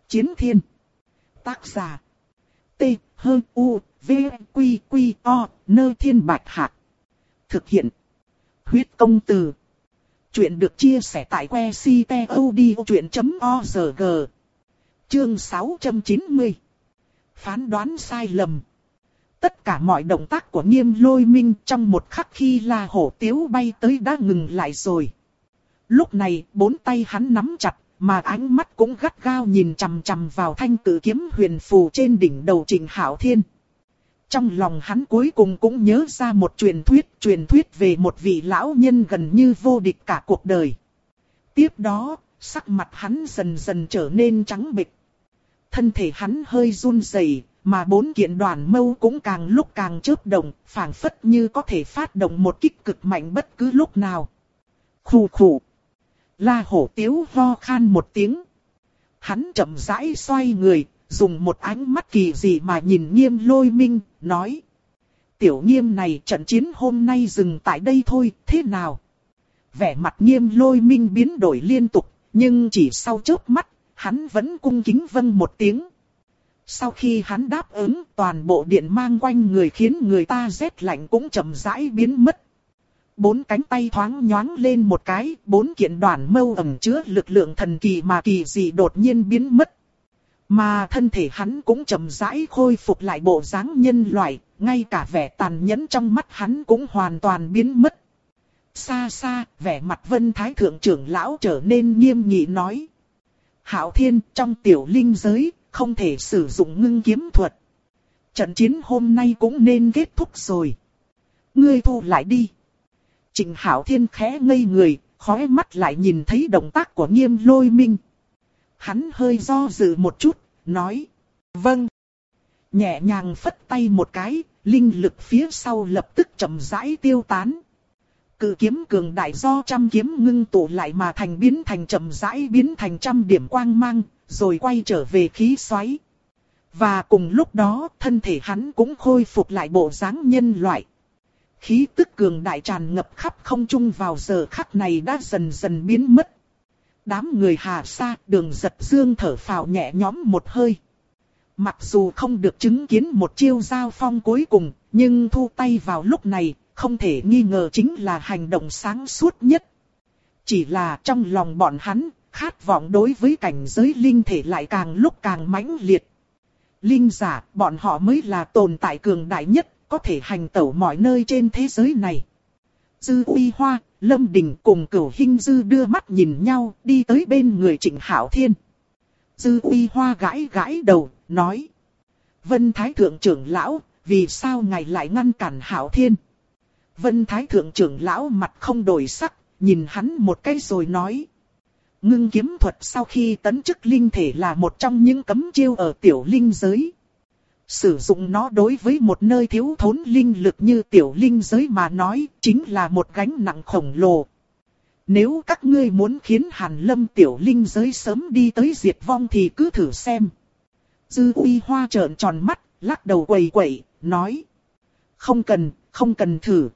Chiến thiên. Tác giả. T-H-U-V-Q-Q-O, Thiên Bạch Hạc. Thực hiện. Huyết công từ. Chuyện được chia sẻ tại que ctod.org. Chương 690. Phán đoán sai lầm. Tất cả mọi động tác của Nghiêm Lôi Minh trong một khắc khi La Hổ Tiếu bay tới đã ngừng lại rồi. Lúc này, bốn tay hắn nắm chặt, mà ánh mắt cũng gắt gao nhìn chằm chằm vào thanh cử kiếm huyền phù trên đỉnh đầu Trịnh Hạo Thiên. Trong lòng hắn cuối cùng cũng nhớ ra một truyền thuyết về một vị lão nhân gần như vô địch cả cuộc đời. Tiếp đó, sắc mặt hắn dần dần trở nên trắng bệch. Thân thể hắn hơi run rẩy, mà bốn kiện đoàn mâu cũng càng lúc càng chớp động, phảng phất như có thể phát động một kích cực mạnh bất cứ lúc nào. Khụ khụ. La Hổ Tiếu ho khan một tiếng. Hắn chậm rãi xoay người, dùng một ánh mắt kỳ dị mà nhìn Nghiêm Lôi Minh, nói: Tiểu Nghiêm này, trận chiến hôm nay dừng tại đây thôi, thế nào? Vẻ mặt Nghiêm Lôi Minh biến đổi liên tục, nhưng chỉ sau chớp mắt, hắn vẫn cung kính vâng một tiếng. Sau khi hắn đáp ứng, toàn bộ điện mang quanh người khiến người ta rét lạnh cũng chậm rãi biến mất. Bốn cánh tay thoáng nhoáng lên một cái, bốn kiện đoàn mâu ẩn chứa lực lượng thần kỳ mà kỳ dị đột nhiên biến mất. Mà thân thể hắn cũng chậm rãi khôi phục lại bộ dáng nhân loại, ngay cả vẻ tàn nhẫn trong mắt hắn cũng hoàn toàn biến mất. Xa xa, vẻ mặt Vân Thái Thượng trưởng lão trở nên nghiêm nghị nói: Hạo Thiên, trong tiểu linh giới, không thể sử dụng ngưng kiếm thuật. Trận chiến hôm nay cũng nên kết thúc rồi. Ngươi thu lại đi. Trịnh Hạo Thiên khẽ ngây người, khóe mắt lại nhìn thấy động tác của Nghiêm Lôi Minh. Hắn hơi do dự một chút, nói: Vâng. Nhẹ nhàng phất tay một cái, linh lực phía sau lập tức chậm rãi tiêu tán. Cự kiếm cường đại do trăm kiếm ngưng tụ lại mà biến thành chậm rãi biến thành trăm điểm quang mang, rồi quay trở về khí xoáy. Và cùng lúc đó, thân thể hắn cũng khôi phục lại bộ dáng nhân loại. Khí tức cường đại tràn ngập khắp không trung vào giờ khắc này đã dần dần biến mất. Đám người Hà Sa, Đường Giật Dương thở phào nhẹ nhõm một hơi. Mặc dù không được chứng kiến một chiêu giao phong cuối cùng, nhưng thu tay vào lúc này, không thể nghi ngờ chính là hành động sáng suốt nhất. Chỉ là trong lòng bọn hắn, khát vọng đối với cảnh giới linh thể lại càng lúc càng mãnh liệt. Linh giả, bọn họ mới là tồn tại cường đại nhất, có thể hành tẩu mọi nơi trên thế giới này. Dư Uy Hoa, Lâm Đình cùng Cửu Hinh Dư đưa mắt nhìn nhau, đi tới bên người Trịnh Hạo Thiên. Dư Uy Hoa gãi gãi đầu, nói: Vân Thái Thượng trưởng lão, vì sao ngài lại ngăn cản Hạo Thiên? Vân Thái Thượng trưởng lão mặt không đổi sắc, nhìn hắn một cái rồi nói: Ngưng kiếm thuật sau khi tấn chức linh thể là một trong những cấm chiêu ở tiểu linh giới. Sử dụng nó đối với một nơi thiếu thốn linh lực như tiểu linh giới mà nói, chính là một gánh nặng khổng lồ. Nếu các ngươi muốn khiến Hàn Lâm tiểu linh giới sớm đi tới diệt vong thì cứ thử xem. Dư Uy Hoa trợn tròn mắt, lắc đầu quẩy quẩy, nói: Không cần thử.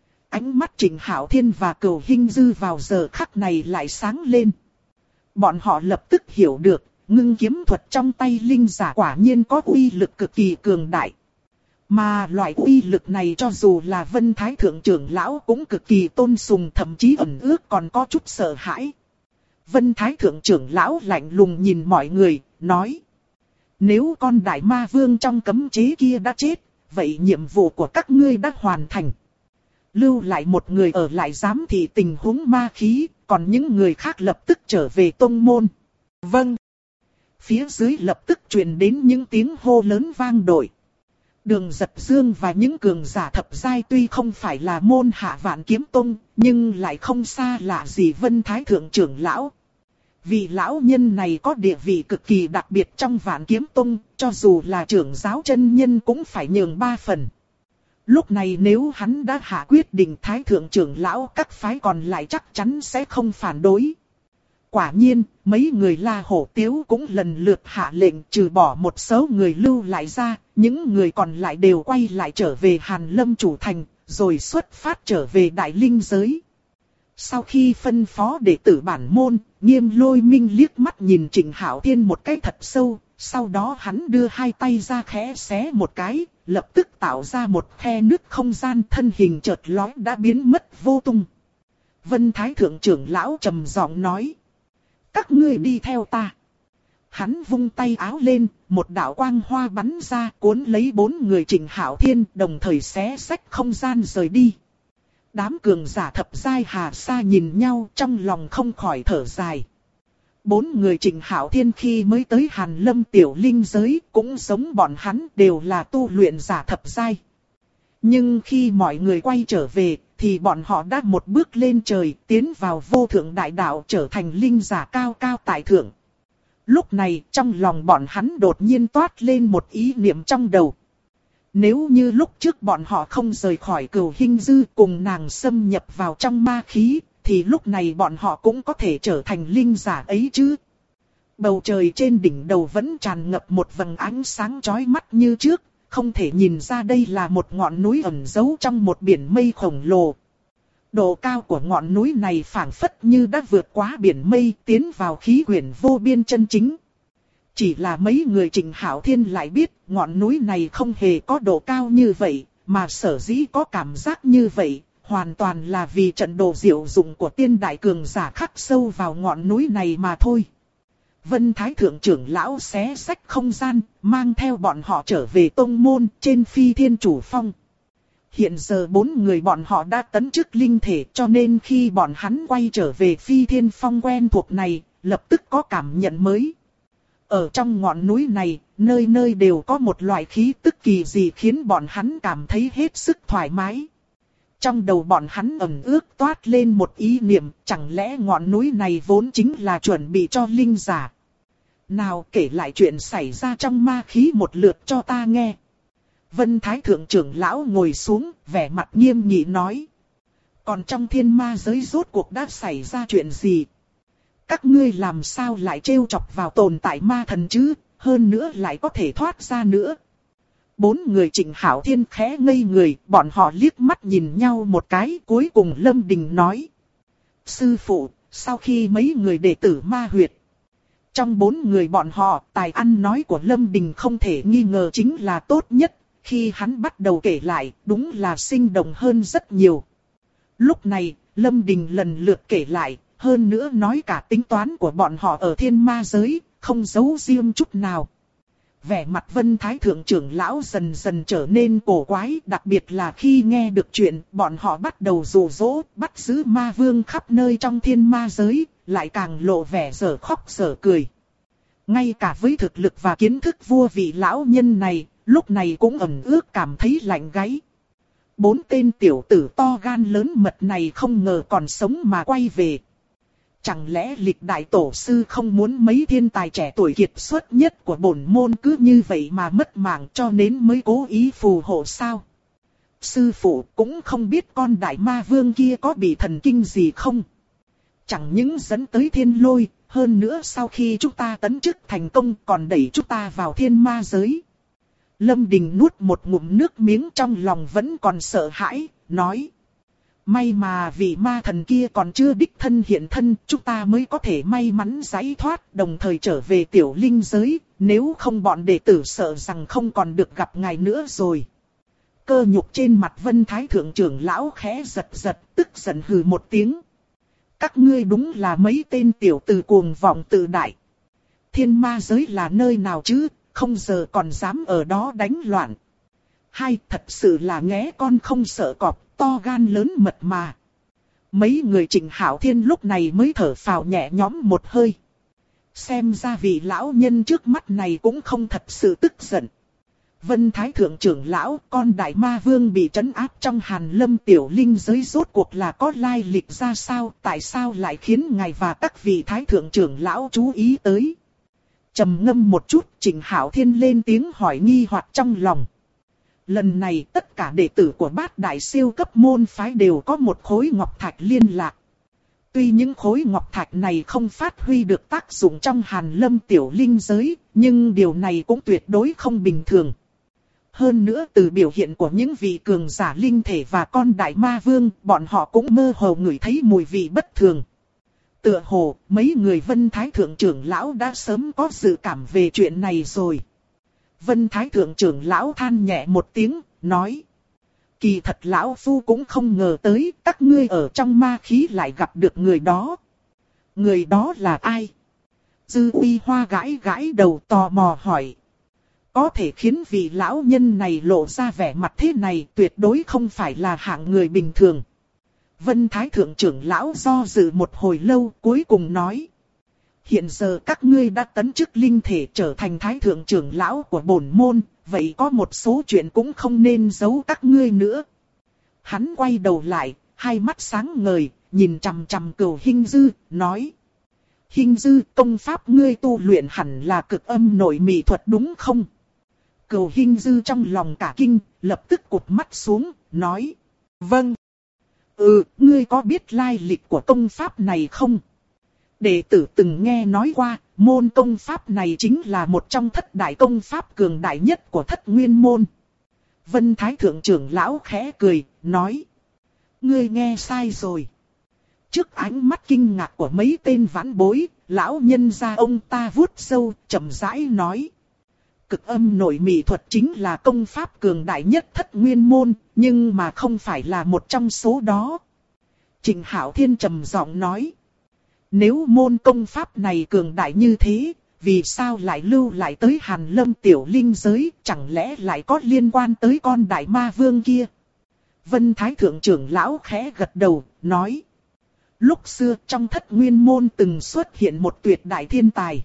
Ánh mắt Trịnh Hạo Thiên và Cửu Hinh Dư vào giờ khắc này lại sáng lên. Bọn họ lập tức hiểu được, ngưng kiếm thuật trong tay linh giả quả nhiên có uy lực cực kỳ cường đại. Mà loại uy lực này cho dù là Vân Thái Thượng trưởng lão cũng cực kỳ tôn sùng, thậm chí ẩn ước còn có chút sợ hãi. Vân Thái Thượng trưởng lão lạnh lùng nhìn mọi người, nói: Nếu con đại ma vương trong cấm chế kia đã chết, vậy nhiệm vụ của các ngươi đã hoàn thành. Lưu lại một người ở lại giám thị tình huống ma khí, còn những người khác lập tức trở về tông môn. Vâng. Phía dưới lập tức truyền đến những tiếng hô lớn vang dội. Đường Giật Dương và những cường giả thập giai tuy không phải là môn hạ Vạn Kiếm Tông, nhưng lại không xa lạ gì Vân Thái Thượng trưởng lão. Vị lão nhân này có địa vị cực kỳ đặc biệt trong Vạn Kiếm Tông, cho dù là trưởng giáo chân nhân cũng phải nhường 3 phần. Lúc này nếu hắn đã hạ quyết định, Thái Thượng trưởng lão các phái còn lại chắc chắn sẽ không phản đối. Quả nhiên, mấy người La Hổ Tiếu cũng lần lượt hạ lệnh, trừ bỏ một số người lưu lại ra, những người còn lại đều quay lại trở về Hàn Lâm chủ thành, rồi xuất phát trở về Đại Linh giới. Sau khi phân phó đệ tử bản môn, Nghiêm Lôi Minh liếc mắt nhìn Trịnh Hạo Thiên một cái thật sâu, sau đó hắn đưa hai tay ra khẽ xé một cái, lập tức tạo ra một khe nứt không gian, thân hình chợt lóe đã biến mất vô tung. Vân Thái Thượng trưởng lão trầm giọng nói: các ngươi đi theo ta. Hắn vung tay áo lên, một đạo quang hoa bắn ra cuốn lấy 4 người Trịnh Hạo Thiên, đồng thời xé rách không gian rời đi. Đám cường giả thập giai Hà Sa nhìn nhau, trong lòng không khỏi thở dài. 4 người Trịnh Hạo Thiên khi mới tới Hàn Lâm tiểu linh giới, cũng giống bọn hắn, đều là tu luyện giả thập giai. Nhưng khi mọi người quay trở về, thì bọn họ đã một bước lên trời, tiến vào vô thượng đại đạo, trở thành linh giả cao cao tại thượng. Lúc này trong lòng bọn hắn đột nhiên toát lên một ý niệm trong đầu. Nếu như lúc trước bọn họ không rời khỏi Cửu Hinh Dư cùng nàng xâm nhập vào trong ma khí, thì lúc này bọn họ cũng có thể trở thành linh giả ấy chứ. Bầu trời trên đỉnh đầu vẫn tràn ngập một vầng ánh sáng chói mắt như trước, không thể nhìn ra đây là một ngọn núi ẩn giấu trong một biển mây khổng lồ. Độ cao của ngọn núi này phảng phất như đã vượt quá biển mây, tiến vào khí quyển vô biên chân chính. Chỉ là mấy người Trịnh Hạo Thiên lại biết, ngọn núi này không hề có độ cao như vậy, mà sở dĩ có cảm giác như vậy, hoàn toàn là vì trận đồ diệu dụng của tiên đại cường giả khắc sâu vào ngọn núi này mà thôi. Vân Thái Thượng trưởng lão xé rách không gian, mang theo bọn họ trở về tông môn trên Phi Thiên Chủ Phong. Hiện giờ 4 người bọn họ đã tấn chức linh thể, cho nên khi bọn hắn quay trở về Phi Thiên Phong quen thuộc này, lập tức có cảm nhận mới. Ở trong ngọn núi này, nơi nơi đều có một loại khí tức kỳ dị khiến bọn hắn cảm thấy hết sức thoải mái. Trong đầu bọn hắn ẩn ước toát lên một ý niệm, chẳng lẽ ngọn núi này vốn chính là chuẩn bị cho linh giả. Nào kể lại chuyện xảy ra trong ma khí một lượt cho ta nghe. Vân Thái Thượng trưởng lão ngồi xuống, vẻ mặt nghiêm nghị nói. Còn trong thiên ma giới rốt cuộc đã xảy ra chuyện gì? Các ngươi làm sao lại trêu chọc vào tồn tại ma thần chứ, hơn nữa lại có thể thoát ra nữa. 4 người Trịnh Hạo Thiên khẽ ngây người, bọn họ liếc mắt nhìn nhau một cái, cuối cùng Lâm Đình nói. Sư phụ, sau khi mấy người đệ tử ma huyệt. Trong 4 người bọn họ, tài ăn nói của Lâm Đình không thể nghi ngờ chính là tốt nhất. Khi hắn bắt đầu kể lại, đúng là sinh động hơn rất nhiều. Lúc này, Lâm Đình lần lượt kể lại, hơn nữa nói cả tính toán của bọn họ ở thiên ma giới, không giấu riêng chút nào. Vẻ mặt Vân Thái Thượng trưởng lão dần dần trở nên cổ quái, đặc biệt là khi nghe được chuyện bọn họ bắt đầu dụ dỗ, bắt giữ ma vương khắp nơi trong thiên ma giới, lại càng lộ vẻ dở khóc dở cười. Ngay cả với thực lực và kiến thức vua vị lão nhân này, lúc này cũng ẩn ước cảm thấy lạnh gáy. 4 tên tiểu tử to gan lớn mật này không ngờ còn sống mà quay về. Chẳng lẽ lịch đại tổ sư không muốn mấy thiên tài trẻ tuổi kiệt xuất nhất của bổn môn cứ như vậy mà mất mạng cho nên mới cố ý phù hộ sao? Sư phụ cũng không biết con đại ma vương kia có bị thần kinh gì không? Chẳng những dẫn tới thiên lôi, hơn nữa sau khi chúng ta tấn chức thành công còn đẩy chúng ta vào thiên ma giới. Lâm Đình nuốt một ngụm nước miếng, trong lòng vẫn còn sợ hãi, nói. May mà vị ma thần kia còn chưa đích thân hiện thân, chúng ta mới có thể may mắn giải thoát, đồng thời trở về tiểu linh giới, nếu không bọn đệ tử sợ rằng không còn được gặp ngài nữa rồi. Cơ nhục trên mặt Vân Thái Thượng trưởng lão khẽ giật giật, tức giận hừ một tiếng. Các ngươi đúng là mấy tên tiểu tử cuồng vọng tự đại. Thiên ma giới là nơi nào chứ, không giờ còn dám ở đó đánh loạn. Hay thật sự là nghé con không sợ cọp, to gan lớn mật mà. Mấy người Trịnh Hạo Thiên lúc này mới thở phào nhẹ nhõm một hơi. Xem ra vị lão nhân trước mắt này cũng không thật sự tức giận. Vân Thái Thượng trưởng lão, con đại ma vương bị trấn áp trong Hàn Lâm tiểu linh giới rốt cuộc là có lai lịch ra sao, tại sao lại khiến ngài và các vị Thái Thượng trưởng lão chú ý tới. Trầm ngâm một chút, Trịnh Hạo Thiên lên tiếng hỏi nghi hoặc trong lòng. Lần này tất cả đệ tử của Bát Đại siêu cấp môn phái đều có một khối ngọc thạch liên lạc. Tuy những khối ngọc thạch này không phát huy được tác dụng trong Hàn Lâm tiểu linh giới, nhưng điều này cũng tuyệt đối không bình thường. Hơn nữa từ biểu hiện của những vị cường giả linh thể và con đại ma vương, bọn họ cũng mơ hồ ngửi thấy mùi vị bất thường. Tựa hồ, mấy người Vân Thái Thượng trưởng lão đã sớm có dự cảm về chuyện này rồi. Vân Thái Thượng trưởng lão than nhẹ một tiếng, nói. Kỳ thật lão phu cũng không ngờ tới các ngươi ở trong ma khí lại gặp được người đó. Người đó là ai? Dư Uy Hoa gãi gãi đầu tò mò hỏi. Có thể khiến vị lão nhân này lộ ra vẻ mặt thế này tuyệt đối không phải là hạng người bình thường. Vân Thái Thượng trưởng lão do dự một hồi lâu cuối cùng nói. Hiện giờ các ngươi đã tấn chức linh thể trở thành Thái Thượng trưởng lão của bổn môn, vậy có một số chuyện cũng không nên giấu các ngươi nữa. Hắn quay đầu lại, hai mắt sáng ngời, nhìn chằm chằm Cửu Hinh Dư, nói. Hinh Dư, công pháp ngươi tu luyện hẳn là cực âm nội mị thuật đúng không? Cửu Hinh Dư trong lòng cả kinh, lập tức cụp mắt xuống, nói. Vâng. Ngươi có biết lai lịch của công pháp này không? Đệ tử từng nghe nói qua, môn công pháp này chính là một trong thất đại công pháp cường đại nhất của Thất Nguyên môn. Vân Thái Thượng trưởng lão khẽ cười, nói. Ngươi nghe sai rồi. Trước ánh mắt kinh ngạc của mấy tên vãn bối, lão nhân gia ông ta vuốt sâu, chậm rãi nói. Cực âm nội mị thuật chính là công pháp cường đại nhất Thất Nguyên môn, nhưng mà không phải là một trong số đó. Trịnh Hạo Thiên trầm giọng nói. Nếu môn công pháp này cường đại như thế, vì sao lại lưu lại tới Hàn Lâm tiểu linh giới, chẳng lẽ lại có liên quan tới con đại ma vương kia? Vân Thái Thượng trưởng lão khẽ gật đầu, nói. Lúc xưa trong Thất Nguyên môn từng xuất hiện một tuyệt đại thiên tài.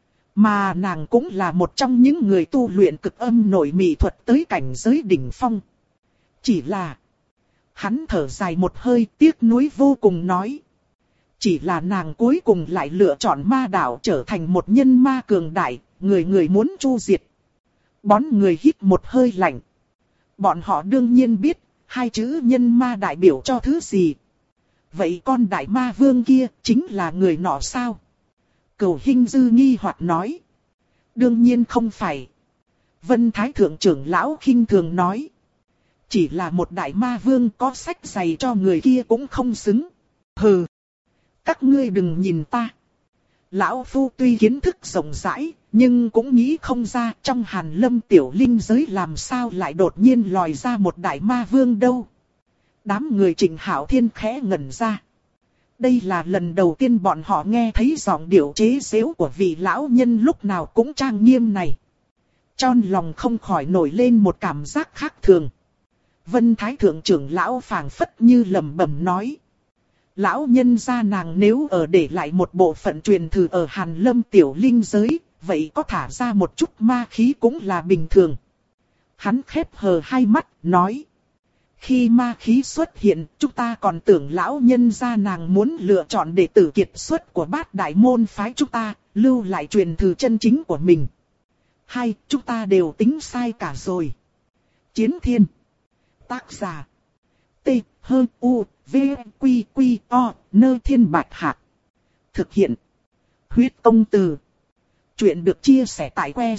Mà nàng cũng là một trong những người tu luyện cực âm nội mị thuật tới cảnh giới đỉnh phong. Chỉ là... Hắn thở dài một hơi tiếc nuối vô cùng nói. Chỉ là nàng cuối cùng lại lựa chọn ma đạo trở thành một nhân ma cường đại, người người muốn chu diệt. Bón người hít một hơi lạnh. Bọn họ đương nhiên biết, hai chữ nhân ma đại biểu cho thứ gì. Vậy con đại ma vương kia chính là người nọ sao? Cửu Hinh Dư nghi hoặc nói. Đương nhiên không phải. Vân Thái Thượng trưởng lão khinh thường nói. Chỉ là một đại ma vương có sách giày cho người kia cũng không xứng. Hừ. Các ngươi đừng nhìn ta. Lão Phu tuy kiến thức rộng rãi, nhưng cũng nghĩ không ra trong Hàn Lâm tiểu linh giới làm sao lại đột nhiên lòi ra một đại ma vương đâu. Đám người Trịnh Hạo Thiên khẽ ngẩn ra. Đây là lần đầu tiên bọn họ nghe thấy giọng điệu chế giễu của vị lão nhân lúc nào cũng trang nghiêm này. Trong lòng không khỏi nổi lên một cảm giác khác thường. Vân Thái Thượng trưởng lão phảng phất như lẩm bẩm nói. Lão nhân gia nàng nếu ở để lại một bộ phận truyền thừa ở Hàn Lâm tiểu linh giới, vậy có thả ra một chút ma khí cũng là bình thường. Hắn khép hờ hai mắt, nói. Khi ma khí xuất hiện, chúng ta còn tưởng lão nhân gia nàng muốn lựa chọn đệ tử kiệt xuất của bát đại môn phái chúng ta, lưu lại truyền thừa chân chính của mình. Hay, chúng ta đều tính sai cả rồi. Chiến Thiên. Tác giả. T, H, U, V, Quy, Quy, O, Nơ Thiên Bạch Hạc. Thực hiện. Huyết Công Từ. Chuyện được chia sẻ tại que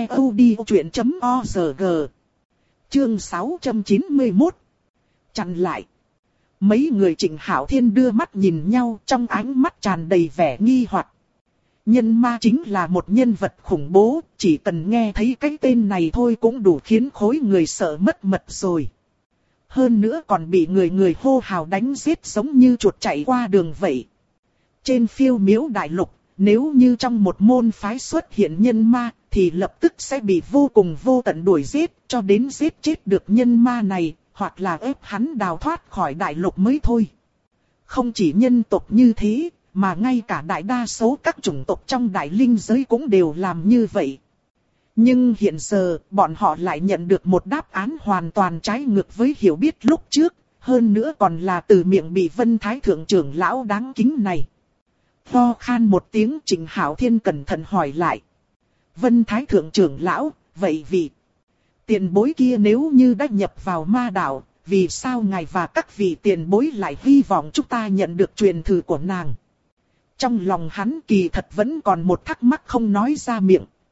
ctod.org. Chương 691. Chặn lại. Mấy người Trịnh Hạo Thiên đưa mắt nhìn nhau trong ánh mắt tràn đầy vẻ nghi hoặc. Nhân ma chính là một nhân vật khủng bố, chỉ cần nghe thấy cái tên này thôi cũng đủ khiến khối người sợ mất mật rồi. Hơn nữa còn bị người người hô hào đánh giết giống như chuột chạy qua đường vậy. Trên phiêu miếu đại lục, nếu như trong một môn phái xuất hiện nhân ma, thì lập tức sẽ bị vô cùng vô tận đuổi giết, cho đến giết chết được nhân ma này, hoặc là ép hắn đào thoát khỏi đại lục mới thôi. Không chỉ nhân tộc như thế, mà ngay cả đại đa số các chủng tộc trong đại linh giới cũng đều làm như vậy. Nhưng hiện giờ, bọn họ lại nhận được một đáp án hoàn toàn trái ngược với hiểu biết lúc trước, hơn nữa còn là từ miệng bị Vân Thái Thượng trưởng lão đáng kính này. Ho khan một tiếng Trịnh Hạo Thiên cẩn thận hỏi lại. Vân Thái Thượng trưởng lão, vậy vì tiền bối kia nếu như đã nhập vào ma đạo, vì sao ngài và các vị tiền bối lại hy vọng chúng ta nhận được truyền thừa của nàng? Trong lòng hắn kỳ thật vẫn còn một thắc mắc không nói ra miệng.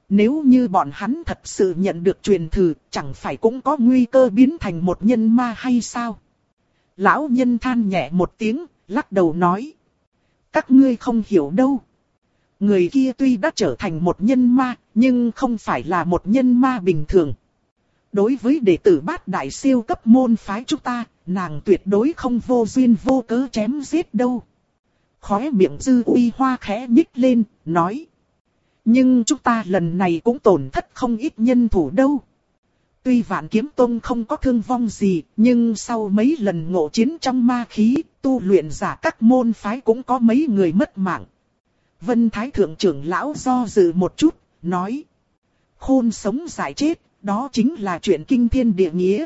Nếu như bọn hắn thật sự nhận được truyền thừa, chẳng phải cũng có nguy cơ biến thành một nhân ma hay sao? Lão nhân than nhẹ một tiếng, lắc đầu nói. Các ngươi không hiểu đâu. Người kia tuy đã trở thành một nhân ma, nhưng không phải là một nhân ma bình thường. Đối với đệ tử Bát Đại siêu cấp môn phái chúng ta, nàng tuyệt đối không vô duyên vô cớ chém giết đâu. Khóe miệng Dư Uy Hoa khẽ nhích lên, nói. Nhưng chúng ta lần này cũng tổn thất không ít nhân thủ đâu. Tuy Vạn Kiếm Tông không có thương vong gì, nhưng sau mấy lần ngộ chiến trong ma khí, tu luyện giả các môn phái cũng có mấy người mất mạng. Vân Thái Thượng trưởng lão do dự một chút, nói. Khôn sống giải chết, đó chính là chuyện kinh thiên địa nghĩa.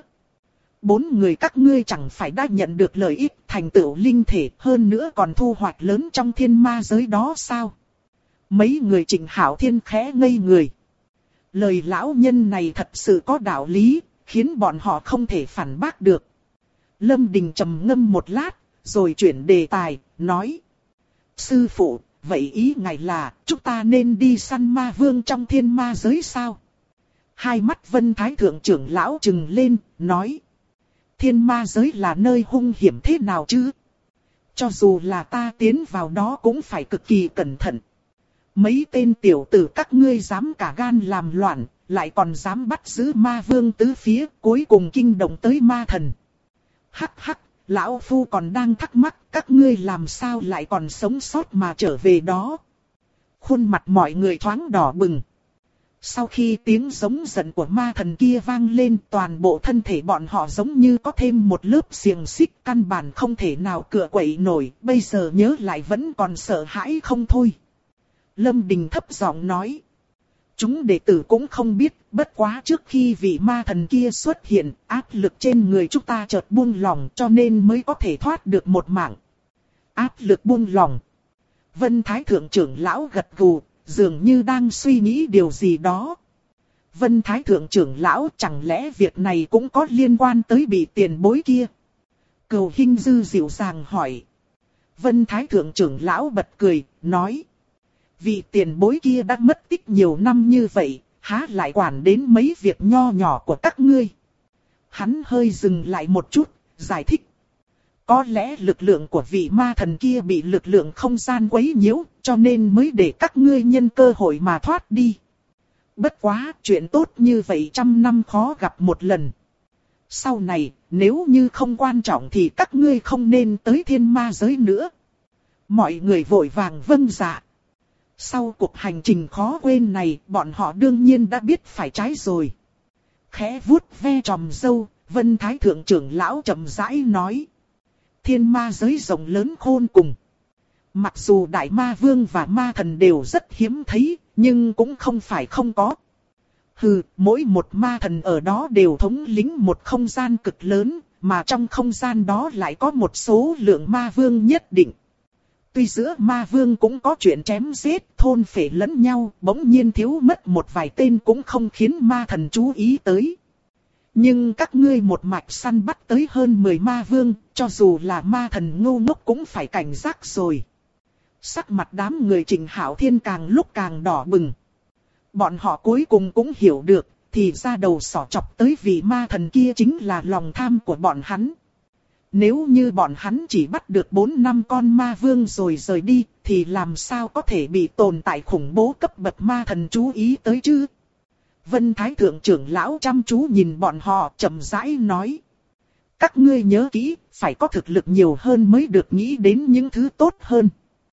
4 người các ngươi chẳng phải đã nhận được lợi ích thành tựu linh thể, hơn nữa còn thu hoạch lớn trong thiên ma giới đó sao? Mấy người Trịnh Hạo Thiên khẽ ngây người. Lời lão nhân này thật sự có đạo lý, khiến bọn họ không thể phản bác được. Lâm Đình trầm ngâm một lát, rồi chuyển đề tài, nói. Sư phụ, vậy ý ngài là, chúng ta nên đi săn ma vương trong thiên ma giới sao? Hai mắt Vân Thái Thượng trưởng lão trừng lên, nói. Thiên ma giới là nơi hung hiểm thế nào chứ? Cho dù là ta tiến vào đó cũng phải cực kỳ cẩn thận. Mấy tên tiểu tử các ngươi dám cả gan làm loạn, lại còn dám bắt giữ ma vương tứ phía, cuối cùng kinh động tới ma thần. Hắc hắc, lão phu còn đang thắc mắc các ngươi làm sao lại còn sống sót mà trở về đó. Khuôn mặt mọi người thoáng đỏ bừng. Sau khi tiếng giống giận của ma thần kia vang lên, toàn bộ thân thể bọn họ giống như có thêm một lớp xiềng xích, căn bản không thể nào cựa quậy nổi, bây giờ nhớ lại vẫn còn sợ hãi không thôi. Lâm Đình thấp giọng nói. Chúng đệ tử cũng không biết, bất quá trước khi vị ma thần kia xuất hiện, áp lực trên người chúng ta chợt buông lỏng cho nên mới có thể thoát được một mạng. Áp lực buông lỏng. Vân Thái Thượng trưởng lão gật gù, dường như đang suy nghĩ điều gì đó. Vân Thái Thượng trưởng lão, chẳng lẽ việc này cũng có liên quan tới bị tiền bối kia? Cừu Hinh Dư dịu dàng hỏi. Vân Thái Thượng trưởng lão bật cười, nói. Vị tiền bối kia đã mất tích nhiều năm như vậy, há lại quản đến mấy việc nho nhỏ của các ngươi. Hắn hơi dừng lại một chút, giải thích. Có lẽ lực lượng của vị ma thần kia bị lực lượng không gian quấy nhiễu, cho nên mới để các ngươi nhân cơ hội mà thoát đi. Bất quá, chuyện tốt như vậy trăm năm khó gặp một lần. Sau này, nếu như không quan trọng thì các ngươi không nên tới thiên ma giới nữa. Mọi người vội vàng vâng dạ. Sau cuộc hành trình khó quên này, bọn họ đương nhiên đã biết phải trái rồi. Khẽ vuốt ve tròm râu, Vân Thái Thượng trưởng lão chậm rãi nói. Thiên ma giới rộng lớn khôn cùng. Mặc dù đại ma vương và ma thần đều rất hiếm thấy, nhưng cũng không phải không có. Hừ, mỗi một ma thần ở đó đều thống lĩnh một không gian cực lớn, mà trong không gian đó lại có một số lượng ma vương nhất định. Tuy giữa ma vương cũng có chuyện chém giết, thôn phệ lẫn nhau, bỗng nhiên thiếu mất một vài tên cũng không khiến ma thần chú ý tới. Nhưng các ngươi một mạch săn bắt tới hơn 10 ma vương, cho dù là ma thần ngu ngốc cũng phải cảnh giác rồi. Sắc mặt đám người Trịnh Hạo Thiên càng lúc càng đỏ bừng. Bọn họ cuối cùng cũng hiểu được, thì ra đầu sỏ chọc tới vị ma thần kia chính là lòng tham của bọn hắn. Nếu như bọn hắn chỉ bắt được 4-5 con ma vương rồi rời đi, thì làm sao có thể bị tồn tại khủng bố cấp bậc ma thần chú ý tới chứ? Vân Thái Thượng trưởng lão chăm chú nhìn bọn họ chậm rãi nói. Các ngươi nhớ kỹ, phải có thực lực nhiều hơn mới được nghĩ đến những thứ tốt hơn.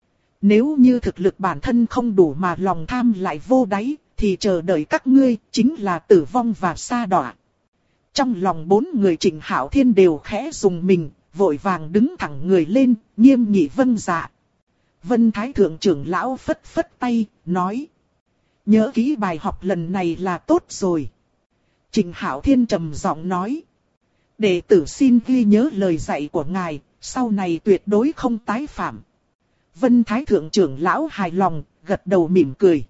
Nếu như thực lực bản thân không đủ mà lòng tham lại vô đáy, thì chờ đợi các ngươi chính là tử vong và sa đọa. Trong lòng 4 người Trịnh Hạo Thiên đều khẽ rùng mình, vội vàng đứng thẳng người lên, nghiêm nghị vâng dạ. Vân Thái Thượng trưởng lão phất phất tay, nói. Nhớ kỹ bài học lần này là tốt rồi. Trịnh Hạo Thiên trầm giọng nói. Đệ tử xin ghi nhớ lời dạy của ngài, sau này tuyệt đối không tái phạm. Vân Thái Thượng trưởng lão hài lòng, gật đầu mỉm cười.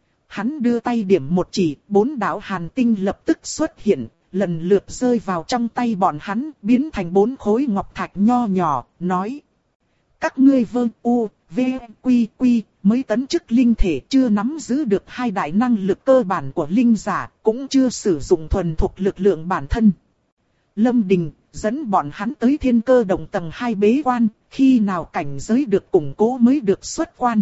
Hắn đưa tay điểm một chỉ, 4 đạo hàn tinh lập tức xuất hiện, lần lượt rơi vào trong tay bọn hắn, biến thành 4 khối ngọc thạch nho nhỏ, nói. Các ngươi mới tấn chức linh thể, chưa nắm giữ được hai đại năng lực cơ bản của linh giả, cũng chưa sử dụng thuần thục lực lượng bản thân. Lâm Đình dẫn bọn hắn tới Thiên Cơ Động tầng 2 bế quan, khi nào cảnh giới được củng cố mới được xuất quan.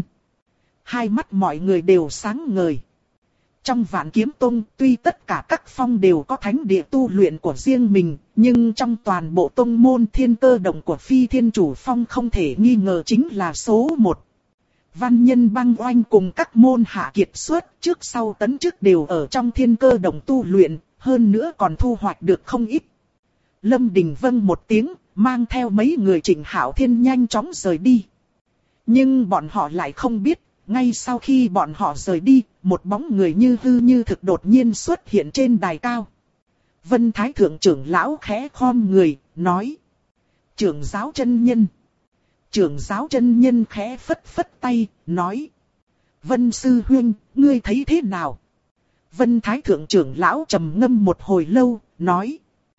Hai mắt mọi người đều sáng ngời. Trong Vạn Kiếm Tông, tuy tất cả các phong đều có thánh địa tu luyện của riêng mình, nhưng trong toàn bộ tông môn Thiên Cơ Động của Phi Thiên Chủ Phong không thể nghi ngờ chính là số 1. Văn Nhân Băng Oanh cùng các môn hạ kiệt xuất trước sau tấn chức đều ở trong Thiên Cơ Động tu luyện, hơn nữa còn thu hoạch được không ít. Lâm Đình vâng một tiếng, mang theo mấy người Trịnh Hạo Thiên nhanh chóng rời đi. Nhưng bọn họ lại không biết, ngay sau khi bọn họ rời đi, một bóng người như hư như thực đột nhiên xuất hiện trên đài cao. Vân Thái Thượng trưởng lão khẽ khom người, nói: Trưởng giáo chân nhân. Trưởng giáo chân nhân khẽ phất phất tay, nói: Vân sư huynh, ngươi thấy thế nào? Vân Thái Thượng trưởng lão trầm ngâm một hồi lâu, nói: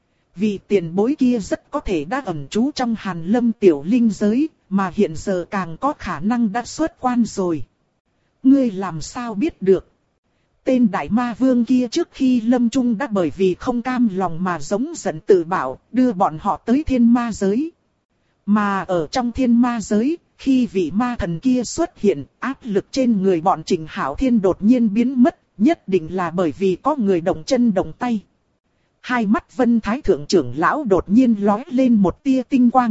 Vị tiền bối kia rất có thể đã ẩn trú trong Hàn Lâm tiểu linh giới, mà hiện giờ càng có khả năng đã xuất quan rồi. Ngươi làm sao biết được? Tên đại ma vương kia trước khi lâm chung đã bởi vì không cam lòng mà giống giận tự bảo, đưa bọn họ tới thiên ma giới. Mà ở trong thiên ma giới, khi vị ma thần kia xuất hiện, áp lực trên người bọn Trịnh Hạo Thiên đột nhiên biến mất, nhất định là bởi vì có người động chân động tay. Hai mắt Vân Thái Thượng trưởng lão đột nhiên lóe lên một tia tinh quang.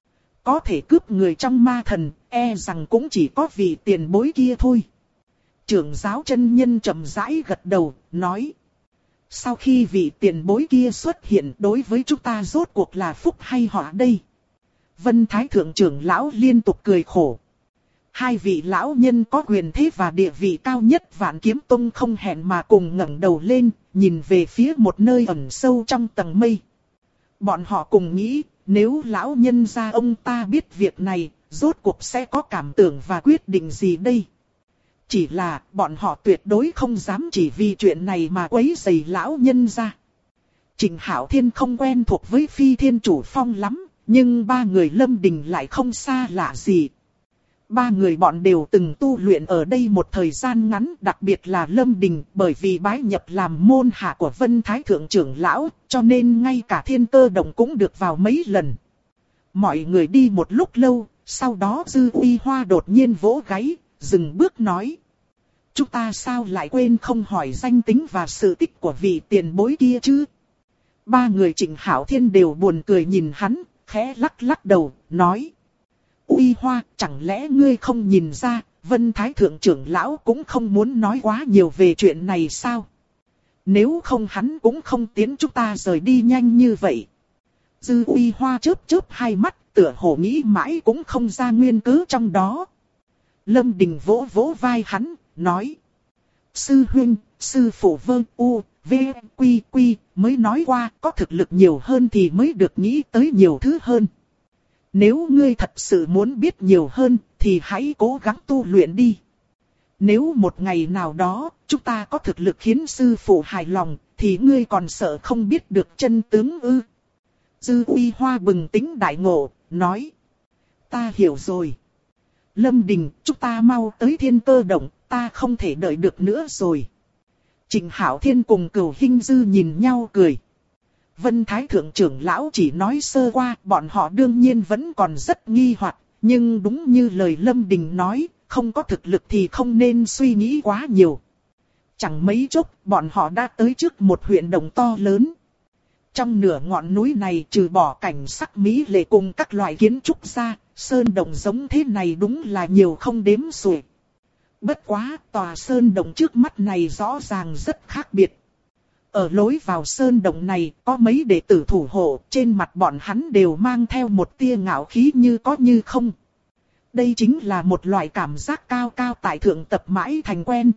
Có thể cướp người trong ma thần, e rằng cũng chỉ có vị tiền bối kia thôi. Trưởng giáo chân nhân chậm rãi gật đầu, nói: Sau khi vị tiền bối kia xuất hiện, đối với chúng ta rốt cuộc là phúc hay họa đây? Vân Thái Thượng trưởng lão liên tục cười khổ. Hai vị lão nhân có quyền thế và địa vị cao nhất Vạn Kiếm Tông không hẹn mà cùng ngẩng đầu lên, nhìn về phía một nơi ẩn sâu trong tầng mây. Bọn họ cùng nghĩ, nếu lão nhân gia ông ta biết việc này, rốt cuộc sẽ có cảm tưởng và quyết định gì đây? Chỉ là bọn họ tuyệt đối không dám chỉ vì chuyện này mà quấy rầy lão nhân gia. Trịnh Hạo Thiên không quen thuộc với Phi Thiên Chủ Phong lắm, nhưng ba người Lâm Đình lại không xa lạ gì. Ba người bọn đều từng tu luyện ở đây một thời gian ngắn, đặc biệt là Lâm Đình, bởi vì bái nhập làm môn hạ của Vân Thái Thượng trưởng lão, cho nên ngay cả Thiên Cơ Động cũng được vào mấy lần. Mọi người đi một lúc lâu, sau đó Dư Uy Hoa đột nhiên vỗ gáy, dừng bước nói: Chúng ta sao lại quên không hỏi danh tính và sự tích của vị tiền bối kia chứ? Ba người Trịnh Hạo Thiên đều buồn cười nhìn hắn, khẽ lắc lắc đầu, nói: Uy Hoa, chẳng lẽ ngươi không nhìn ra, Vân Thái Thượng trưởng lão cũng không muốn nói quá nhiều về chuyện này sao? Nếu không hắn cũng không tiến chúng ta rời đi nhanh như vậy. Dư Uy Hoa chớp chớp hai mắt, tựa hồ nghĩ mãi cũng không ra nguyên cớ trong đó. Lâm Đình vỗ vỗ vai hắn, nói: Sư huynh, sư phụ mới nói qua, có thực lực nhiều hơn thì mới được nghĩ tới nhiều thứ hơn. Nếu ngươi thật sự muốn biết nhiều hơn, thì hãy cố gắng tu luyện đi. Nếu một ngày nào đó, chúng ta có thực lực khiến sư phụ hài lòng, thì ngươi còn sợ không biết được chân tướng ư? Dư Uy Hoa bừng tỉnh đại ngộ, nói: Ta hiểu rồi. Lâm Đình, chúng ta mau tới Thiên Cơ Động, ta không thể đợi được nữa rồi. Trịnh Hạo Thiên cùng Cửu Hinh Dư nhìn nhau cười. Vân Thái Thượng trưởng lão chỉ nói sơ qua, bọn họ đương nhiên vẫn còn rất nghi hoặc, nhưng đúng như lời Lâm Đình nói, không có thực lực thì không nên suy nghĩ quá nhiều. Chẳng mấy chốc, bọn họ đã tới trước một huyện đồng to lớn. Trong nửa ngọn núi này trừ bỏ cảnh sắc mỹ lệ cùng các loại kiến trúc ra, sơn đồng giống thế này đúng là nhiều không đếm xuể. Bất quá, tòa sơn đồng trước mắt này rõ ràng rất khác biệt. Ở lối vào sơn động này có mấy đệ tử thủ hộ, trên mặt bọn hắn đều mang theo một tia ngạo khí như có như không. Đây chính là một loại cảm giác cao cao tại thượng tập mãi thành quen,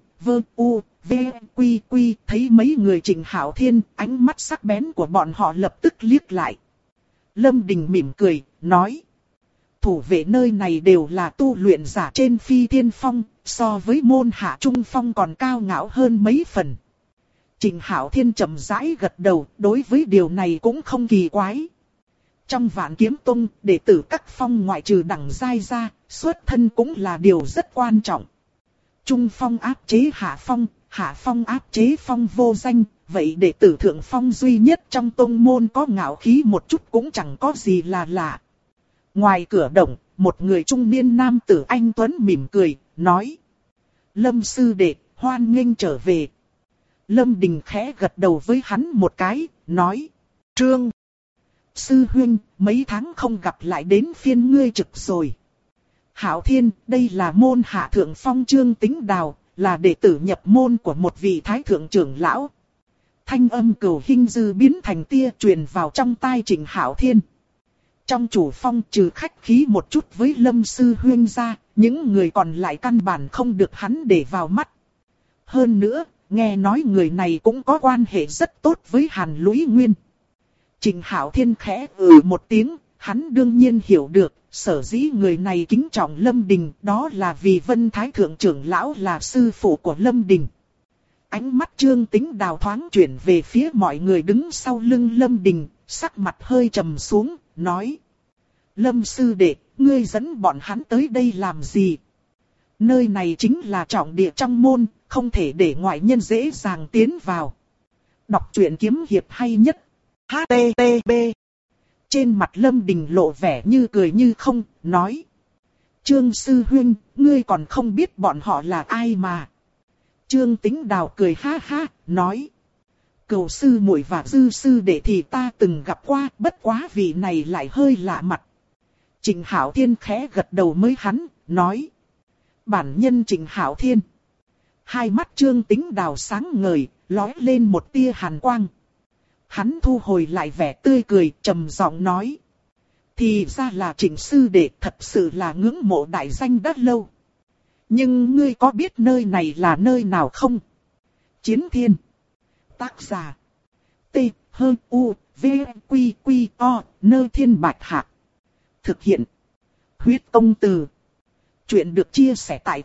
thấy mấy người Trịnh Hạo Thiên, ánh mắt sắc bén của bọn họ lập tức liếc lại. Lâm Đình mỉm cười, nói: Thủ vệ nơi này đều là tu luyện giả trên Phi Thiên Phong, so với môn hạ Trung Phong còn cao ngạo hơn mấy phần. Trịnh Hạo Thiên chậm rãi gật đầu, đối với điều này cũng không kỳ quái. Trong Vạn Kiếm Tông, đệ tử các phong ngoại trừ đẳng giai ra, xuất thân cũng là điều rất quan trọng. Trung phong áp chế hạ phong áp chế phong vô danh, vậy đệ tử thượng phong duy nhất trong tông môn có ngạo khí một chút cũng chẳng có gì là lạ. Ngoài cửa động, một người trung niên nam tử anh tuấn mỉm cười, nói: Lâm sư đệ, hoan nghênh trở về. Lâm Đình khẽ gật đầu với hắn một cái, nói: Trương sư huynh, mấy tháng không gặp lại đến phiên ngươi trực rồi. Hạo Thiên, đây là môn hạ thượng phong Trương Tính Đào, là đệ tử nhập môn của một vị thái thượng trưởng lão. Thanh âm Cửu Hinh Dư biến thành tia truyền vào trong tai Trịnh Hạo Thiên. Trong chủ phong trừ khách khí một chút với Lâm sư huynh ra, những người còn lại căn bản không được hắn để vào mắt. Hơn nữa, nghe nói người này cũng có quan hệ rất tốt với Hàn Lũy Nguyên. Trịnh Hạo Thiên khẽ một tiếng, hắn đương nhiên hiểu được, sở dĩ người này kính trọng Lâm Đình, đó là vì Vân Thái Thượng trưởng lão là sư phụ của Lâm Đình. Ánh mắt Trương Tính Đào thoáng chuyển về phía mọi người đứng sau lưng Lâm Đình, sắc mặt hơi trầm xuống, nói: Lâm sư đệ, ngươi dẫn bọn hắn tới đây làm gì? Nơi này chính là trọng địa trong môn, không thể để ngoại nhân dễ dàng tiến vào. Đọc truyện kiếm hiệp hay nhất. HTTP. Trên mặt Lâm Đình lộ vẻ như cười như không, nói: Trương sư huynh, ngươi còn không biết bọn họ là ai mà. Trương Tính Đào cười ha ha, nói: Cửu sư muội và Dư sư đệ thì ta từng gặp qua, bất quá vị này lại hơi lạ mặt. Trịnh Hạo Thiên khẽ gật đầu với hắn, nói: Bản nhân Trịnh Hạo Thiên. Hai mắt Trương Tính Đào sáng ngời, lóe lên một tia hàn quang. Hắn thu hồi lại vẻ tươi cười, trầm giọng nói: Thì ra là Trịnh sư đệ, thật sự là ngưỡng mộ đại danh đã lâu. Nhưng ngươi có biết nơi này là nơi nào không? Chiến Thiên. Tác giả: T H U V Q Q O, nơi thiên bạch hạ. Thực hiện: Huyết Công Từ. Chuyện được chia sẻ tại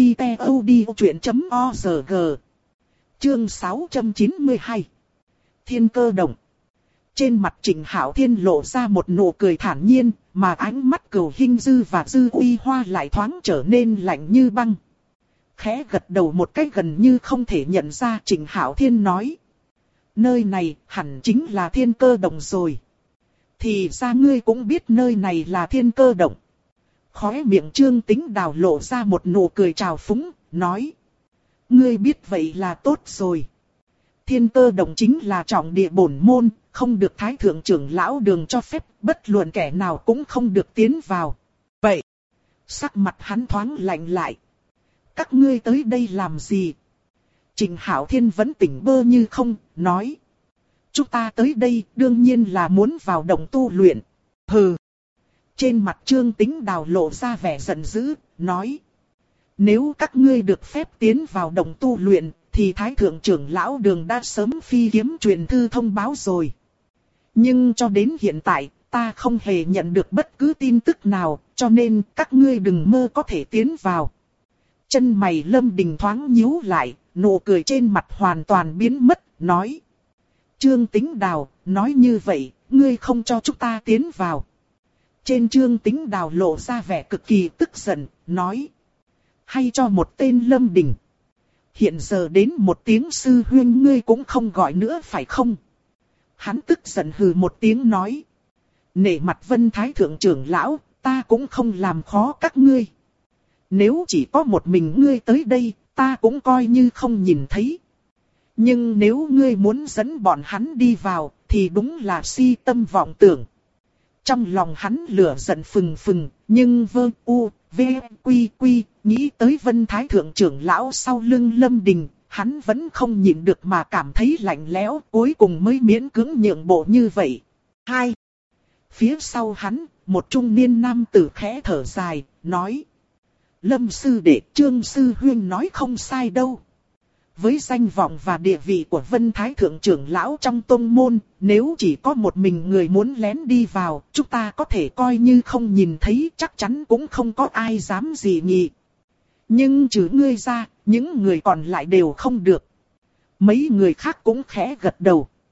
website.odchuyện.org. Chương 692. Thiên Cơ Động. Trên mặt Trịnh Hạo Thiên lộ ra một nụ cười thản nhiên, mà ánh mắt Cửu Hinh Dư và Dư Uy Hoa lại thoáng trở nên lạnh như băng. Khẽ gật đầu một cách gần như không thể nhận ra, Trịnh Hạo Thiên nói: Nơi này hẳn chính là Thiên Cơ Động rồi. Thì ra ngươi cũng biết nơi này là Thiên Cơ Động. Khóe miệng Trương Tính Đào lộ ra một nụ cười trào phúng, nói: Ngươi biết vậy là tốt rồi. Thiên Cơ Động chính là trọng địa bổn môn, không được Thái Thượng trưởng lão Đường cho phép, bất luận kẻ nào cũng không được tiến vào. Vậy, sắc mặt hắn thoáng lạnh lại. Các ngươi tới đây làm gì? Trịnh Hạo Thiên vẫn tỉnh bơ như không, nói: Chúng ta tới đây đương nhiên là muốn vào động tu luyện. Hừ. Trên mặt Trương Tính Đào lộ ra vẻ giận dữ, nói: Nếu các ngươi được phép tiến vào động tu luyện, thì Thái Thượng trưởng lão Đường đã sớm phi kiếm truyền thư thông báo rồi. Nhưng cho đến hiện tại, ta không hề nhận được bất cứ tin tức nào, cho nên các ngươi đừng mơ có thể tiến vào. Chân mày Lâm Đình thoáng nhíu lại, nụ cười trên mặt hoàn toàn biến mất, nói: Trương Tính Đào, nói như vậy, ngươi không cho chúng ta tiến vào. Trên Trương Tính Đào lộ ra vẻ cực kỳ tức giận, nói: Hay cho một tên Lâm Đình. Hiện giờ đến một tiếng sư huynh ngươi cũng không gọi nữa phải không? Hắn tức giận hừ một tiếng nói: Nể mặt Vân Thái Thượng trưởng lão, ta cũng không làm khó các ngươi. Nếu chỉ có một mình ngươi tới đây, ta cũng coi như không nhìn thấy. Nhưng nếu ngươi muốn dẫn bọn hắn đi vào, thì đúng là si tâm vọng tưởng. Trong lòng hắn lửa giận phừng phừng, nhưng nghĩ tới Vân Thái Thượng trưởng lão sau lưng Lâm Đình, hắn vẫn không nhịn được mà cảm thấy lạnh lẽo, cuối cùng mới miễn cưỡng nhượng bộ như vậy. 2. Phía sau hắn, một trung niên nam tử khẽ thở dài, nói: Lâm sư đệ, Trương sư huynh nói không sai đâu. Với danh vọng và địa vị của Vân Thái Thượng trưởng lão trong tông môn, nếu chỉ có một mình người muốn lén đi vào, chúng ta có thể coi như không nhìn thấy, chắc chắn cũng không có ai dám gì nhỉ. Nhưng trừ ngươi ra, những người còn lại đều không được. Mấy người khác cũng khẽ gật đầu.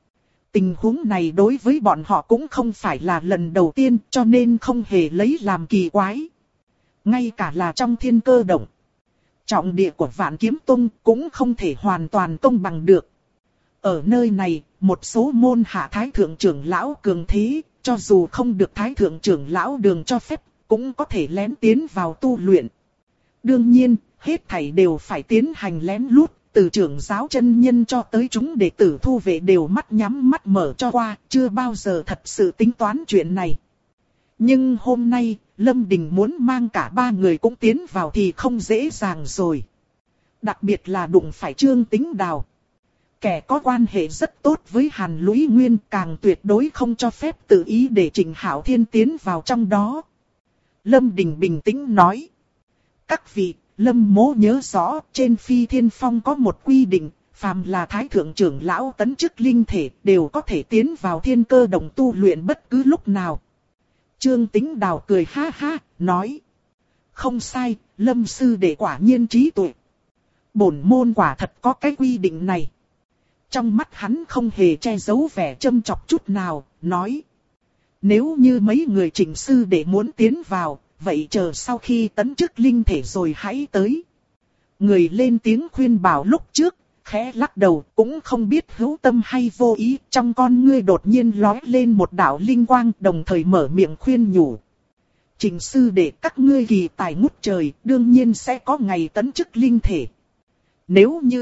Tình huống này đối với bọn họ cũng không phải là lần đầu tiên, cho nên không hề lấy làm kỳ quái. Ngay cả là trong Thiên Cơ Động, trọng địa của Vạn Kiếm Tông cũng không thể hoàn toàn công bằng được. Ở nơi này, một số môn hạ thái thượng trưởng lão cường thế, cho dù không được thái thượng trưởng lão đường cho phép, cũng có thể lén tiến vào tu luyện. Đương nhiên, hết thảy đều phải tiến hành lén lút, từ trưởng giáo chân nhân cho tới chúng đệ tử thu vệ đều mắt nhắm mắt mở cho qua, chưa bao giờ thật sự tính toán chuyện này. Nhưng hôm nay, Lâm Đình muốn mang cả ba người cũng tiến vào thì không dễ dàng rồi. Đặc biệt là đụng phải Trương Tính Đào. Kẻ có quan hệ rất tốt với Hàn Lũy Nguyên, càng tuyệt đối không cho phép tự ý để Trình Hạo Thiên tiến vào trong đó. Lâm Đình bình tĩnh nói. Các vị, Lâm mỗ nhớ rõ, trên Phi Thiên Phong có một quy định, phàm là thái thượng trưởng lão tấn chức linh thể đều có thể tiến vào Thiên Cơ Động tu luyện bất cứ lúc nào. Trương Tính Đào cười ha ha, nói. Không sai, Lâm sư đệ quả nhiên trí tuệ. Bổn môn quả thật có cái quy định này. Trong mắt hắn không hề che giấu vẻ châm chọc chút nào, nói. Nếu như mấy người Trình sư đệ muốn tiến vào, vậy chờ sau khi tấn chức linh thể rồi hãy tới. Người lên tiếng khuyên bảo lúc trước, khẽ lắc đầu, cũng không biết hữu tâm hay vô ý, trong con ngươi đột nhiên lóe lên một đạo linh quang, đồng thời mở miệng khuyên nhủ. Trình sư đệ các ngươi kỳ tài ngút trời, đương nhiên sẽ có ngày tấn chức linh thể. Nếu như...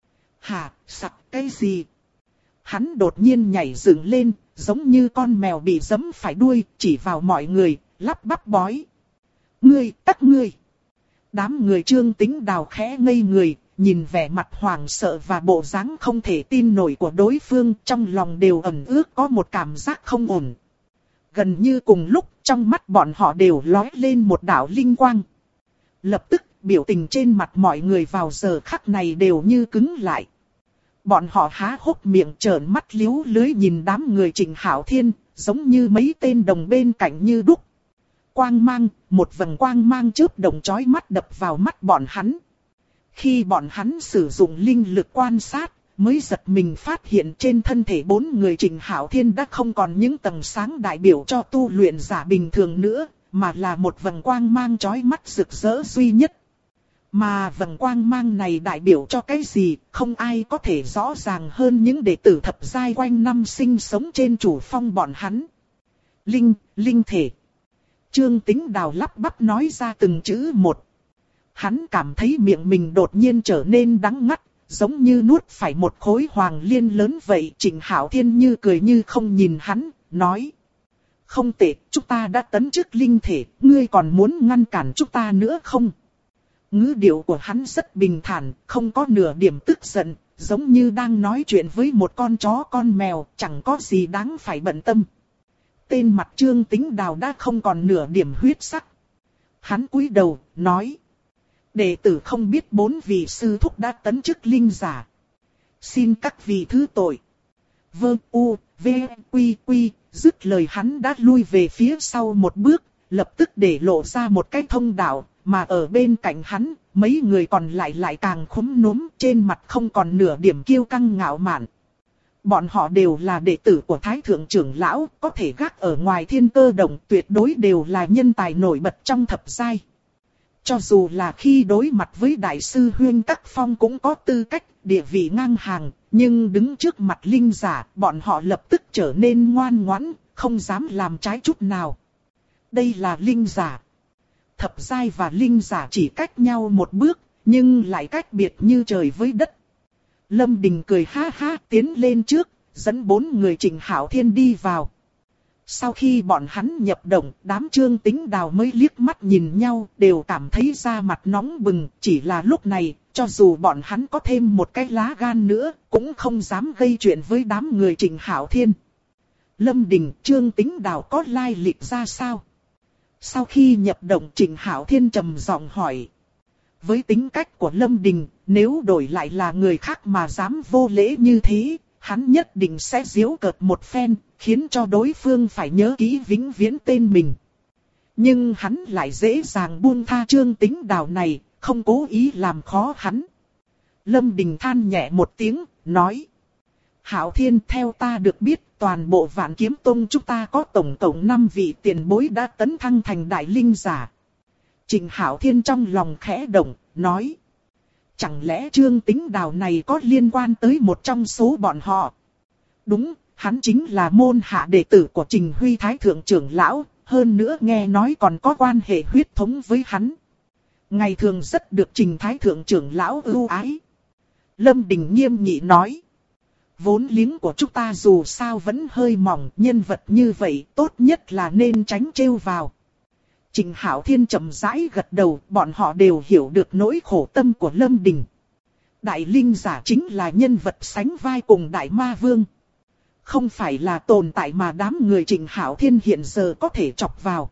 sặc cái gì? Hắn đột nhiên nhảy dựng lên, giống như con mèo bị giẫm phải đuôi, chỉ vào mọi người, lắp bắp bói. Các ngươi. Đám người Trương Tính Đào khẽ ngây người, nhìn vẻ mặt hoảng sợ và bộ dáng không thể tin nổi của đối phương, trong lòng đều ẩn ước có một cảm giác không ổn. Gần như cùng lúc, trong mắt bọn họ đều lóe lên một đạo linh quang. Lập tức, biểu tình trên mặt mọi người vào giờ khắc này đều như cứng lại. Bọn họ há hốc miệng trợn mắt liếu lưới nhìn đám người Trình Hạo Thiên, giống như mấy tên đồng bên cạnh như đúc. Quang mang, một vầng quang mang chớp động chói mắt đập vào mắt bọn hắn. Khi bọn hắn sử dụng linh lực quan sát, mới giật mình phát hiện trên thân thể bốn người Trình Hạo Thiên đã không còn những tầng sáng đại biểu cho tu luyện giả bình thường nữa, mà là một vầng quang mang chói mắt rực rỡ duy nhất. Mà vầng quang mang này đại biểu cho cái gì, không ai có thể rõ ràng hơn những đệ tử thập giai quanh năm sinh sống trên chủ phong bọn hắn. Linh thể. Trương Tính Đào lắp bắp nói ra từng chữ một. Hắn cảm thấy miệng mình đột nhiên trở nên đắng ngắt, giống như nuốt phải một khối hoàng liên lớn vậy. Trình Hạo Thiên như cười như không nhìn hắn, nói. Không tệ, chúng ta đã tấn chức linh thể, ngươi còn muốn ngăn cản chúng ta nữa không? Ngữ điệu của hắn rất bình thản, không có nửa điểm tức giận, giống như đang nói chuyện với một con chó con mèo, chẳng có gì đáng phải bận tâm. Tên mặt Trương Tính Đào đã không còn nửa điểm huyết sắc. Hắn cúi đầu, nói. Đệ tử không biết bốn vị sư thúc đã tấn chức linh giả. Xin các vị thứ tội. Dứt lời hắn đã lui về phía sau một bước, lập tức để lộ ra một cái thông đạo, mà ở bên cạnh hắn, mấy người còn lại càng khúm núm, trên mặt không còn nửa điểm kiêu căng ngạo mạn. Bọn họ đều là đệ tử của Thái Thượng trưởng lão, có thể gác ở ngoài Thiên Cơ Động, tuyệt đối đều là nhân tài nổi bật trong thập giai. Cho dù là khi đối mặt với Đại sư Huyên Các Phong cũng có tư cách, địa vị ngang hàng, nhưng đứng trước mặt linh giả, bọn họ lập tức trở nên ngoan ngoãn, không dám làm trái chút nào. Đây là linh giả. Thập giai và linh giả chỉ cách nhau một bước, nhưng lại cách biệt như trời với đất. Lâm Đình cười ha ha tiến lên trước, dẫn bốn người Trình Hạo Thiên đi vào. Sau khi bọn hắn nhập động, đám Trương Tính Đào mới liếc mắt nhìn nhau, đều cảm thấy da mặt nóng bừng. Chỉ là lúc này, cho dù bọn hắn có thêm một cái lá gan nữa, cũng không dám gây chuyện với đám người Trình Hạo Thiên. Lâm Đình, Trương Tính Đào có lai lịch ra sao? Sau khi nhập động, Trình Hạo Thiên trầm giọng hỏi. Với tính cách của Lâm Đình, nếu đổi lại là người khác mà dám vô lễ như thế, hắn nhất định sẽ giễu cợt một phen, khiến cho đối phương phải nhớ kỹ vĩnh viễn tên mình. Nhưng hắn lại dễ dàng buông tha Trương Tính Đào này, không cố ý làm khó hắn. Lâm Đình than nhẹ một tiếng, nói. Hạo Thiên, theo ta được biết, toàn bộ Vạn Kiếm Tông chúng ta có tổng cộng 5 vị tiền bối đã tấn thăng thành đại linh giả. Trình Hạo Thiên trong lòng khẽ động, nói. Chẳng lẽ Trương Tính Đào này có liên quan tới một trong số bọn họ? Đúng, hắn chính là môn hạ đệ tử của Trình Huy Thái Thượng trưởng lão, hơn nữa nghe nói còn có quan hệ huyết thống với hắn. Ngày thường rất được Trình Thái Thượng trưởng lão ưu ái. Lâm Đình nghiêm nghị nói. Vốn liếng của chúng ta dù sao vẫn hơi mỏng, nhân vật như vậy tốt nhất là nên tránh trêu vào. Trình Hạo Thiên chậm rãi gật đầu, bọn họ đều hiểu được nỗi khổ tâm của Lâm Đình. Đại linh giả chính là nhân vật sánh vai cùng Đại Ma Vương. Không phải là tồn tại mà đám người Trình Hạo Thiên hiện giờ có thể chọc vào.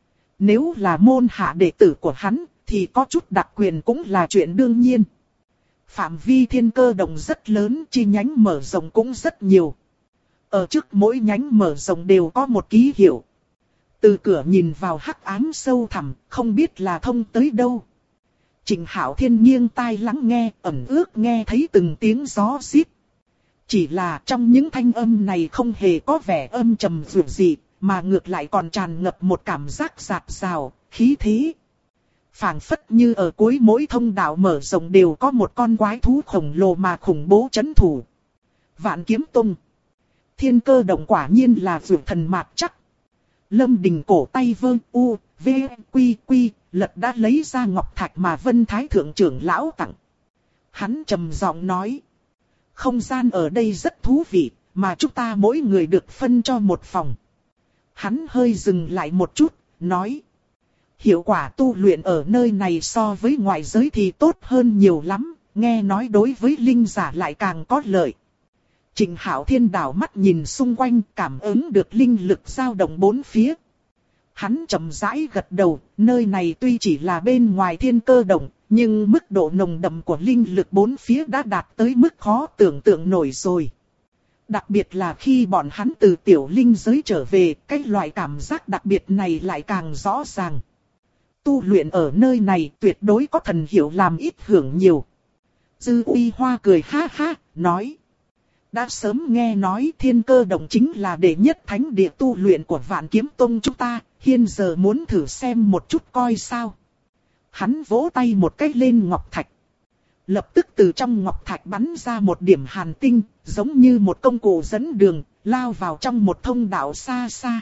Nếu là môn hạ đệ tử của hắn, thì có chút đặc quyền cũng là chuyện đương nhiên. Phạm vi Thiên Cơ Đồng rất lớn, chi nhánh mở rộng cũng rất nhiều. Ở trước mỗi nhánh mở rộng đều có một ký hiệu. Từ cửa nhìn vào hắc ám sâu thẳm, không biết là thông tới đâu. Trình Hạo Thiên nghiêng tai lắng nghe, ẩn ước nghe thấy từng tiếng gió xít. Chỉ là trong những thanh âm này không hề có vẻ âm trầm dịu dị, mà ngược lại còn tràn ngập một cảm giác dạt dào, khí thế. Phảng phất như ở cuối mỗi thông đạo mở rộng đều có một con quái thú khổng lồ mà khủng bố trấn thủ. Vạn Kiếm Tông. Thiên Cơ Động quả nhiên là dược thần mạt chắc. Lâm Đình cổ tay vơ u, v, quy quy, lật đã lấy ra ngọc thạch mà Vân Thái Thượng trưởng lão tặng. Hắn trầm giọng nói. Không gian ở đây rất thú vị, mà chúng ta mỗi người được phân cho một phòng. Hắn hơi dừng lại một chút, nói. Hiệu quả tu luyện ở nơi này so với ngoại giới thì tốt hơn nhiều lắm, nghe nói đối với linh giả lại càng có lợi. Trình Hạo Thiên đảo mắt nhìn xung quanh, cảm ứng được linh lực dao động bốn phía. Hắn chậm rãi gật đầu, nơi này tuy chỉ là bên ngoài Thiên Cơ Động, nhưng mức độ nồng đậm của linh lực bốn phía đã đạt tới mức khó tưởng tượng nổi rồi. Đặc biệt là khi bọn hắn từ tiểu linh giới trở về, cái loại cảm giác đặc biệt này lại càng rõ ràng. Tu luyện ở nơi này tuyệt đối có thần hiệu làm ít hưởng nhiều. Dư Uy Hoa cười ha ha, nói. Đã sớm nghe nói Thiên Cơ Động chính là đệ nhất thánh địa tu luyện của Vạn Kiếm Tông chúng ta, hiện giờ muốn thử xem một chút coi sao. Hắn vỗ tay một cái lên ngọc thạch. Lập tức từ trong ngọc thạch bắn ra một điểm hàn tinh, giống như một công cụ dẫn đường, lao vào trong một thông đạo xa xa.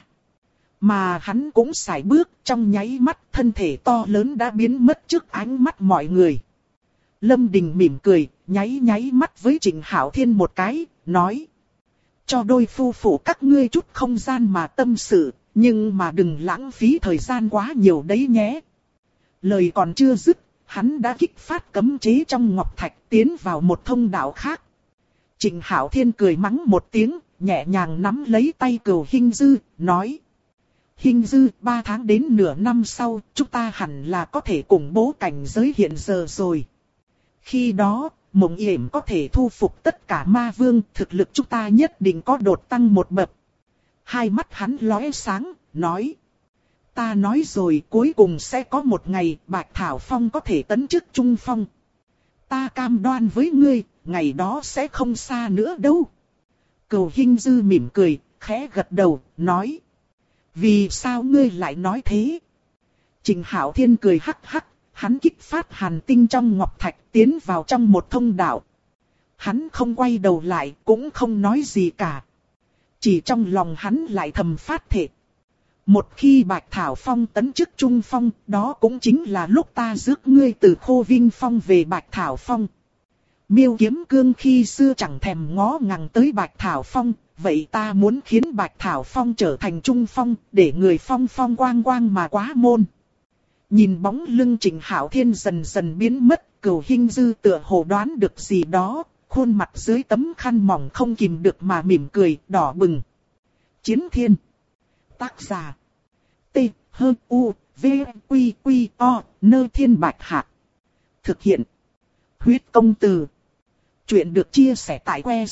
Mà hắn cũng sải bước, trong nháy mắt thân thể to lớn đã biến mất trước ánh mắt mọi người. Lâm Đình mỉm cười, nháy mắt với Trình Hạo Thiên một cái, nói. Cho đôi phu phụ các ngươi chút không gian mà tâm sự, nhưng mà đừng lãng phí thời gian quá nhiều đấy nhé. Lời còn chưa dứt, hắn đã kích phát cấm chế trong ngọc thạch tiến vào một thông đạo khác. Trình Hạo Thiên cười mắng một tiếng, nhẹ nhàng nắm lấy tay Cửu Hinh Dư, nói. Hinh Dư, 3 tháng đến nửa năm sau, chúng ta hẳn là có thể củng cố cảnh giới hiện giờ rồi. Khi đó, Mộng Yểm có thể thu phục tất cả ma vương, thực lực chúng ta nhất định có đột tăng một bậc. Hai mắt hắn lóe sáng, nói. Ta nói rồi, cuối cùng sẽ có một ngày Bạch Thảo Phong có thể tấn chức Trung Phong. Ta cam đoan với ngươi, ngày đó sẽ không xa nữa đâu. Cửu Hinh Dư mỉm cười, khẽ gật đầu, nói. Vì sao ngươi lại nói thế? Trình Hạo Thiên cười hắc hắc, hắn kích phát hàn tinh trong ngọc thạch tiến vào trong một thông đạo. Hắn không quay đầu lại, cũng không nói gì cả. Chỉ trong lòng hắn lại thầm phát thệ. Một khi Bạch Thảo Phong tấn chức Trung Phong, đó cũng chính là lúc ta rước ngươi từ Khô Vinh Phong về Bạch Thảo Phong. Miêu Kiếm Cương khi xưa chẳng thèm ngó ngàng tới Bạch Thảo Phong, vậy ta muốn khiến Bạch Thảo Phong trở thành Trung Phong, để người phong phong quang quang mà quá môn. Nhìn bóng lưng Trình Hạo Thiên dần dần biến mất, Cửu Hinh Dư tựa hồ đoán được gì đó, khuôn mặt dưới tấm khăn mỏng không kìm được mà mỉm cười, đỏ bừng. Chiến Thiên. Tác giả. T, H, U, V, Quy, Quy, O, Nơ Thiên Bạch Hạc. Thực hiện. Huyết Công Từ. Chuyện được chia sẻ tại que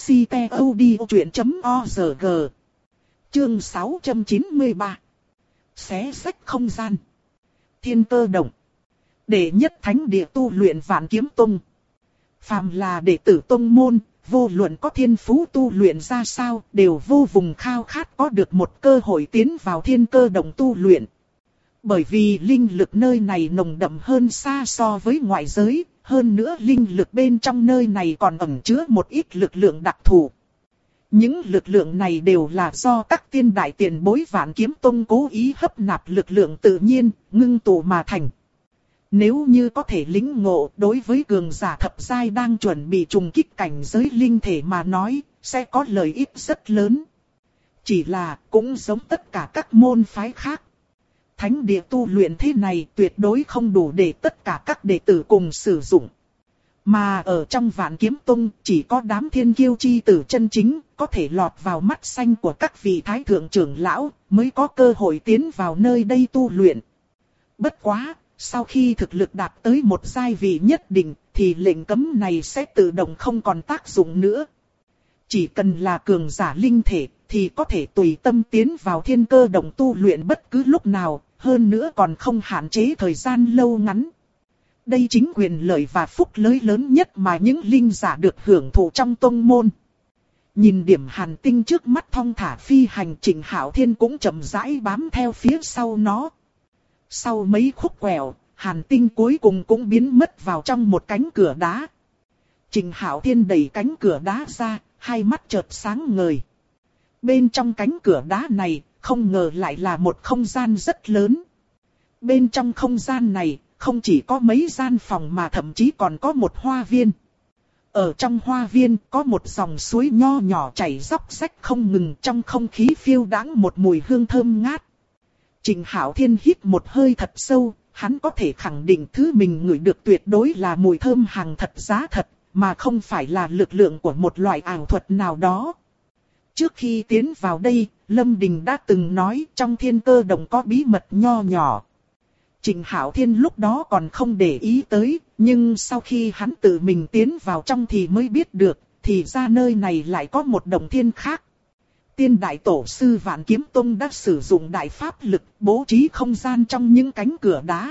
ctod.org. Chương 693. Xé sách không gian. Thiên Cơ Động. Đệ nhất thánh địa tu luyện Vạn Kiếm Tông. Phàm là đệ tử tông môn, vô luận có thiên phú tu luyện ra sao, đều vô vùng khao khát có được một cơ hội tiến vào thiên cơ động tu luyện. Bởi vì linh lực nơi này nồng đậm hơn xa so với ngoại giới, hơn nữa linh lực bên trong nơi này còn ẩn chứa một ít lực lượng đặc thù. Những lực lượng này đều là do các tiên đại tiền bối Vạn Kiếm Tông cố ý hấp nạp lực lượng tự nhiên, ngưng tụ mà thành. Nếu như có thể lĩnh ngộ, đối với cường giả thập giai đang chuẩn bị trùng kích cảnh giới linh thể mà nói, sẽ có lợi ích rất lớn. Chỉ là cũng giống tất cả các môn phái khác. Thánh địa tu luyện thế này tuyệt đối không đủ để tất cả các đệ tử cùng sử dụng. Mà ở trong Vạn Kiếm Tông chỉ có đám thiên kiêu chi tử chân chính có thể lọt vào mắt xanh của các vị thái thượng trưởng lão mới có cơ hội tiến vào nơi đây tu luyện. Bất quá, sau khi thực lực đạt tới một giai vị nhất định thì lệnh cấm này sẽ tự động không còn tác dụng nữa. Chỉ cần là cường giả linh thể thì có thể tùy tâm tiến vào thiên cơ động tu luyện bất cứ lúc nào, hơn nữa còn không hạn chế thời gian lâu ngắn. Đây chính quyền lợi và phúc lợi lớn nhất mà những linh giả được hưởng thụ trong tông môn. Nhìn điểm hàn tinh trước mắt thong thả phi hành, Trịnh Hạo Thiên cũng chậm rãi bám theo phía sau nó. Sau mấy khúc quẹo, hàn tinh cuối cùng cũng biến mất vào trong một cánh cửa đá. Trịnh Hạo Thiên đẩy cánh cửa đá ra, hai mắt chợt sáng ngời. Bên trong cánh cửa đá này, không ngờ lại là một không gian rất lớn. Bên trong không gian này, không chỉ có mấy gian phòng mà thậm chí còn có một hoa viên. Ở trong hoa viên có một dòng suối nho nhỏ chảy róc rách không ngừng, trong không khí phiêu đãng một mùi hương thơm ngát. Trịnh Hạo Thiên hít một hơi thật sâu, hắn có thể khẳng định thứ mình ngửi được tuyệt đối là mùi thơm hàng thật giá thật, mà không phải là lực lượng của một loại ảo thuật nào đó. Trước khi tiến vào đây, Lâm Đình đã từng nói trong thiên cơ động có bí mật nho nhỏ. Trịnh Hạo Thiên lúc đó còn không để ý tới, nhưng sau khi hắn tự mình tiến vào trong thì mới biết được, thì ra nơi này lại có một động thiên khác. Tiên đại tổ sư Vạn Kiếm Tông đã sử dụng đại pháp lực bố trí không gian trong những cánh cửa đá.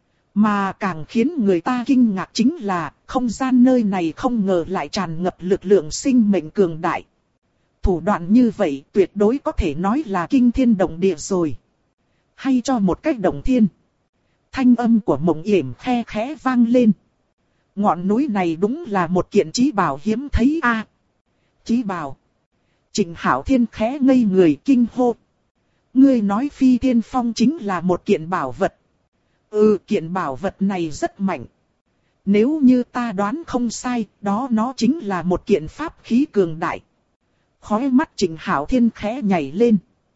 Mà càng khiến người ta kinh ngạc chính là, không gian nơi này không ngờ lại tràn ngập lực lượng sinh mệnh cường đại. Thủ đoạn như vậy tuyệt đối có thể nói là kinh thiên động địa rồi. Hay cho một cách động thiên. Thanh âm của Mộng Yểm khe khẽ vang lên. Ngọn núi này đúng là một kiện chí bảo hiếm thấy a. Chí bảo. Trịnh Hạo Thiên khẽ ngây người kinh hô. Ngươi nói Phi Thiên Phong chính là một kiện bảo vật. Kiện bảo vật này rất mạnh. Nếu như ta đoán không sai, đó nó chính là một kiện pháp khí cường đại. Khóe mắt Trịnh Hạo Thiên khẽ nhảy lên.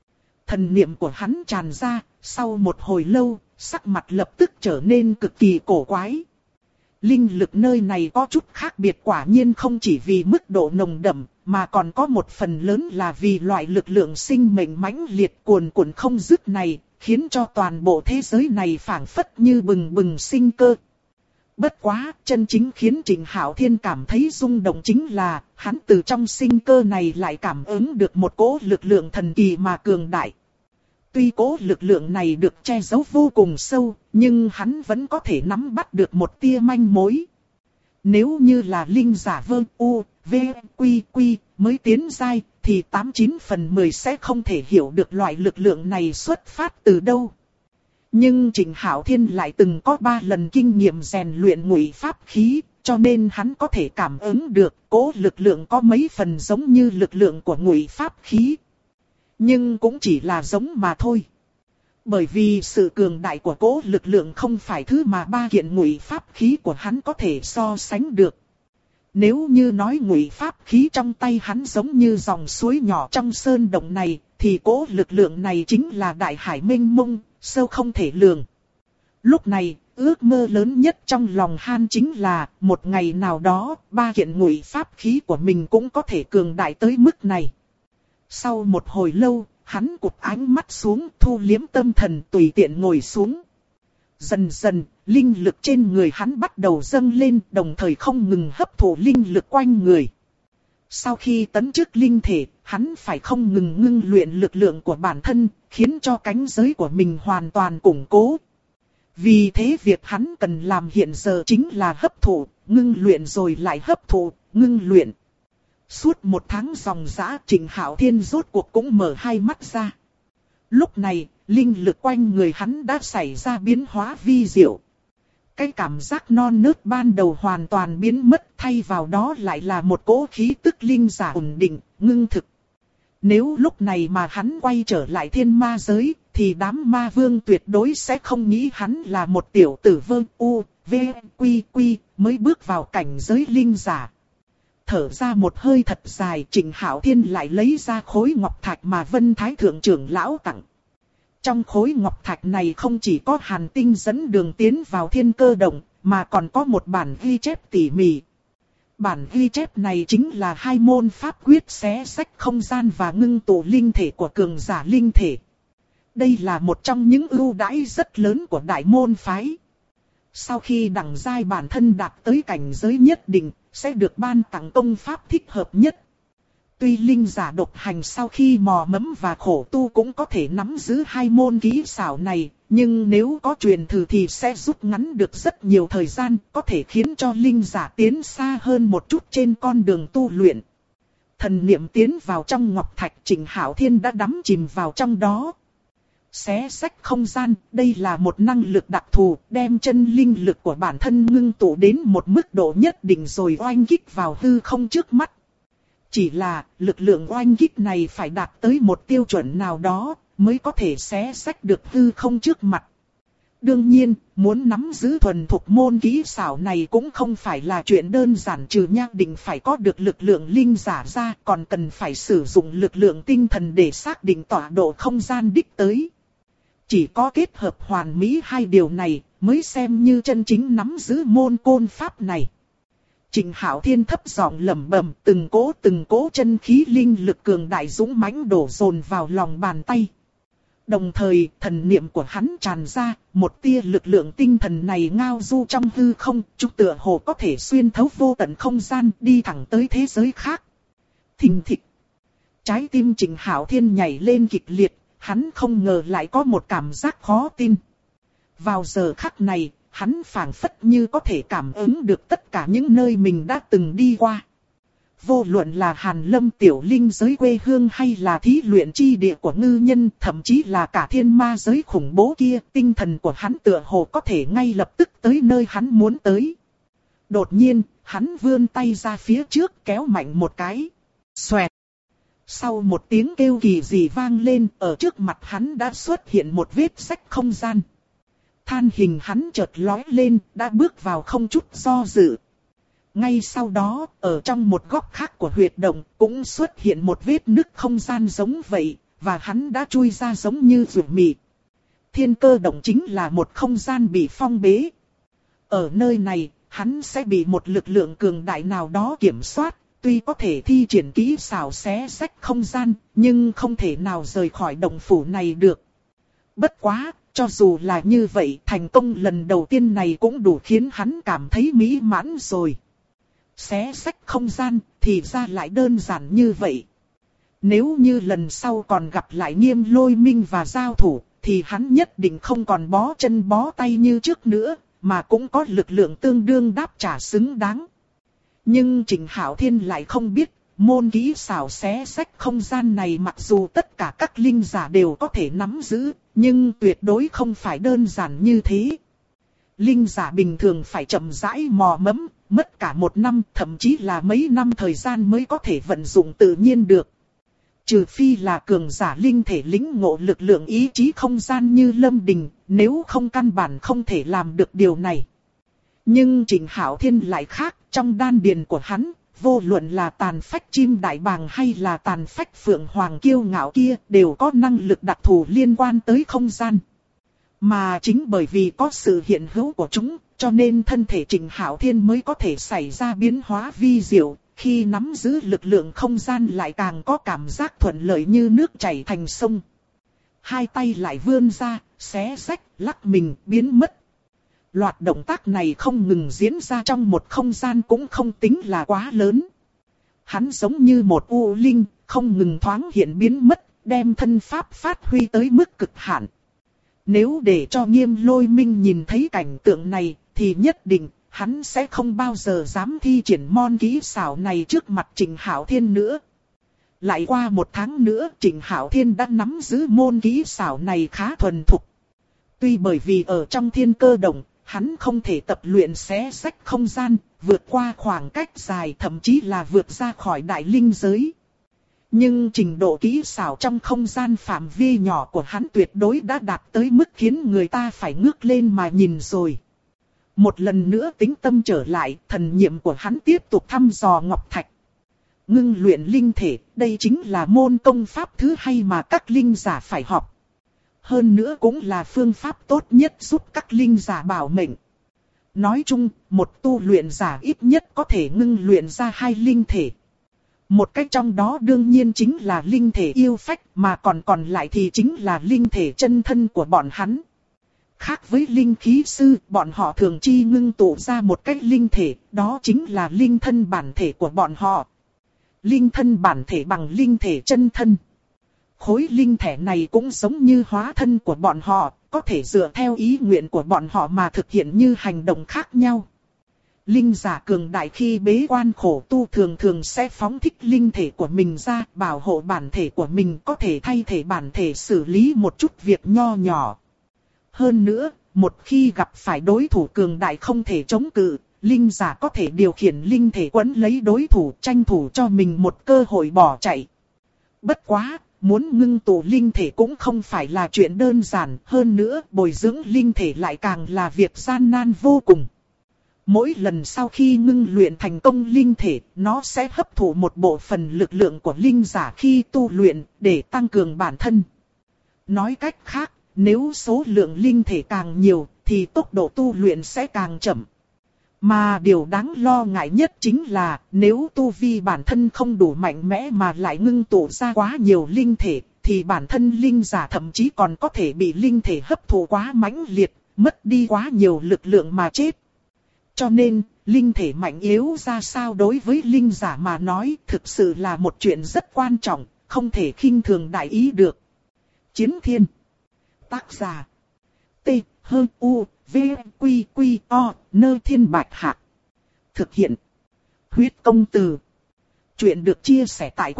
Thần niệm của hắn tràn ra, sau một hồi lâu, sắc mặt lập tức trở nên cực kỳ cổ quái. Linh lực nơi này có chút khác biệt, quả nhiên không chỉ vì mức độ nồng đậm, mà còn có một phần lớn là vì loại lực lượng sinh mệnh mãnh liệt cuồn cuộn không dứt này, khiến cho toàn bộ thế giới này phảng phất như bừng bừng sinh cơ. Bất quá, chân chính khiến Trịnh Hạo Thiên cảm thấy rung động chính là, hắn từ trong sinh cơ này lại cảm ứng được một cỗ lực lượng thần kỳ mà cường đại. Tuy cỗ lực lượng này được che giấu vô cùng sâu, nhưng hắn vẫn có thể nắm bắt được một tia manh mối. Nếu như là linh giả Vương U, V, Quy, Quy mới tiến giai, thì 89/10 sẽ không thể hiểu được loại lực lượng này xuất phát từ đâu. Nhưng Trịnh Hạo Thiên lại từng có 3 lần kinh nghiệm rèn luyện ngụy pháp khí, cho nên hắn có thể cảm ứng được cỗ lực lượng có mấy phần giống như lực lượng của ngụy pháp khí. Nhưng cũng chỉ là giống mà thôi. Bởi vì sự cường đại của cỗ lực lượng không phải thứ mà 3 kiện ngụy pháp khí của hắn có thể so sánh được. Nếu như nói ngụy pháp khí trong tay hắn giống như dòng suối nhỏ trong sơn động này, thì cỗ lực lượng này chính là đại hải mênh mông, sâu không thể lường. Lúc này, ước mơ lớn nhất trong lòng Han chính là, một ngày nào đó, 3 kiện ngụy pháp khí của mình cũng có thể cường đại tới mức này. Sau một hồi lâu, hắn cụp ánh mắt xuống, thu liếm tâm thần, tùy tiện ngồi xuống. Dần dần, linh lực trên người hắn bắt đầu dâng lên, đồng thời không ngừng hấp thụ linh lực quanh người. Sau khi tấn chức linh thể, hắn phải không ngừng ngưng luyện lực lượng của bản thân, khiến cho cánh giới của mình hoàn toàn củng cố. Vì thế việc hắn cần làm hiện giờ chính là hấp thụ, ngưng luyện rồi lại hấp thụ, ngưng luyện. Suốt một tháng ròng rã, Trịnh Hạo Thiên rốt cuộc cũng mở hai mắt ra. Lúc này, linh lực quanh người hắn đã xảy ra biến hóa vi diệu. Cái cảm giác non nớt ban đầu hoàn toàn biến mất, thay vào đó lại là một cỗ khí tức linh giả ổn định, ngưng thực. Nếu lúc này mà hắn quay trở lại thiên ma giới, thì đám ma vương tuyệt đối sẽ không nghĩ hắn là một tiểu tử vương u, v, quy quy, mới bước vào cảnh giới linh giả. Thở ra một hơi thật dài, Trịnh Hạo Thiên lại lấy ra khối ngọc thạch mà Vân Thái Thượng trưởng lão tặng. Trong khối ngọc thạch này không chỉ có hàn tinh dẫn đường tiến vào thiên cơ động, mà còn có một bản ghi chép tỉ mỉ. Bản ghi chép này chính là hai môn pháp quyết xé sách không gian và ngưng tụ linh thể của cường giả linh thể. Đây là một trong những ưu đãi rất lớn của đại môn phái. Sau khi đẳng giai bản thân đạt tới cảnh giới nhất định, sẽ được ban tặng công pháp thích hợp nhất. Tuy linh giả độc hành sau khi mò mẫm và khổ tu cũng có thể nắm giữ hai môn kỹ xảo này, nhưng nếu có truyền thụ thì sẽ rút ngắn được rất nhiều thời gian, có thể khiến cho linh giả tiến xa hơn một chút trên con đường tu luyện. Thần niệm tiến vào trong ngọc thạch, Trịnh Hạo Thiên đã đắm chìm vào trong đó. Xé sách không gian, đây là một năng lực đặc thù, đem chân linh lực của bản thân ngưng tụ đến một mức độ nhất định rồi oanh kích vào hư không trước mắt. Chỉ là, lực lượng oanh kích này phải đạt tới một tiêu chuẩn nào đó, mới có thể xé sách được hư không trước mặt. Đương nhiên, muốn nắm giữ thuần thục môn kỹ xảo này cũng không phải là chuyện đơn giản, trừ nhất định phải có được lực lượng linh giả ra, còn cần phải sử dụng lực lượng tinh thần để xác định tọa độ không gian đích tới. Chỉ có kết hợp hoàn mỹ hai điều này, mới xem như chân chính nắm giữ môn côn pháp này. Trịnh Hạo Thiên thấp giọng lẩm bẩm, từng cỗ chân khí linh lực cường đại dũng mãnh đổ dồn vào lòng bàn tay. Đồng thời, thần niệm của hắn tràn ra, một tia lực lượng tinh thần này ngao du trong hư không, chúng tựa hồ có thể xuyên thấu vô tận không gian, đi thẳng tới thế giới khác. Thình thịch. Trái tim Trịnh Hạo Thiên nhảy lên kịch liệt, hắn không ngờ lại có một cảm giác khó tin. Vào giờ khắc này, hắn phảng phất như có thể cảm ứng được tất cả những nơi mình đã từng đi qua. Vô luận là Hàn Lâm tiểu linh giới quê hương hay là thí luyện chi địa của ngư nhân, thậm chí là cả thiên ma giới khủng bố kia, tinh thần của hắn tựa hồ có thể ngay lập tức tới nơi hắn muốn tới. Đột nhiên, hắn vươn tay ra phía trước kéo mạnh một cái. Xoẹt. Sau một tiếng kêu kỳ dị vang lên, ở trước mặt hắn đã xuất hiện một vết rách không gian. Than hình hắn chợt lói lên, đã bước vào không chút do dự. Ngay sau đó, ở trong một góc khác của huyệt động, cũng xuất hiện một vết nứt không gian giống vậy, và hắn đã chui ra giống như ruột mì. Thiên cơ động chính là một không gian bị phong bế. Ở nơi này, hắn sẽ bị một lực lượng cường đại nào đó kiểm soát, tuy có thể thi triển kỹ xảo xé sách không gian, nhưng không thể nào rời khỏi động phủ này được. Bất quá, cho dù là như vậy, thành công lần đầu tiên này cũng đủ khiến hắn cảm thấy mỹ mãn rồi. Xé sách không gian, thì ra lại đơn giản như vậy. Nếu như lần sau còn gặp lại Nghiêm Lôi Minh và giao thủ, thì hắn nhất định không còn bó chân bó tay như trước nữa, mà cũng có lực lượng tương đương đáp trả xứng đáng. Nhưng Trịnh Hạo Thiên lại không biết, môn kỹ xảo xé sách không gian này mặc dù tất cả các linh giả đều có thể nắm giữ, nhưng tuyệt đối không phải đơn giản như thế. Linh giả bình thường phải chậm rãi mò mẫm, mất cả một năm, thậm chí là mấy năm thời gian mới có thể vận dụng tự nhiên được. Trừ phi là cường giả linh thể lĩnh ngộ lực lượng ý chí không gian như Lâm Đình, nếu không căn bản không thể làm được điều này. Nhưng Trịnh Hạo Thiên lại khác, trong đan điền của hắn, vô luận là tàn phách chim đại bàng hay là tàn phách phượng hoàng kiêu ngạo kia, đều có năng lực đặc thù liên quan tới không gian. Mà chính bởi vì có sự hiện hữu của chúng, cho nên thân thể Trịnh Hạo Thiên mới có thể xảy ra biến hóa vi diệu, khi nắm giữ lực lượng không gian lại càng có cảm giác thuận lợi như nước chảy thành sông. Hai tay lại vươn ra, xé rách, lắc mình, biến mất. Loạt động tác này không ngừng diễn ra trong một không gian cũng không tính là quá lớn. Hắn giống như một u linh, không ngừng thoáng hiện biến mất, đem thân pháp phát huy tới mức cực hạn. Nếu để cho Nghiêm Lôi Minh nhìn thấy cảnh tượng này, thì nhất định hắn sẽ không bao giờ dám thi triển môn kỹ xảo này trước mặt Trịnh Hạo Thiên nữa. Lại qua 1 tháng nữa, Trịnh Hạo Thiên đã nắm giữ môn kỹ xảo này khá thuần thục. Tuy bởi vì ở trong thiên cơ động, hắn không thể tập luyện xé rách không gian, vượt qua khoảng cách dài, thậm chí là vượt ra khỏi đại linh giới. Nhưng trình độ kỹ xảo trong không gian phạm vi nhỏ của hắn tuyệt đối đã đạt tới mức khiến người ta phải ngước lên mà nhìn rồi. Một lần nữa tĩnh tâm trở lại, thần niệm của hắn tiếp tục thăm dò ngọc thạch. Ngưng luyện linh thể, đây chính là môn công pháp thứ hay mà các linh giả phải học. Hơn nữa cũng là phương pháp tốt nhất giúp các linh giả bảo mệnh. Nói chung, một tu luyện giả ít nhất có thể ngưng luyện ra 2 linh thể. Một cách trong đó đương nhiên chính là linh thể yêu phách, mà còn lại thì chính là linh thể chân thân của bọn hắn. Khác với linh khí sư, bọn họ thường chi ngưng tụ ra một cách linh thể, đó chính là linh thân bản thể của bọn họ. Linh thân bản thể bằng linh thể chân thân. Khối linh thể này cũng giống như hóa thân của bọn họ, có thể dựa theo ý nguyện của bọn họ mà thực hiện như hành động khác nhau. Linh giả cường đại khi bế quan khổ tu thường sẽ phóng thích linh thể của mình ra, bảo hộ bản thể của mình, có thể thay thế bản thể xử lý một chút việc nho nhỏ. Hơn nữa, một khi gặp phải đối thủ cường đại không thể chống cự, linh giả có thể điều khiển linh thể quấn lấy đối thủ, tranh thủ cho mình một cơ hội bỏ chạy. Bất quá, muốn ngưng tụ linh thể cũng không phải là chuyện đơn giản, hơn nữa bồi dưỡng linh thể lại càng là việc gian nan vô cùng. Mỗi lần sau khi ngưng luyện thành công linh thể, nó sẽ hấp thụ một bộ phận lực lượng của linh giả khi tu luyện để tăng cường bản thân. Nói cách khác, nếu số lượng linh thể càng nhiều thì tốc độ tu luyện sẽ càng chậm. Mà điều đáng lo ngại nhất chính là nếu tu vi bản thân không đủ mạnh mẽ mà lại ngưng tụ ra quá nhiều linh thể, thì bản thân linh giả thậm chí còn có thể bị linh thể hấp thụ quá mãnh liệt, mất đi quá nhiều lực lượng mà chết. Cho nên, linh thể mạnh yếu ra sao đối với linh giả mà nói thực sự là một chuyện rất quan trọng, không thể khinh thường đại ý được. Chiến Thiên. Tác giả. T. H. U. V. Q. Q. O. Nơ Thiên Bạch Hạc. Thực hiện. Huyết Công Từ. Chuyện được chia sẻ tại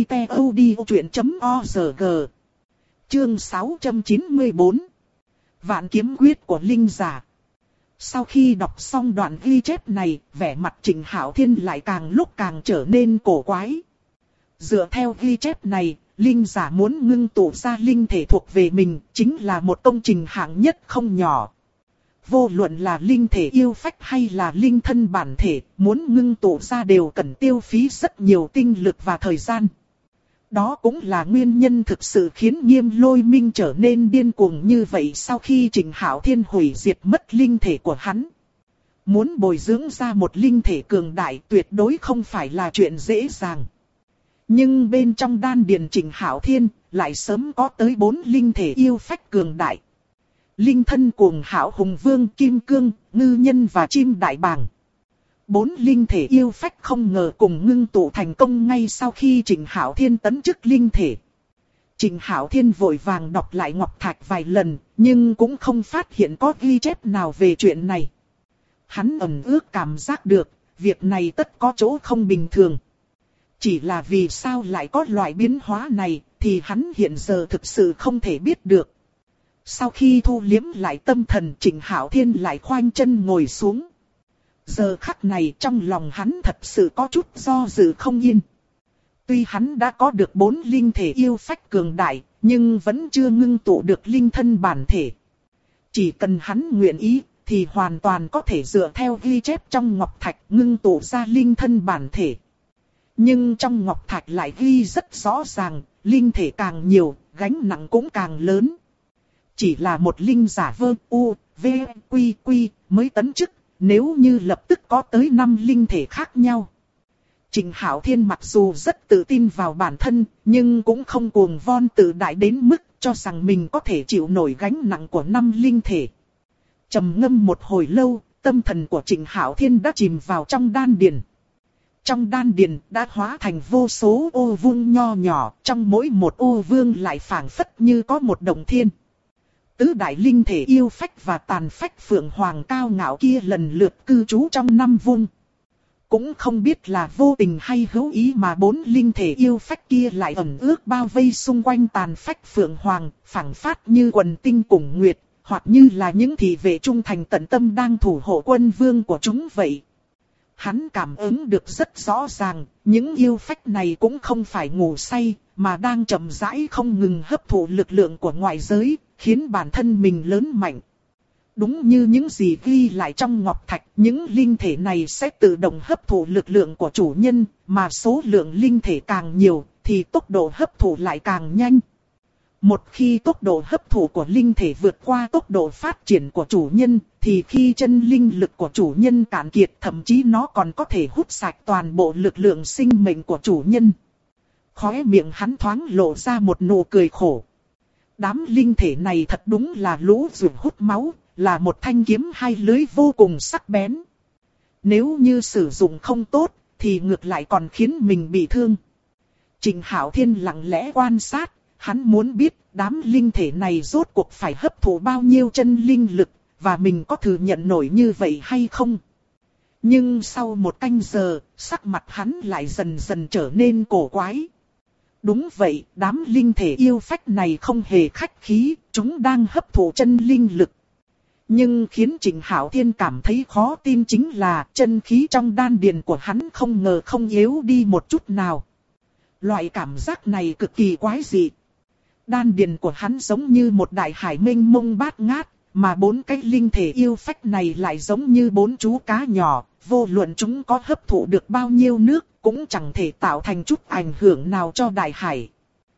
website.odchuyện.org. Chương 694. Vạn kiếm quyết của linh giả. Sau khi đọc xong đoạn ghi chép này, vẻ mặt Trịnh Hạo Thiên lại càng lúc càng trở nên cổ quái. Dựa theo ghi chép này, linh giả muốn ngưng tụ ra linh thể thuộc về mình, chính là một công trình hạng nhất không nhỏ. Vô luận là linh thể yêu phách hay là linh thân bản thể, muốn ngưng tụ ra đều cần tiêu phí rất nhiều tinh lực và thời gian. Đó cũng là nguyên nhân thực sự khiến Nghiêm Lôi Minh trở nên điên cuồng như vậy sau khi Trịnh Hạo Thiên hủy diệt mất linh thể của hắn. Muốn bồi dưỡng ra một linh thể cường đại tuyệt đối không phải là chuyện dễ dàng. Nhưng bên trong đan điền Trịnh Hạo Thiên lại sớm có tới 4 linh thể yêu phách cường đại. Linh thân cuồng hạo hùng vương kim cương, ngư nhân và chim đại bàng. 4 linh thể yêu phách không ngờ cùng ngưng tụ thành công ngay sau khi Trịnh Hạo Thiên tấn chức linh thể. Trịnh Hạo Thiên vội vàng đọc lại ngọc thạch vài lần, nhưng cũng không phát hiện có ghi chép nào về chuyện này. Hắn ẩn ước cảm giác được, việc này tất có chỗ không bình thường. Chỉ là vì sao lại có loại biến hóa này, thì hắn hiện giờ thực sự không thể biết được. Sau khi thu liếm lại tâm thần, Trịnh Hạo Thiên lại khoanh chân ngồi xuống. Giờ khắc này trong lòng hắn thật sự có chút do dự không yên. Tuy hắn đã có được 4 linh thể yêu phách cường đại, nhưng vẫn chưa ngưng tụ được linh thân bản thể. Chỉ cần hắn nguyện ý, thì hoàn toàn có thể dựa theo ghi chép trong ngọc thạch ngưng tụ ra linh thân bản thể. Nhưng trong ngọc thạch lại ghi rất rõ ràng, linh thể càng nhiều, gánh nặng cũng càng lớn. Chỉ là một linh giả vơ u, v, quy quy mới tấn chức, nếu như lập tức có tới 5 linh thể khác nhau. Trịnh Hạo Thiên mặc dù rất tự tin vào bản thân, nhưng cũng không cuồng von tự đại đến mức cho rằng mình có thể chịu nổi gánh nặng của 5 linh thể. Trầm ngâm một hồi lâu, tâm thần của Trịnh Hạo Thiên đã chìm vào trong đan điền. Trong đan điền đã hóa thành vô số ô vuông nho nhỏ, trong mỗi một ô vuông lại phảng phất như có một động thiên. tứ đại linh thể yêu phách và tàn phách phượng hoàng cao ngạo kia lần lượt cư trú trong 5 vùng. Cũng không biết là vô tình hay hữu ý mà 4 linh thể yêu phách kia lại ẩn ước bao vây xung quanh tàn phách phượng hoàng, phảng phát như quần tinh cùng nguyệt, hoặc như là những thị vệ trung thành tận tâm đang thủ hộ quân vương của chúng vậy. Hắn cảm ứng được rất rõ ràng, những yêu phách này cũng không phải ngủ say, mà đang chậm rãi không ngừng hấp thụ lực lượng của ngoại giới, khiến bản thân mình lớn mạnh. Đúng như những gì ghi lại trong ngọc thạch, những linh thể này sẽ tự động hấp thụ lực lượng của chủ nhân, mà số lượng linh thể càng nhiều, thì tốc độ hấp thụ lại càng nhanh. Một khi tốc độ hấp thụ của linh thể vượt qua tốc độ phát triển của chủ nhân, thì khi chân linh lực của chủ nhân cạn kiệt, thậm chí nó còn có thể hút sạch toàn bộ lực lượng sinh mệnh của chủ nhân. Khóe miệng hắn thoáng lộ ra một nụ cười khổ. Đám linh thể này thật đúng là lũ ruột hút máu, là một thanh kiếm hai lưỡi vô cùng sắc bén. Nếu như sử dụng không tốt, thì ngược lại còn khiến mình bị thương. Trình Hạo Thiên lặng lẽ quan sát, hắn muốn biết đám linh thể này rốt cuộc phải hấp thụ bao nhiêu chân linh lực, và mình có thừa nhận nổi như vậy hay không. Nhưng sau một canh giờ, sắc mặt hắn lại dần dần trở nên cổ quái. Đúng vậy, đám linh thể yêu phách này không hề khách khí, chúng đang hấp thụ chân linh lực. Nhưng khiến Trình Hạo Thiên cảm thấy khó tin chính là chân khí trong đan điền của hắn không ngờ không yếu đi một chút nào. Loại cảm giác này cực kỳ quái dị. Đan điền của hắn giống như một đại hải mênh mông bát ngát, mà 4 cái linh thể yêu phách này lại giống như 4 chú cá nhỏ, vô luận chúng có hấp thụ được bao nhiêu nước, cũng chẳng thể tạo thành chút ảnh hưởng nào cho đại hải.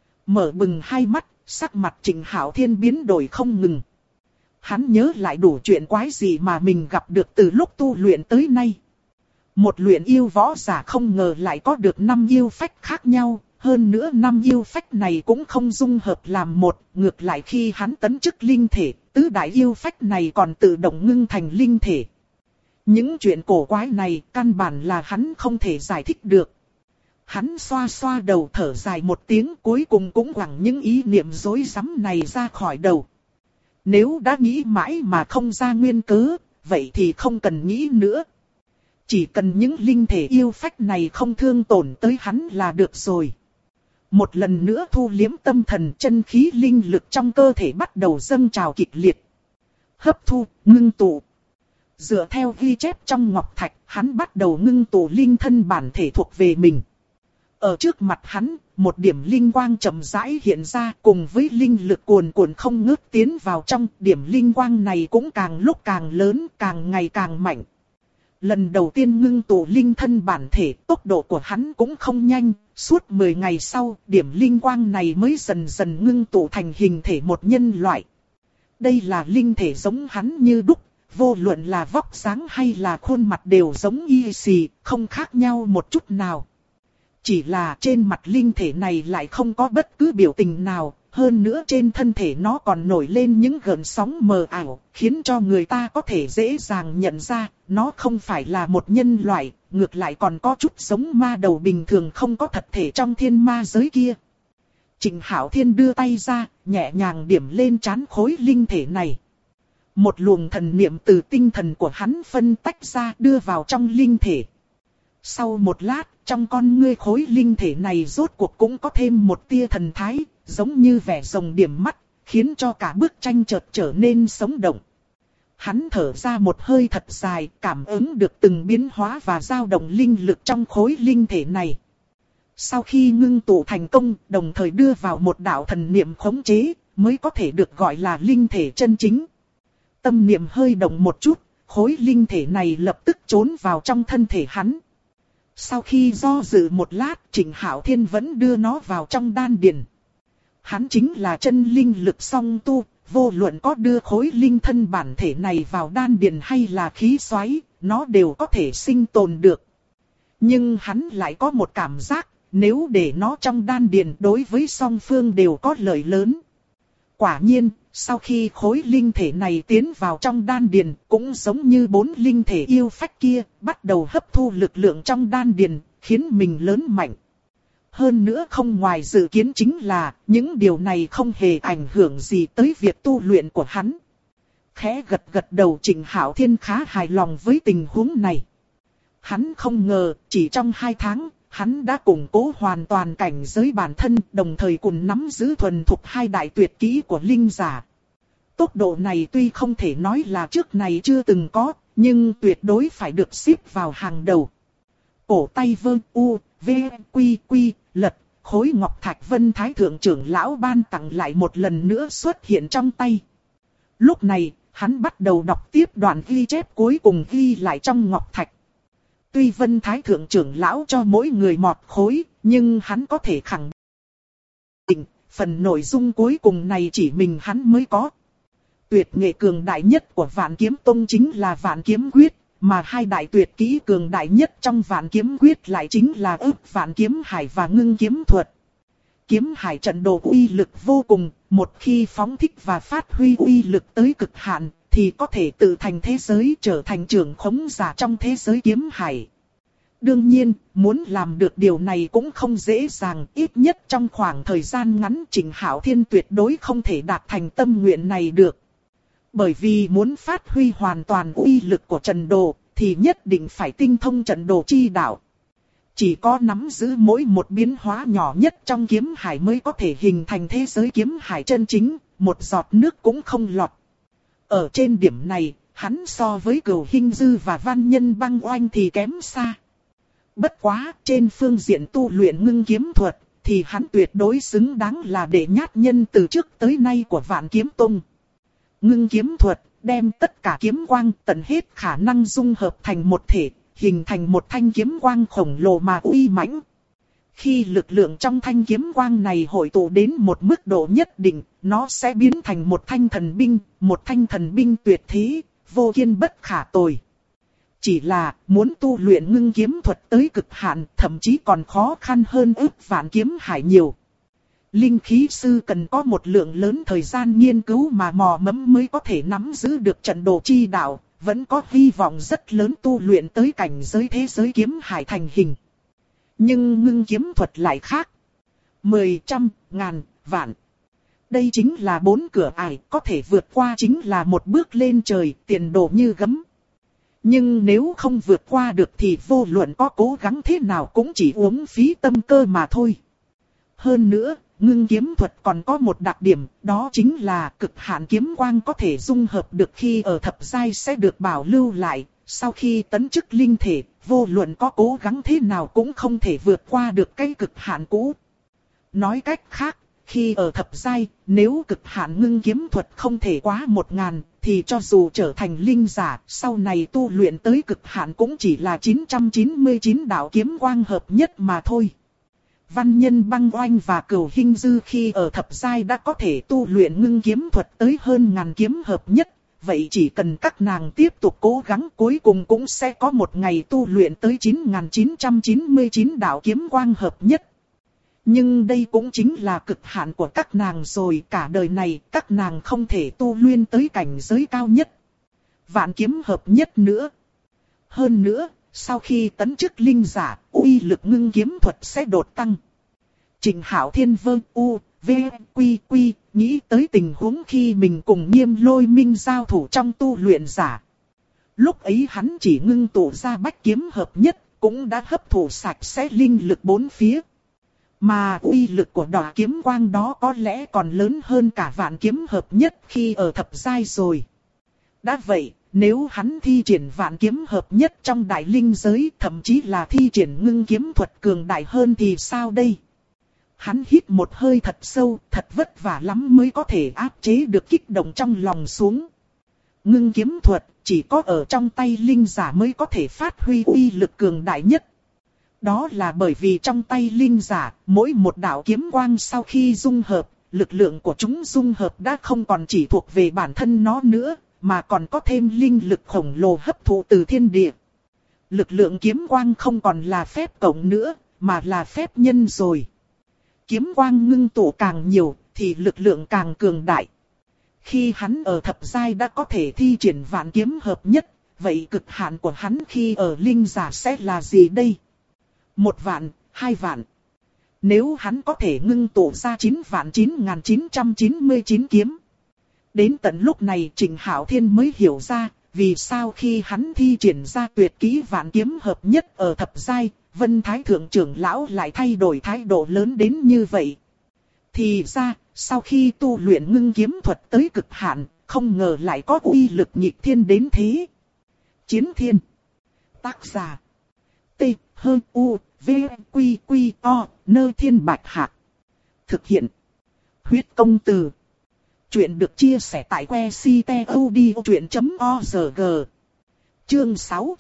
Mở bừng hai mắt, sắc mặt Trình Hạo Thiên biến đổi không ngừng. Hắn nhớ lại đủ chuyện quái gì mà mình gặp được từ lúc tu luyện tới nay. Một luyện yêu võ giả không ngờ lại có được 5 yêu phách khác nhau, hơn nữa 5 yêu phách này cũng không dung hợp làm một, ngược lại khi hắn tấn chức linh thể, tứ đại yêu phách này còn tự động ngưng thành linh thể. Những chuyện cổ quái này căn bản là hắn không thể giải thích được. Hắn xoa xoa đầu thở dài một tiếng, cuối cùng cũng quẳng những ý niệm rối rắm này ra khỏi đầu. Nếu đã nghĩ mãi mà không ra nguyên cớ, vậy thì không cần nghĩ nữa. Chỉ cần những linh thể yêu phách này không thương tổn tới hắn là được rồi. Một lần nữa thu liếm tâm thần, chân khí linh lực trong cơ thể bắt đầu dâng trào kịch liệt. Hấp thu, ngưng tụ. Dựa theo ghi chép trong ngọc thạch, hắn bắt đầu ngưng tụ linh thân bản thể thuộc về mình. Ở trước mặt hắn, một điểm linh quang chậm rãi hiện ra, cùng với linh lực cuồn cuộn không ngớt tiến vào trong, điểm linh quang này cũng càng lúc càng lớn, càng ngày càng mạnh. Lần đầu tiên ngưng tụ linh thân bản thể, tốc độ của hắn cũng không nhanh, suốt 10 ngày sau, điểm linh quang này mới dần dần ngưng tụ thành hình thể một nhân loại. Đây là linh thể giống hắn như đúc, vô luận là vóc dáng hay là khuôn mặt đều giống y xì, không khác nhau một chút nào. Chỉ là trên mặt linh thể này lại không có bất cứ biểu tình nào, hơn nữa trên thân thể nó còn nổi lên những gợn sóng mờ ảo, khiến cho người ta có thể dễ dàng nhận ra, nó không phải là một nhân loại, ngược lại còn có chút giống ma đầu bình thường không có thật thể trong thiên ma giới kia. Trình Hạo Thiên đưa tay ra, nhẹ nhàng điểm lên trán khối linh thể này. Một luồng thần niệm từ tinh thần của hắn phân tách ra đưa vào trong linh thể. Sau một lát, trong con ngươi khối linh thể này rốt cuộc cũng có thêm một tia thần thái, giống như vẻ rồng điểm mắt, khiến cho cả bức tranh chợt trở nên sống động. Hắn thở ra một hơi thật dài, cảm ứng được từng biến hóa và dao động linh lực trong khối linh thể này. Sau khi ngưng tụ thành công, đồng thời đưa vào một đạo thần niệm khống chế, mới có thể được gọi là linh thể chân chính. Tâm niệm hơi động một chút, khối linh thể này lập tức trốn vào trong thân thể hắn. Sau khi do dự một lát, Trình Hạo Thiên vẫn đưa nó vào trong đan điền. Hắn chính là chân linh lực song tu, vô luận có đưa khối linh thân bản thể này vào đan điền hay là khí xoáy, nó đều có thể sinh tồn được. Nhưng hắn lại có một cảm giác, nếu để nó trong đan điền đối với song phương đều có lợi lớn. Quả nhiên, sau khi khối linh thể này tiến vào trong đan điền, cũng giống như 4 linh thể yêu phách kia, bắt đầu hấp thu lực lượng trong đan điền, khiến mình lớn mạnh. Hơn nữa không ngoài dự kiến chính là, những điều này không hề ảnh hưởng gì tới việc tu luyện của hắn. Khẽ gật gật đầu, Trịnh Hạo Thiên khá hài lòng với tình huống này. Hắn không ngờ, chỉ trong 2 tháng, hắn đã củng cố hoàn toàn cảnh giới bản thân, đồng thời cùng nắm giữ thuần thục 2 đại tuyệt kỹ của linh giả. Tốc độ này tuy không thể nói là trước này chưa từng có, nhưng tuyệt đối phải được xếp vào hàng đầu. Cổ tay vơ u, v, quy quy, lật, khối ngọc thạch Vân Thái Thượng trưởng lão ban tặng lại một lần nữa xuất hiện trong tay. Lúc này, hắn bắt đầu đọc tiếp đoạn ghi chép cuối cùng ghi lại trong ngọc thạch. Tuy Vân Thái Thượng trưởng lão cho mỗi người một khối, nhưng hắn có thể khẳng định, phần nội dung cuối cùng này chỉ mình hắn mới có. Tuyệt nghệ cường đại nhất của Vạn Kiếm Tông chính là Vạn Kiếm Quyết, mà 2 đại tuyệt kỹ cường đại nhất trong Vạn Kiếm Quyết lại chính là Ức Vạn Kiếm Hải và Ngưng Kiếm Thuật. Kiếm Hải trận đồ uy lực vô cùng, một khi phóng thích và phát huy uy lực tới cực hạn, thì có thể tự thành thế giới, trở thành trưởng khống giả trong thế giới kiếm hải. Đương nhiên, muốn làm được điều này cũng không dễ dàng, ít nhất trong khoảng thời gian ngắn Trịnh Hạo Thiên tuyệt đối không thể đạt thành tâm nguyện này được. Bởi vì muốn phát huy hoàn toàn uy lực của trận đồ, thì nhất định phải tinh thông trận đồ chi đạo. Chỉ có nắm giữ mỗi một biến hóa nhỏ nhất trong kiếm hải mới có thể hình thành thế giới kiếm hải chân chính, một giọt nước cũng không lọt. Ở trên điểm này, hắn so với Cửu Hinh Dư và Văn Nhân Băng Oanh thì kém xa. Bất quá, trên phương diện tu luyện ngưng kiếm thuật, thì hắn tuyệt đối xứng đáng là đệ nhát nhân từ trước tới nay của Vạn Kiếm Tông. Ngưng kiếm thuật, đem tất cả kiếm quang tận hết khả năng dung hợp thành một thể, hình thành một thanh kiếm quang khổng lồ mà uy mãnh. Khi lực lượng trong thanh kiếm quang này hội tụ đến một mức độ nhất định, nó sẽ biến thành một thanh thần binh tuyệt thế, vô kiên bất khả tồi. Chỉ là, muốn tu luyện ngưng kiếm thuật tới cực hạn, thậm chí còn khó khăn hơn Ức Vạn Kiếm Hải nhiều. Linh khí sư cần có một lượng lớn thời gian nghiên cứu mà mò mẫm mới có thể nắm giữ được trận đồ chi đạo, vẫn có hy vọng rất lớn tu luyện tới cảnh giới thế giới kiếm hải thành hình. Nhưng ngưng kiếm thuật lại khác. 10, trăm, ngàn, vạn. Đây chính là 4 cửa ải, có thể vượt qua chính là một bước lên trời, tiền đồ như gấm. Nhưng nếu không vượt qua được thì vô luận có cố gắng thế nào cũng chỉ uống phí tâm cơ mà thôi. Hơn nữa, ngưng kiếm thuật còn có một đặc điểm, đó chính là cực hạn kiếm quang có thể dung hợp được khi ở thập giai sẽ được bảo lưu lại. Sau khi tấn chức linh thể, vô luận có cố gắng thế nào cũng không thể vượt qua được cái cực hạn cũ. Nói cách khác, khi ở thập giai, nếu cực hạn ngưng kiếm thuật không thể quá 1000, thì cho dù trở thành linh giả, sau này tu luyện tới cực hạn cũng chỉ là 999 đạo kiếm quang hợp nhất mà thôi. Văn Nhân Băng Oanh và Cửu Hinh Dư khi ở thập giai đã có thể tu luyện ngưng kiếm thuật tới hơn 1000 kiếm hợp nhất. Vậy chỉ cần các nàng tiếp tục cố gắng cuối cùng cũng sẽ có một ngày tu luyện tới 9999 đạo kiếm quang hợp nhất. Nhưng đây cũng chính là cực hạn của các nàng rồi, cả đời này các nàng không thể tu luyện tới cảnh giới cao nhất. Vạn kiếm hợp nhất nữa. Hơn nữa, sau khi tấn chức linh giả, uy lực ngưng kiếm thuật sẽ đột tăng. Trịnh Hạo Thiên vơ u, v, quy quy, nghĩ tới tình huống khi mình cùng Nghiêm Lôi Minh giao thủ trong tu luyện giả. Lúc ấy hắn chỉ ngưng tụ ra bách kiếm hợp nhất, cũng đã hấp thụ sạch sẽ linh lực bốn phía. Mà uy lực của đỏ kiếm quang đó có lẽ còn lớn hơn cả vạn kiếm hợp nhất khi ở thập giai rồi. Đã vậy, nếu hắn thi triển vạn kiếm hợp nhất trong đại linh giới, thậm chí là thi triển ngưng kiếm thuật cường đại hơn thì sao đây? Hắn hít một hơi thật sâu, thật vất vả lắm mới có thể áp chế được kích động trong lòng xuống. Ngưng kiếm thuật, chỉ có ở trong tay linh giả mới có thể phát huy uy lực cường đại nhất. Đó là bởi vì trong tay linh giả, mỗi một đạo kiếm quang sau khi dung hợp, lực lượng của chúng dung hợp đã không còn chỉ thuộc về bản thân nó nữa, mà còn có thêm linh lực khổng lồ hấp thụ từ thiên địa. Lực lượng kiếm quang không còn là phép cộng nữa, mà là phép nhân rồi. Kiếm quang ngưng tụ càng nhiều, thì lực lượng càng cường đại. Khi hắn ở thập giai đã có thể thi triển vạn kiếm hợp nhất, vậy cực hạn của hắn khi ở linh giả sẽ là gì đây? 1 vạn, 2 vạn. Nếu hắn có thể ngưng tụ ra 9.9999 kiếm. Đến tận lúc này Trịnh Hạo Thiên mới hiểu ra, vì sao khi hắn thi triển ra tuyệt kỹ vạn kiếm hợp nhất ở thập giai, Vân Thái Thượng trưởng lão lại thay đổi thái độ lớn đến như vậy. Thì ra, sau khi tu luyện ngưng kiếm thuật tới cực hạn, không ngờ lại có uy lực nghịch thiên đến thế. Chiến Thiên. Tác giả. T, H, U, V, Quy, Quy, O, Nơ Thiên Bạch Hạc. Thực hiện. Huyết Công Từ. Chuyện được chia sẻ tại website.odchuyện.org. Chương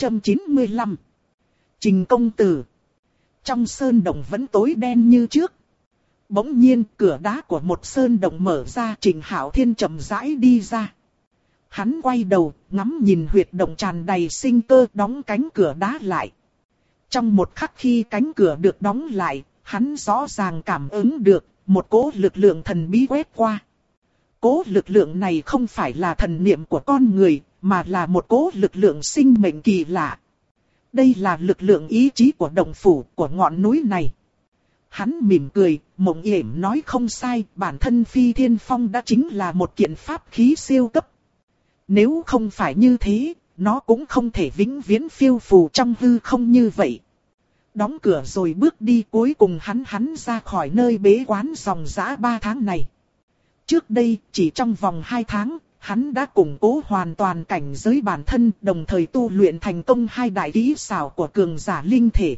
695. Trình công tử. Trong sơn động vẫn tối đen như trước. Bỗng nhiên cửa đá của một sơn động mở ra, Trình Hạo Thiên chậm rãi đi ra. Hắn quay đầu, ngắm nhìn huyệt động tràn đầy sinh cơ, đóng cánh cửa đá lại. Trong một khắc khi cánh cửa được đóng lại, hắn rõ ràng cảm ứng được một cỗ lực lượng thần bí quét qua. Cỗ lực lượng này không phải là thần niệm của con người, mà là một cỗ lực lượng sinh mệnh kỳ lạ. Đây là lực lượng ý chí của động phủ, của ngọn núi này. Hắn mỉm cười, Mộng Yểm nói không sai, bản thân Phi Thiên Phong đã chính là một kiện pháp khí siêu cấp. Nếu không phải như thế, nó cũng không thể vĩnh viễn phiêu phù trong hư không như vậy. Đóng cửa rồi bước đi, cuối cùng hắn ra khỏi nơi bế quan dòng dã 3 tháng này. Trước đây, chỉ trong vòng 2 tháng, hắn đã củng cố hoàn toàn cảnh giới bản thân, đồng thời tu luyện thành công 2 đại kỹ xảo của cường giả linh thể.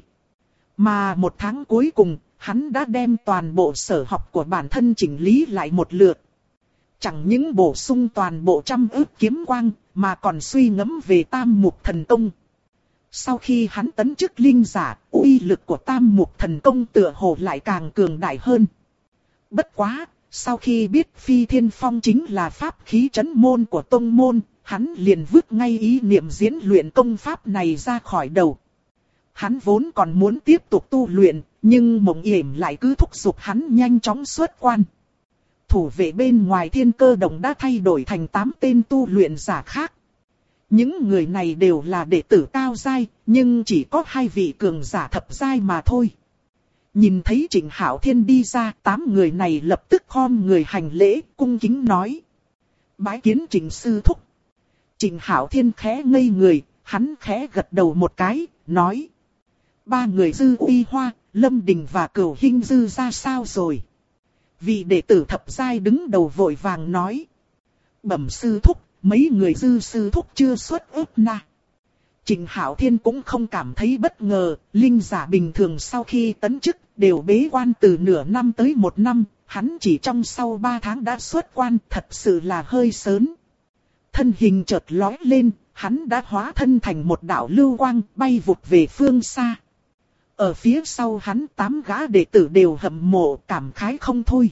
Mà 1 tháng cuối cùng, hắn đã đem toàn bộ sở học của bản thân chỉnh lý lại một lượt. Chẳng những bổ sung toàn bộ 100 ức kiếm quang, mà còn suy ngẫm về Tam Mục Thần Công. Sau khi hắn tấn chức linh giả, uy lực của Tam Mục Thần Công tựa hồ lại càng cường đại hơn. Bất quá, sau khi biết Phi Thiên Phong chính là pháp khí trấn môn của tông môn, hắn liền vứt ngay ý niệm diễn luyện công pháp này ra khỏi đầu. Hắn vốn còn muốn tiếp tục tu luyện, nhưng Mộng Yểm lại cứ thúc giục hắn nhanh chóng xuất quan. Thủ vệ bên ngoài Thiên Cơ Động đã thay đổi thành 8 tên tu luyện giả khác. Những người này đều là đệ tử cao giai, nhưng chỉ có 2 vị cường giả thập giai mà thôi. Nhìn thấy Trịnh Hạo Thiên đi ra, 8 người này lập tức khom người hành lễ, cung kính nói: bái kiến Trịnh sư thúc. Trịnh Hạo Thiên khẽ ngây người, hắn khẽ gật đầu một cái, nói: 3 người Dư Uy Hoa, Lâm Đình và Cửu Hinh Dư ra sao rồi? Vị đệ tử thập giai đứng đầu vội vàng nói: bẩm sư thúc, mấy người Dư sư thúc chưa xuất ức na. Trịnh Hạo Thiên cũng không cảm thấy bất ngờ, linh giả bình thường sau khi tấn chức đều bế quan từ nửa năm tới 1 năm, hắn chỉ trong sau 3 tháng đã xuất quan, thật sự là hơi sớm. Thân hình chợt lói lên, hắn đã hóa thân thành một đạo lưu quang bay vụt về phương xa. Ở phía sau hắn 8 gã đệ tử đều hâm mộ cảm khái không thôi.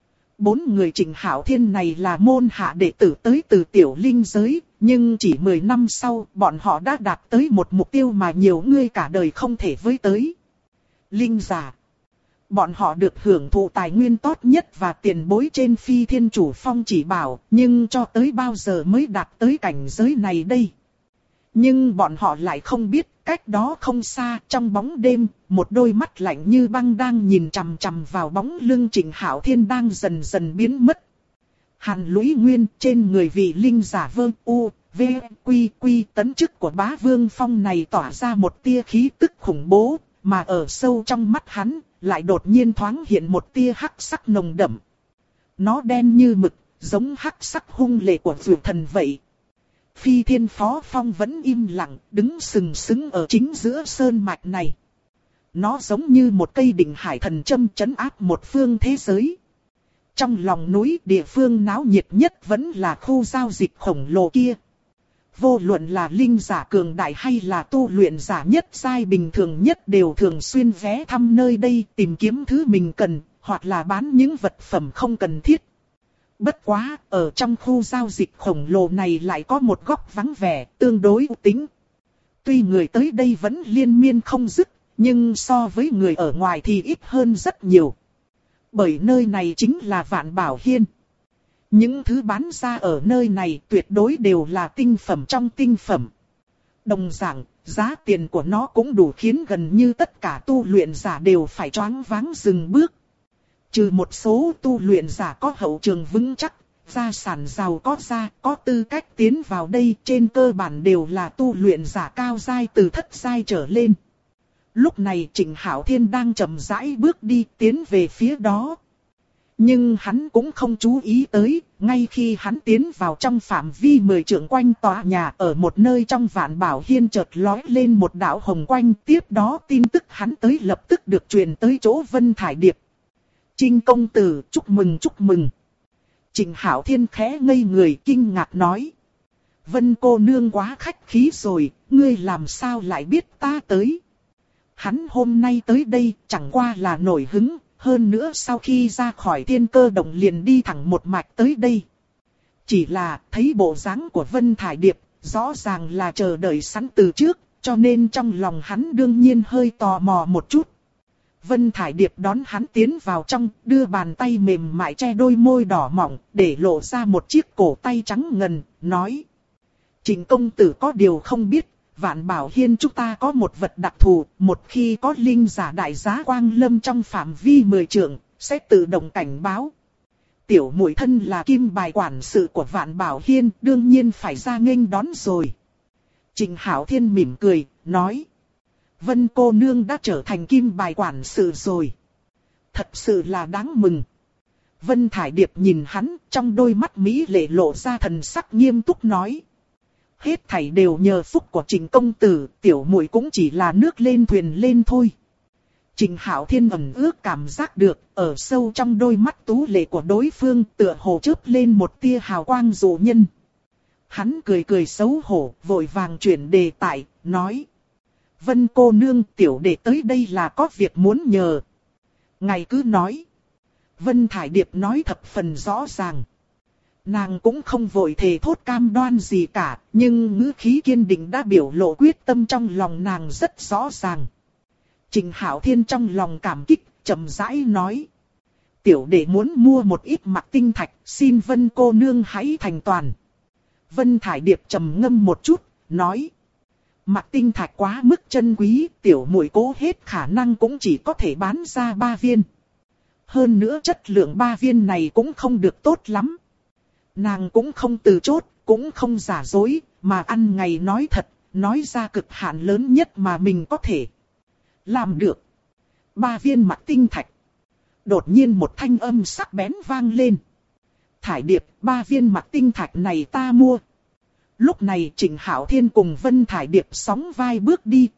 4 người Trịnh Hạo Thiên này là môn hạ đệ tử tới từ tiểu linh giới, nhưng chỉ 10 năm sau bọn họ đã đạt tới một mục tiêu mà nhiều người cả đời không thể với tới. Linh giả. Bọn họ được hưởng thụ tài nguyên tốt nhất và tiền bối trên Phi Thiên Chủ Phong chỉ bảo, nhưng cho tới bao giờ mới đạt tới cảnh giới này đây. Nhưng bọn họ lại không biết, cách đó không xa trong bóng đêm, một đôi mắt lạnh như băng đang nhìn chằm chằm vào bóng lưng Trịnh Hạo Thiên đang dần dần biến mất. Hàn Lũy Nguyên trên người vị linh giả Vương U, V, Quy, Quy tấn chức của Bá Vương Phong này tỏa ra một tia khí tức khủng bố, mà ở sâu trong mắt hắn, lại đột nhiên thoáng hiện một tia hắc sắc nồng đậm. Nó đen như mực, giống hắc sắc hung lệ của Dược Thần vậy. Phi Thiên Phó Phong vẫn im lặng, đứng sừng sững ở chính giữa sơn mạch này. Nó giống như một cây đỉnh hải thần châm trấn áp một phương thế giới. Trong lòng núi, địa phương náo nhiệt nhất vẫn là khu giao dịch khổng lồ kia. Vô luận là linh giả cường đại hay là tu luyện giả nhất giai bình thường nhất đều thường xuyên ghé thăm nơi đây tìm kiếm thứ mình cần, hoặc là bán những vật phẩm không cần thiết. Bất quá, ở trong khu giao dịch khổng lồ này lại có một góc vắng vẻ, tương đối u tĩnh. Tuy người tới đây vẫn liên miên không dứt, nhưng so với người ở ngoài thì ít hơn rất nhiều. Bởi nơi này chính là Vạn Bảo Hiên. Những thứ bán ra ở nơi này tuyệt đối đều là tinh phẩm trong tinh phẩm. Đồng dạng, giá tiền của nó cũng đủ khiến gần như tất cả tu luyện giả đều phải choáng váng dừng bước. Trừ một số tu luyện giả có hậu trường vững chắc, gia sản giàu có tư cách tiến vào đây, trên cơ bản đều là tu luyện giả cao giai từ thất giai trở lên. Lúc này Trịnh Hạo Thiên đang chậm rãi bước đi tiến về phía đó. Nhưng hắn cũng không chú ý tới, ngay khi hắn tiến vào trong phạm vi 10 trượng quanh tòa nhà, ở một nơi trong Vạn Bảo Hiên chợt lói lên một đạo hồng quang, tiếp đó tin tức hắn tới lập tức được truyền tới chỗ Vân Thải Điệp. Trinh công tử, chúc mừng chúc mừng. Trịnh Hạo Thiên khẽ ngây người kinh ngạc nói. Vân cô nương quá khách khí rồi, ngươi làm sao lại biết ta tới? Hắn hôm nay tới đây chẳng qua là nổi hứng, hơn nữa sau khi ra khỏi Thiên Cơ Động liền đi thẳng một mạch tới đây. Chỉ là thấy bộ dáng của Vân Thải Điệp, rõ ràng là chờ đợi sẵn từ trước, cho nên trong lòng hắn đương nhiên hơi tò mò một chút. Vân Thải Điệp đón hắn tiến vào trong, đưa bàn tay mềm mại che đôi môi đỏ mỏng, để lộ ra một chiếc cổ tay trắng ngần, nói. Trịnh công tử có điều không biết, Vạn Bảo Hiên chúng ta có một vật đặc thù, một khi có linh giả đại giá quang lâm trong phạm vi 10 trượng, sẽ tự động cảnh báo. Tiểu muội thân là kim bài quản sự của Vạn Bảo Hiên, đương nhiên phải ra nghênh đón rồi. Trịnh Hạo Thiên mỉm cười, nói. Vân cô nương đã trở thành kim bài quản sự rồi. Thật sự là đáng mừng. Vân Thải Điệp nhìn hắn, trong đôi mắt mỹ lệ lộ ra thần sắc nghiêm túc nói. Hết thảy đều nhờ phúc của Trịnh công tử, tiểu muội cũng chỉ là nước lên thuyền lên thôi. Trịnh Hạo Thiên ẩn ước cảm giác được, ở sâu trong đôi mắt tú lệ của đối phương tựa hồ chớp lên một tia hào quang dụ nhân. Hắn cười cười xấu hổ, vội vàng chuyển đề tài, nói. Vân cô nương, tiểu đệ tới đây là có việc muốn nhờ. Ngài cứ nói. Vân Thải Điệp nói thập phần rõ ràng. Nàng cũng không vội thề thốt cam đoan gì cả, nhưng ngữ khí kiên định đã biểu lộ quyết tâm trong lòng nàng rất rõ ràng. Trịnh Hạo Thiên trong lòng cảm kích, chậm rãi nói. Tiểu đệ muốn mua một ít mặc tinh thạch, xin Vân cô nương hãy thành toàn. Vân Thải Điệp trầm ngâm một chút, nói. Mặc tinh thạch quá mức chân quý, tiểu muội cố hết khả năng cũng chỉ có thể bán ra 3 viên. Hơn nữa chất lượng 3 viên này cũng không được tốt lắm. Nàng cũng không từ chốt, cũng không giả dối, mà ăn ngày nói thật, nói ra cực hạn lớn nhất mà mình có thể làm được. 3 viên mặc tinh thạch. Đột nhiên một thanh âm sắc bén vang lên. Thải Điệp, 3 viên mặc tinh thạch này ta mua. Lúc này Trịnh Hạo Thiên cùng Vân Thải Điệp sóng vai bước đi,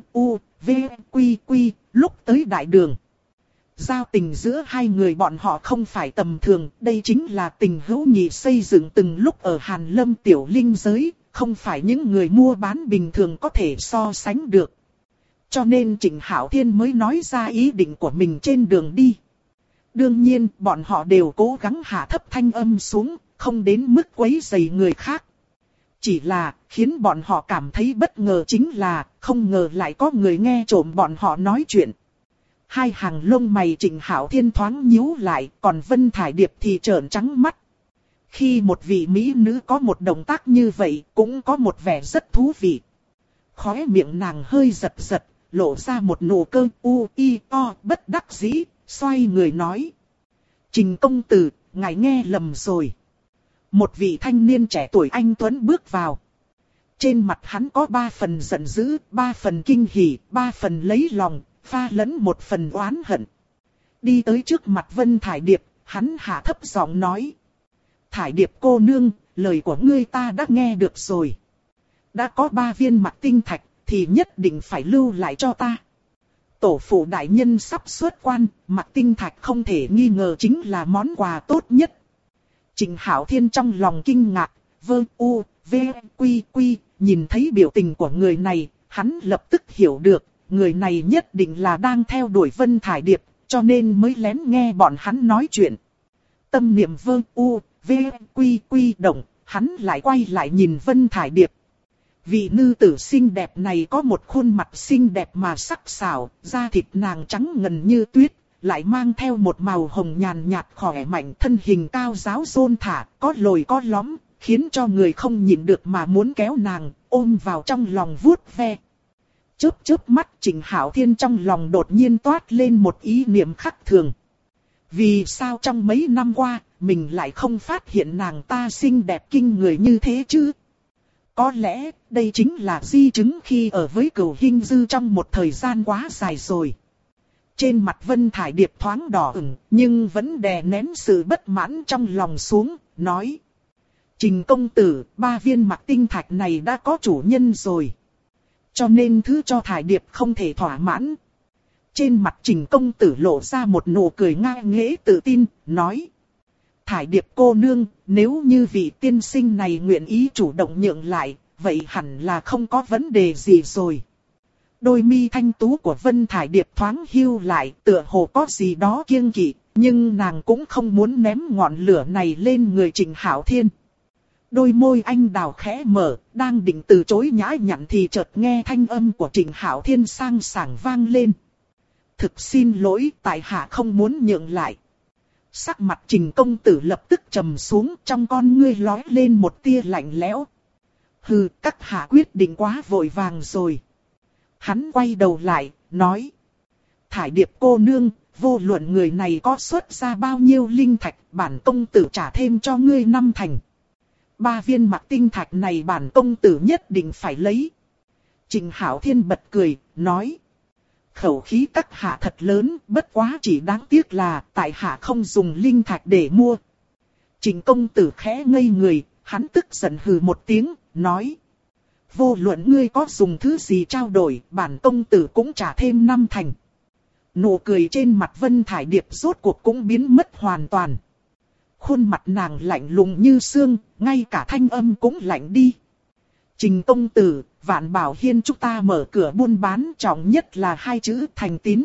lúc tới đại đường. Giao tình giữa hai người bọn họ không phải tầm thường, đây chính là tình hữu nghị xây dựng từng lúc ở Hàn Lâm tiểu linh giới, không phải những người mua bán bình thường có thể so sánh được. Cho nên Trịnh Hạo Thiên mới nói ra ý định của mình trên đường đi. Đương nhiên, bọn họ đều cố gắng hạ thấp thanh âm xuống, không đến mức quấy rầy người khác. Chỉ là, khiến bọn họ cảm thấy bất ngờ chính là, không ngờ lại có người nghe trộm bọn họ nói chuyện. Hai hàng lông mày Trịnh Hạo Thiên thoáng nhíu lại, còn Vân Thải Điệp thì trợn trắng mắt. Khi một vị mỹ nữ có một động tác như vậy, cũng có một vẻ rất thú vị. Khóe miệng nàng hơi giật giật, lộ ra một nụ cơ bất đắc dĩ, xoay người nói. Trịnh công tử, ngài nghe lầm rồi. Một vị thanh niên trẻ tuổi anh tuấn bước vào. Trên mặt hắn có 3 phần giận dữ, 3 phần kinh hỉ, 3 phần lấy lòng, pha lẫn 1 phần oán hận. Đi tới trước mặt Vân Thải Điệp, hắn hạ thấp giọng nói. Thải Điệp cô nương, lời của ngươi ta đã nghe được rồi. Đã có 3 viên mặc tinh thạch, thì nhất định phải lưu lại cho ta. Tổ phụ đại nhân sắp xuất quan, mặc tinh thạch không thể nghi ngờ chính là món quà tốt nhất. Trịnh Hạo Thiên trong lòng kinh ngạc, nhìn thấy biểu tình của người này, hắn lập tức hiểu được, người này nhất định là đang theo đuổi Vân Thải Điệp, cho nên mới lén nghe bọn hắn nói chuyện. Tâm niệm động, hắn lại quay lại nhìn Vân Thải Điệp. Vị nữ tử xinh đẹp này có một khuôn mặt xinh đẹp mà sắc sảo, da thịt nàng trắng ngần như tuyết, lại mang theo một màu hồng nhàn nhạt khỏe mạnh, thân hình cao ráo rôn thả, có lồi có lõm, khiến cho người không nhịn được mà muốn kéo nàng, ôm vào trong lòng vuốt ve. Chớp chớp mắt, Trịnh Hạo Thiên trong lòng đột nhiên toát lên một ý niệm khác thường. Vì sao trong mấy năm qua, mình lại không phát hiện nàng ta xinh đẹp kinh người như thế chứ? Có lẽ, đây chính là di chứng khi ở với Cửu Hinh Dư trong một thời gian quá dài rồi. Trên mặt Vân Thải Điệp thoáng đỏ ửng, nhưng vẫn đè nén sự bất mãn trong lòng xuống, nói. Trình công tử, 3 viên mặc tinh thạch này đã có chủ nhân rồi. Cho nên thứ cho Thải Điệp không thể thỏa mãn. Trên mặt Trình công tử lộ ra một nụ cười ngang nghễ tự tin, nói. Thải Điệp cô nương, nếu như vị tiên sinh này nguyện ý chủ động nhượng lại, vậy hẳn là không có vấn đề gì rồi. Đôi mi thanh tú của Vân Thải Điệp thoáng hưu lại, tựa hồ có gì đó kiêng kỵ, nhưng nàng cũng không muốn ném ngọn lửa này lên người Trịnh Hạo Thiên. Đôi môi anh đào khẽ mở, đang định từ chối nhã nhặn thì chợt nghe thanh âm của Trịnh Hạo Thiên sang sảng vang lên. Thực xin lỗi, tại hạ không muốn nhượng lại. Sắc mặt Trình công tử lập tức trầm xuống, trong con ngươi lóe lên một tia lạnh lẽo. Hừ, các hạ quyết định quá vội vàng rồi. Hắn quay đầu lại, nói. Thải Điệp cô nương, vô luận người này có xuất ra bao nhiêu linh thạch, bản công tử trả thêm cho ngươi 5 thành. 3 viên mặc tinh thạch này bản công tử nhất định phải lấy. Trịnh Hạo Thiên bật cười, nói. Khẩu khí các hạ thật lớn, bất quá chỉ đáng tiếc là tại hạ không dùng linh thạch để mua. Trịnh công tử khẽ ngây người, hắn tức giận hừ một tiếng, nói. Vô luận ngươi có dùng thứ gì trao đổi, bản công tử cũng trả thêm 5 thành. Nụ cười trên mặt Vân Thải Điệp rốt cuộc cũng biến mất hoàn toàn. Khuôn mặt nàng lạnh lùng như xương, ngay cả thanh âm cũng lạnh đi. Trình công tử, Vạn Bảo Hiên chúng ta mở cửa buôn bán, trọng nhất là 2 chữ thành tín.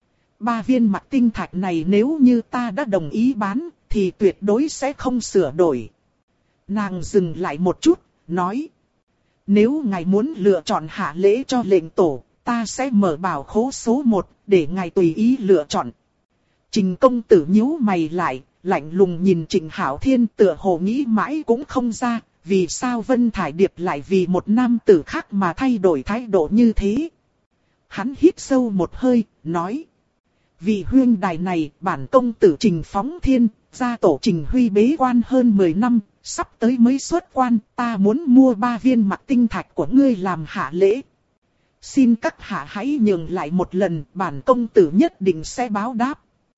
3 viên mặc tinh thạch này nếu như ta đã đồng ý bán, thì tuyệt đối sẽ không sửa đổi. Nàng dừng lại một chút, nói. Nếu ngài muốn lựa chọn hạ lễ cho lệnh tổ, ta sẽ mở bảo khố số 1, để ngài tùy ý lựa chọn. Trình công tử nhíu mày lại, lạnh lùng nhìn Trịnh Hạo Thiên, tựa hồ nghĩ mãi cũng không ra, vì sao Vân Thải Điệp lại vì một nam tử khác mà thay đổi thái độ như thế. Hắn hít sâu một hơi, nói. Vị huyên đài này, bản công tử Trình Phóng Thiên, gia tổ Trình Huy bế quan hơn 10 năm, sắp tới mới xuất quan, ta muốn mua 3 viên mặc tinh thạch của ngươi làm hạ lễ. Xin các hạ hãy nhường lại một lần, bản công tử nhất định sẽ báo đáp.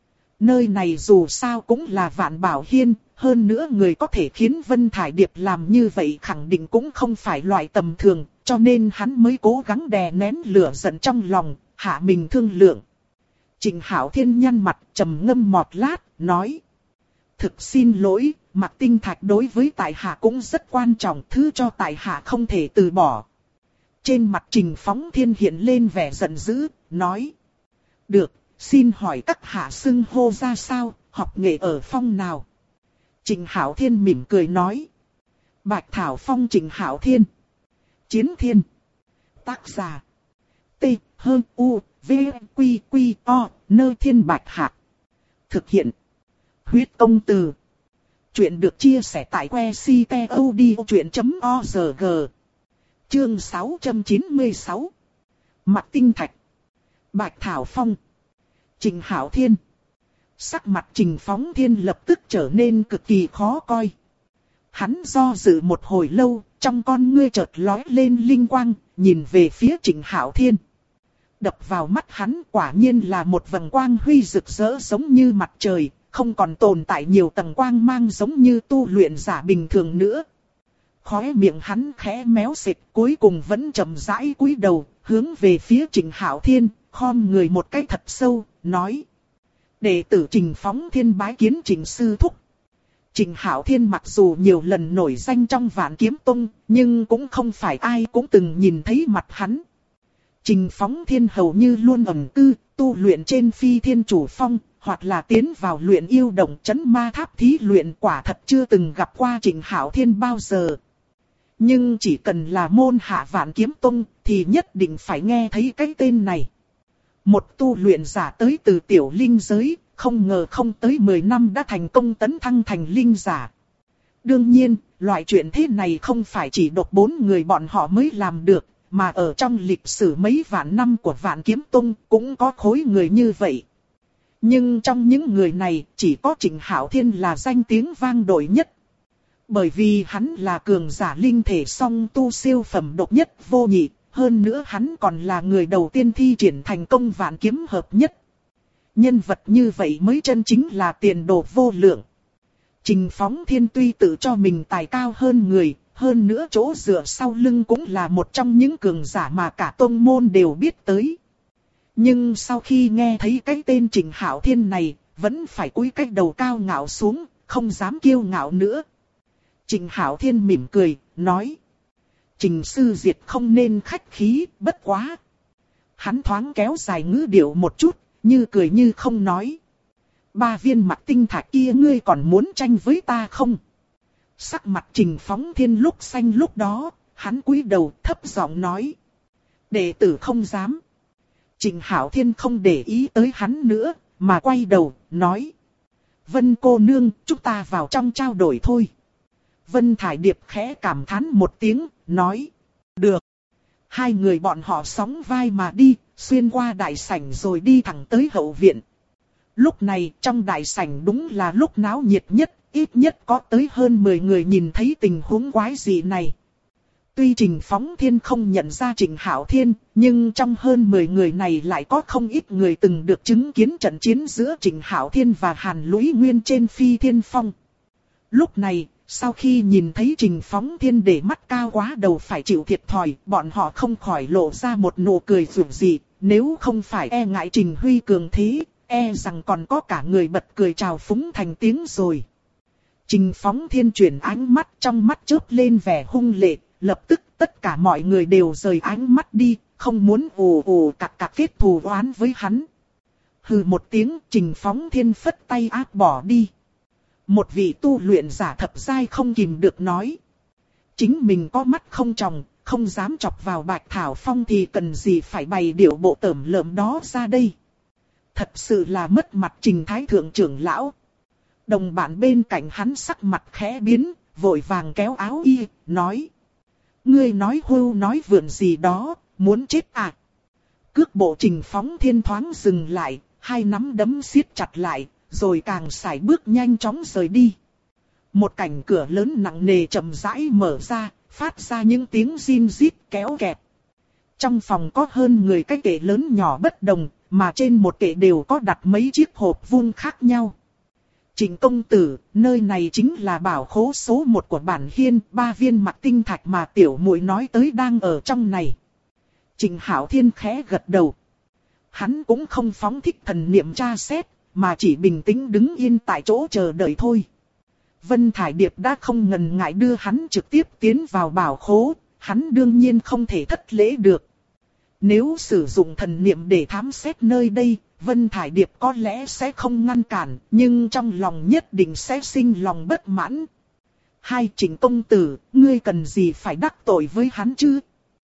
Nơi này dù sao cũng là Vạn Bảo Hiên, hơn nữa người có thể khiến Vân Thải Điệp làm như vậy khẳng định cũng không phải loại tầm thường, cho nên hắn mới cố gắng đè nén lửa giận trong lòng, hạ mình thương lượng. Trịnh Hạo Thiên nhăn mặt, trầm ngâm một lát, nói. Thực xin lỗi, mặc tinh thạch đối với tại hạ cũng rất quan trọng, thứ cho tại hạ không thể từ bỏ. Trên mặt Trình Phóng Thiên hiện lên vẻ giận dữ, nói. Được, xin hỏi các hạ xưng hô ra sao, học nghệ ở phong nào? Trịnh Hạo Thiên mỉm cười nói. Bạch Thảo Phong Trịnh Hạo Thiên. Chiến Thiên. Tác giả. T, H, U, V, Quy, Quy, O, Nơi Thiên Bạch Hạc. Thực hiện. Huyết công từ. Chuyện được chia sẻ tại que ctod.org. Chương 696. Mặc tinh thạch. Bạch Thảo Phong. Trịnh Hạo Thiên. Sắc mặt Trình Phóng Thiên lập tức trở nên cực kỳ khó coi. Hắn do dự một hồi lâu, trong con ngươi chợt lóe lên linh quang, nhìn về phía Trịnh Hạo Thiên. Đập vào mắt hắn quả nhiên là một vầng quang huy rực rỡ giống như mặt trời, không còn tồn tại nhiều tầng quang mang giống như tu luyện giả bình thường nữa. Khóe miệng hắn khẽ méo xịt, cuối cùng vẫn chậm rãi cúi đầu, hướng về phía Trịnh Hạo Thiên, khom người một cái thật sâu, nói. Đệ tử Trình Phóng Thiên bái kiến Trình sư thúc. Trịnh Hạo Thiên mặc dù nhiều lần nổi danh trong Vạn Kiếm Tông, nhưng cũng không phải ai cũng từng nhìn thấy mặt hắn. Trình Phóng Thiên hầu như luôn ẩn cư, tu luyện trên Phi Thiên Chủ Phong, hoặc là tiến vào luyện yêu động trấn ma tháp thí luyện, quả thật chưa từng gặp qua Trịnh Hạo Thiên bao giờ. Nhưng chỉ cần là môn hạ Vạn Kiếm Tông, thì nhất định phải nghe thấy cái tên này. Một tu luyện giả tới từ tiểu linh giới, không ngờ không tới 10 năm đã thành công tấn thăng thành linh giả. Đương nhiên, loại chuyện thế này không phải chỉ độc 4 người bọn họ mới làm được, mà ở trong lịch sử mấy vạn năm của Vạn Kiếm Tông cũng có khối người như vậy. Nhưng trong những người này, chỉ có Trịnh Hạo Thiên là danh tiếng vang dội nhất. Bởi vì hắn là cường giả linh thể song tu siêu phẩm độc nhất vô nhị, hơn nữa hắn còn là người đầu tiên thi triển thành công vạn kiếm hợp nhất. Nhân vật như vậy mới chân chính là tiền đồ vô lượng. Trình Phóng Thiên tuy tự cho mình tài cao hơn người, hơn nữa chỗ dựa sau lưng cũng là một trong những cường giả mà cả tông môn đều biết tới. Nhưng sau khi nghe thấy cái tên Trình Hạo Thiên này, vẫn phải cúi cái đầu cao ngạo xuống, không dám kiêu ngạo nữa. Trình Hạo Thiên mỉm cười, nói. Trình sư diệt không nên khách khí, bất quá. Hắn thoáng kéo dài ngữ điệu một chút, như cười như không nói. 3 viên mặt tinh thạch kia ngươi còn muốn tranh với ta không? Sắc mặt Trình Phóng Thiên lúc xanh lúc đó, hắn cúi đầu thấp giọng nói. Đệ tử không dám. Trình Hạo Thiên không để ý tới hắn nữa, mà quay đầu, nói. Vân cô nương, chúng ta vào trong trao đổi thôi. Vân Thải Điệp khẽ cảm thán một tiếng, nói. Được. Hai người bọn họ sóng vai mà đi, xuyên qua đại sảnh rồi đi thẳng tới hậu viện. Lúc này trong đại sảnh đúng là lúc náo nhiệt nhất, ít nhất có tới hơn 10 người nhìn thấy tình huống quái dị này. Tuy Trình Phóng Thiên không nhận ra Trình Hạo Thiên, nhưng trong hơn 10 người này lại có không ít người từng được chứng kiến trận chiến giữa Trình Hạo Thiên và Hàn Lũy Nguyên trên Phi Thiên Phong. Lúc này, sau khi nhìn thấy Trình Phóng Thiên để mắt cao quá đầu phải chịu thiệt thòi, bọn họ không khỏi lộ ra một nụ cười rụng rị, nếu không phải e ngại Trình Huy cường thế, e rằng còn có cả người bật cười chào phúng thành tiếng rồi. Trình Phóng Thiên chuyển ánh mắt, trong mắt chớp lên vẻ hung lệ, lập tức tất cả mọi người đều rời ánh mắt đi, không muốn ù ù cặc cặc kết thù oán với hắn. Hừ một tiếng, Trình Phóng Thiên phất tay áp bỏ đi. Một vị tu luyện giả thập giai không kìm được nói. Chính mình có mắt không tròng, không dám chọc vào Bạch Thảo Phong thì cần gì phải bày điệu bộ tởm lợm đó ra đây. Thật sự là mất mặt Trình Thái Thượng trưởng lão. Đồng bạn bên cạnh hắn sắc mặt khẽ biến, vội vàng kéo áo y, nói. Ngươi nói hưu nói vượn gì đó, muốn chết à? Cước bộ Trình Phóng Thiên thoáng dừng lại, hai nắm đấm siết chặt lại, rồi càng sải bước nhanh chóng rời đi. Một cảnh cửa lớn nặng nề chậm rãi mở ra, phát ra những tiếng rin rít kéo kẹt. Trong phòng có hơn 10 cái kệ lớn nhỏ bất đồng, mà trên một kệ đều có đặt mấy chiếc hộp vuông khác nhau. Trình công tử, nơi này chính là bảo khố số 1 của bản hiên, 3 viên mặt tinh thạch mà tiểu muội nói tới đang ở trong này. Trình Hạo Thiên khẽ gật đầu. Hắn cũng không phóng thích thần niệm tra xét, mà chỉ bình tĩnh đứng yên tại chỗ chờ đợi thôi. Vân Thải Điệp đã không ngần ngại đưa hắn trực tiếp tiến vào bảo khố, hắn đương nhiên không thể thất lễ được. Nếu sử dụng thần niệm để thám xét nơi đây, Vân Thải Điệp có lẽ sẽ không ngăn cản, nhưng trong lòng nhất định sẽ sinh lòng bất mãn. Hai Trình công tử, ngươi cần gì phải đắc tội với hắn chứ?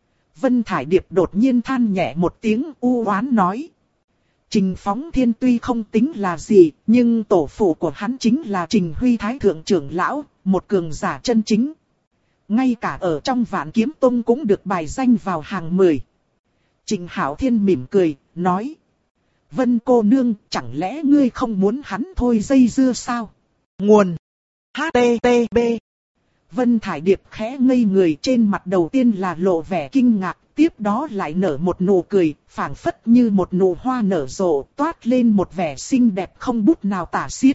Vân Thải Điệp đột nhiên than nhẹ một tiếng u oán nói. Trình Phóng Thiên tuy không tính là gì, nhưng tổ phụ của hắn chính là Trình Huy Thái Thượng trưởng lão, một cường giả chân chính. Ngay cả ở trong Vạn Kiếm Tông cũng được bài danh vào hàng 10. Trình Hạo Thiên mỉm cười, nói. Vân cô nương, chẳng lẽ ngươi không muốn hắn thôi dây dưa sao? Nguồn HTTP. Vân Thải Điệp khẽ ngây người, trên mặt đầu tiên là lộ vẻ kinh ngạc, tiếp đó lại nở một nụ cười, phảng phất như một nụ hoa nở rộ, toát lên một vẻ xinh đẹp không bút nào tả xiết.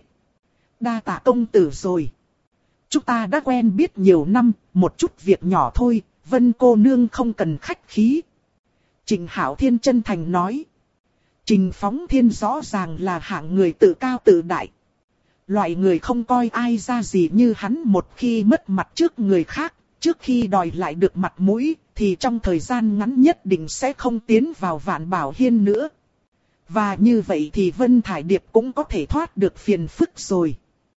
Đa tạ công tử rồi. Chúng ta đã quen biết nhiều năm, một chút việc nhỏ thôi, Vân cô nương không cần khách khí. Trình Hạo Thiên chân thành nói. Trình Phóng Thiên rõ ràng là hạng người tự cao tự đại. Loại người không coi ai ra gì như hắn, một khi mất mặt trước người khác, trước khi đòi lại được mặt mũi, thì trong thời gian ngắn nhất định sẽ không tiến vào Vạn Bảo Hiên nữa. Và như vậy thì Vân Thải Điệp cũng có thể thoát được phiền phức rồi.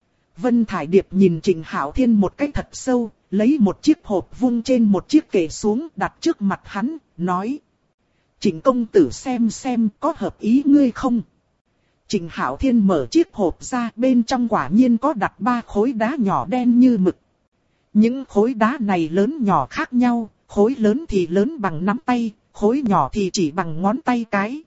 Vân Thải Điệp nhìn Trình Hạo Thiên một cách thật sâu, lấy một chiếc hộp vung trên một chiếc kệ xuống đặt trước mặt hắn, nói. Trình công tử xem có hợp ý ngươi không? Trình Hạo Thiên mở chiếc hộp ra, bên trong quả nhiên có đặt 3 khối đá nhỏ đen như mực. Những khối đá này lớn nhỏ khác nhau, khối lớn thì lớn bằng nắm tay, khối nhỏ thì chỉ bằng ngón tay cái.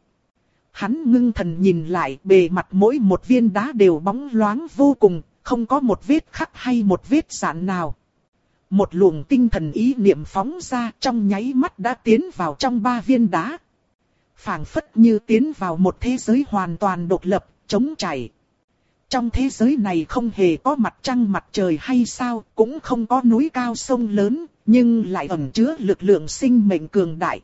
Hắn ngưng thần nhìn lại, bề mặt mỗi một viên đá đều bóng loáng vô cùng, không có một vết khắc hay một vết rạn nào. Một luồng tinh thần ý niệm phóng ra, trong nháy mắt đã tiến vào trong 3 viên đá. Phảng phất như tiến vào một thế giới hoàn toàn độc lập, trống trải. Trong thế giới này không hề có mặt trăng mặt trời hay sao, cũng không có núi cao sông lớn, nhưng lại ẩn chứa lực lượng sinh mệnh cường đại.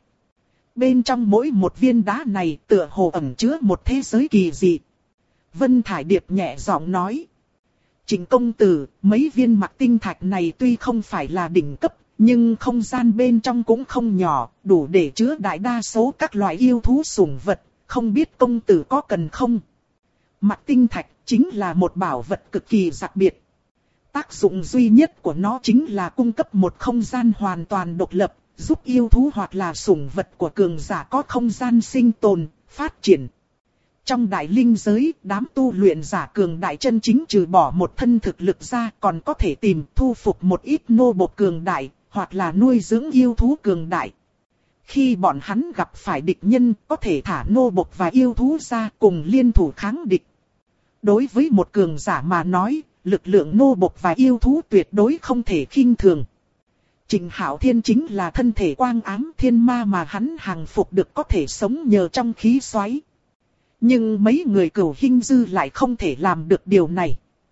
Bên trong mỗi một viên đá này tựa hồ ẩn chứa một thế giới kỳ dị. Vân Thải Điệp nhẹ giọng nói. Trịnh công tử, mấy viên mặc tinh thạch này tuy không phải là đỉnh cấp, nhưng không gian bên trong cũng không nhỏ, đủ để chứa đại đa số các loại yêu thú sủng vật, không biết công tử có cần không? Mặc tinh thạch chính là một bảo vật cực kỳ đặc biệt. Tác dụng duy nhất của nó chính là cung cấp một không gian hoàn toàn độc lập, giúp yêu thú hoặc là sủng vật của cường giả có không gian sinh tồn, phát triển. Trong đại linh giới, đám tu luyện giả cường đại chân chính trừ bỏ một thân thực lực ra còn có thể tìm thu phục một ít nô bộc cường đại, hoặc là nuôi dưỡng yêu thú cường đại. Khi bọn hắn gặp phải địch nhân, có thể thả nô bộc và yêu thú ra cùng liên thủ kháng địch. Đối với một cường giả mà nói, lực lượng nô bộc và yêu thú tuyệt đối không thể khinh thường. Trịnh Hạo Thiên chính là thân thể quang ám thiên ma mà hắn hàng phục được có thể sống nhờ trong khí xoáy. Nhưng mấy người Cửu Hinh Dư lại không thể làm được điều này.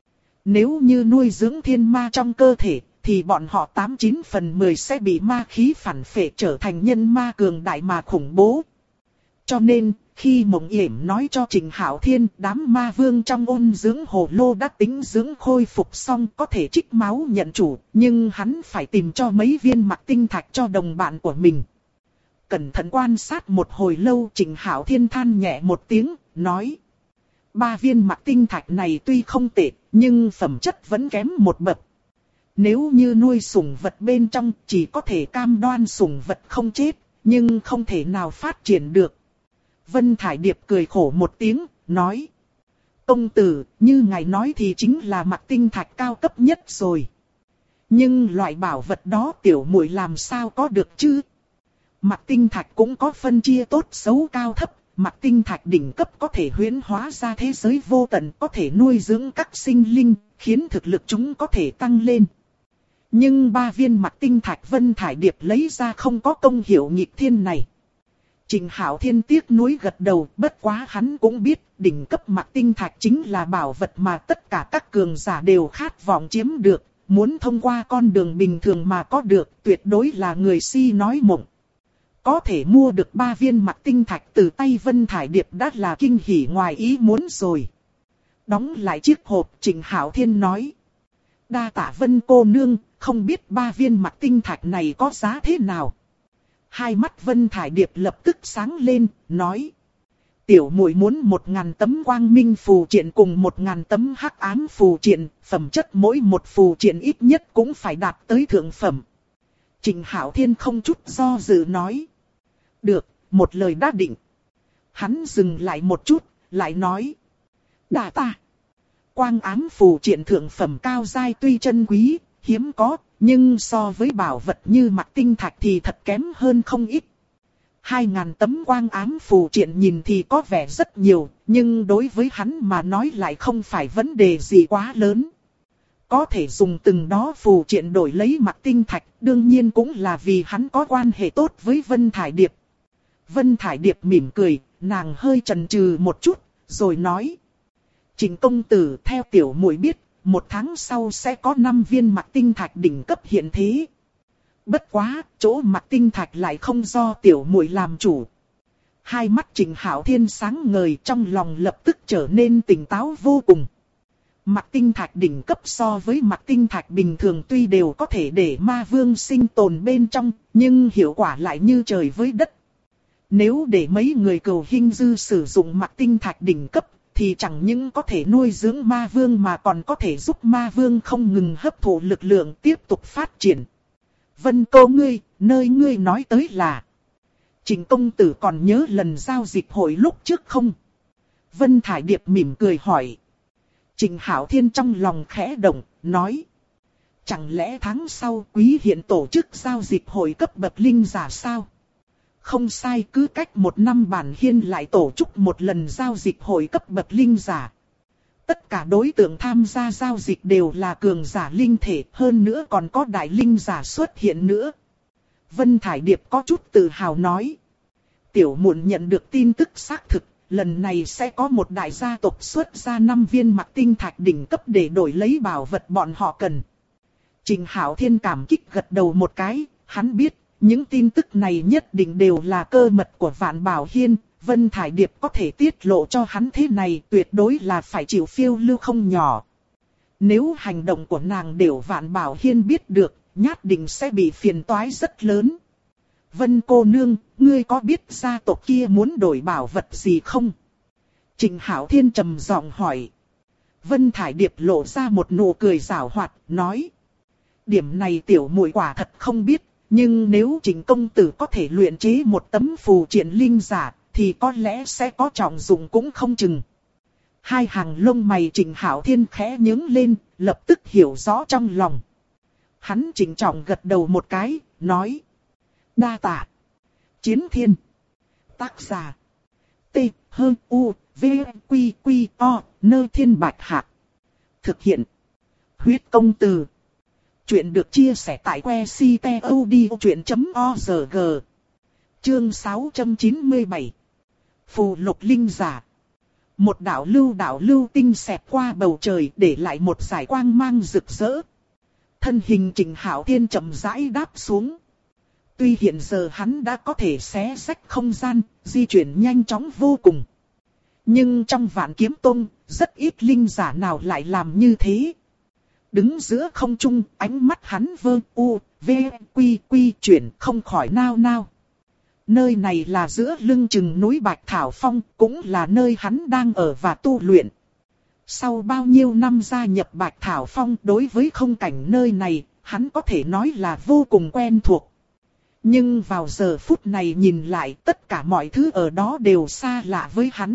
Nếu như nuôi dưỡng thiên ma trong cơ thể, thì bọn họ 89 phần 10 sẽ bị ma khí phản phệ trở thành nhân ma cường đại mà khủng bố. Cho nên, khi Mộng Yểm nói cho Trịnh Hạo Thiên đám ma vương trong ôn dưỡng hồ lô đã tính dưỡng khôi phục xong có thể trích máu nhận chủ, nhưng hắn phải tìm cho mấy viên mặc tinh thạch cho đồng bạn của mình. Cẩn thận quan sát một hồi lâu, Trịnh Hạo Thiên than nhẹ một tiếng, nói. 3 viên mặc tinh thạch này tuy không tệ, nhưng phẩm chất vẫn kém một bậc. Nếu như nuôi sủng vật bên trong chỉ có thể cam đoan sủng vật không chết, nhưng không thể nào phát triển được. Vân Thải Điệp cười khổ một tiếng, nói. Công tử, như ngài nói thì chính là mặc tinh thạch cao cấp nhất rồi. Nhưng loại bảo vật đó tiểu muội làm sao có được chứ? Mặc tinh thạch cũng có phân chia tốt xấu cao thấp, mặc tinh thạch đỉnh cấp có thể huyễn hóa ra thế giới vô tận, có thể nuôi dưỡng các sinh linh, khiến thực lực chúng có thể tăng lên. Nhưng 3 viên mặc tinh thạch Vân Thải Điệp lấy ra không có công hiệu nghịch thiên này. Trịnh Hạo Thiên tiếc nuối gật đầu, bất quá hắn cũng biết, đỉnh cấp mặc tinh thạch chính là bảo vật mà tất cả các cường giả đều khát vọng chiếm được, muốn thông qua con đường bình thường mà có được, tuyệt đối là người si nói mộng. Có thể mua được 3 viên mặc tinh thạch từ tay Vân Thải Điệp đã là kinh hỉ ngoài ý muốn rồi. Đóng lại chiếc hộp, Trịnh Hạo Thiên nói. Đa tạ Vân cô nương, không biết 3 viên mặc tinh thạch này có giá thế nào? Hai mắt Vân Thải Điệp lập tức sáng lên, nói. Tiểu muội muốn 1000 tấm quang minh phù triện cùng 1000 tấm hắc ám phù triện, phẩm chất mỗi một phù triện ít nhất cũng phải đạt tới thượng phẩm. Trịnh Hạo Thiên không chút do dự nói. Được, một lời đã định. Hắn dừng lại một chút, lại nói. Đà ta. Quang ám phù triện thượng phẩm cao giai tuy chân quý, hiếm có, nhưng so với bảo vật như mặc tinh thạch thì thật kém hơn không ít. 2000 tấm quang ám phù triện nhìn thì có vẻ rất nhiều, nhưng đối với hắn mà nói lại không phải vấn đề gì quá lớn. Có thể dùng từng đó phù triện đổi lấy mặc tinh thạch, đương nhiên cũng là vì hắn có quan hệ tốt với Vân Thải Điệp. Vân Thải Điệp mỉm cười, nàng hơi chần chừ một chút, rồi nói. Trịnh công tử, theo tiểu muội biết, 1 tháng sau sẽ có 5 viên mặc tinh thạch đỉnh cấp hiện thế. Bất quá, chỗ mặc tinh thạch lại không do tiểu muội làm chủ. Hai mắt Trịnh Hạo Thiên sáng ngời, trong lòng lập tức trở nên tỉnh táo vô cùng. Mặc tinh thạch đỉnh cấp so với mặc tinh thạch bình thường tuy đều có thể để ma vương sinh tồn bên trong, nhưng hiệu quả lại như trời với đất. Nếu để mấy người Cửu Hinh Dư sử dụng mặc tinh thạch đỉnh cấp, thì chẳng những có thể nuôi dưỡng ma vương mà còn có thể giúp ma vương không ngừng hấp thụ lực lượng tiếp tục phát triển. Vân cô ngươi, nơi ngươi nói tới là. Trịnh công tử còn nhớ lần giao dịch hội lúc trước không? Vân Thải Điệp mỉm cười hỏi. Trịnh Hạo Thiên trong lòng khẽ động, nói. Chẳng lẽ tháng sau Quý Hiển tổ chức giao dịch hội cấp bậc linh giả sao? Không sai, cứ cách 1 năm Bản Hiên lại tổ chức một lần giao dịch hội cấp bậc linh giả. Tất cả đối tượng tham gia giao dịch đều là cường giả linh thể, hơn nữa còn có đại linh giả xuất hiện nữa. Vân Thải Điệp có chút tự hào nói. Tiểu muội nhận được tin tức xác thực, lần này sẽ có một đại gia tộc xuất ra 5 viên mặc tinh thạch đỉnh cấp để đổi lấy bảo vật bọn họ cần. Trình Hạo Thiên cảm kích gật đầu một cái, hắn biết, những tin tức này nhất định đều là cơ mật của Vạn Bảo Hiên. Vân Thải Điệp có thể tiết lộ cho hắn thế này tuyệt đối là phải chịu phiêu lưu không nhỏ. Nếu hành động của nàng đều Vạn Bảo Hiên biết được, nhất định sẽ bị phiền toái rất lớn. Vân cô nương, ngươi có biết gia tộc kia muốn đổi bảo vật gì không? Trình Hạo Thiên trầm giọng hỏi. Vân Thải Điệp lộ ra một nụ cười giảo hoạt, nói. Điểm này tiểu muội quả thật không biết, nhưng nếu Trình công tử có thể luyện chế một tấm phù triện linh giả, thì có lẽ sẽ có trọng dụng cũng không chừng. Hai hàng lông mày Trình Hạo Thiên khẽ nhướng lên, lập tức hiểu rõ trong lòng. Hắn chỉnh trọng gật đầu một cái, nói. Đa tạ. Chiến Thiên. Tác giả. T-H-U-V-Q-Q-O, Nơi Thiên Bạch Hạc. Thực hiện. Huyết công từ. Chuyện được chia sẻ tại website.odchuyện.org. Chương 697. Phù lục linh giả. Một đạo lưu tinh xẹt qua bầu trời để lại một dải quang mang rực rỡ. Thân hình Trình Hạo Thiên chậm rãi đáp xuống. Tuy hiện giờ hắn đã có thể xé rách không gian, di chuyển nhanh chóng vô cùng. Nhưng trong Vạn Kiếm Tông, rất ít linh giả nào lại làm như thế. Đứng giữa không trung, ánh mắt hắn chuyển không khỏi nao nao. Nơi này là giữa lưng chừng núi Bạch Thảo Phong, cũng là nơi hắn đang ở và tu luyện. Sau bao nhiêu năm gia nhập Bạch Thảo Phong, đối với không cảnh nơi này, hắn có thể nói là vô cùng quen thuộc. Nhưng vào giờ phút này nhìn lại, tất cả mọi thứ ở đó đều xa lạ với hắn.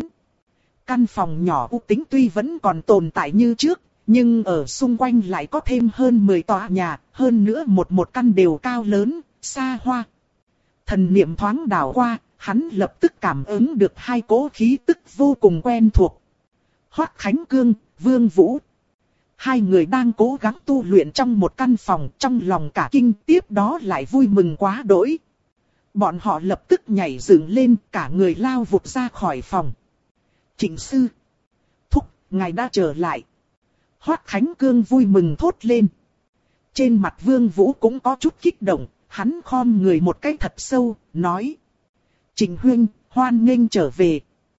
Căn phòng nhỏ u tính tuy vẫn còn tồn tại như trước, nhưng ở xung quanh lại có thêm hơn 10 tòa nhà, hơn nữa một căn đều cao lớn, xa hoa. Thần niệm thoáng đảo qua, hắn lập tức cảm ứng được hai cỗ khí tức vô cùng quen thuộc. Hoắc Khánh Cương, Vương Vũ. Hai người đang cố gắng tu luyện trong một căn phòng, trong lòng cả kinh, tiếp đó lại vui mừng quá đỗi. Bọn họ lập tức nhảy dựng lên, cả người lao vụt ra khỏi phòng. Trịnh sư. Thúc, ngài đã trở lại. Hoắc Khánh Cương vui mừng thốt lên. Trên mặt Vương Vũ cũng có chút kích động, hắn khom người một cái thật sâu, nói. Trình huynh, hoan nghênh trở về.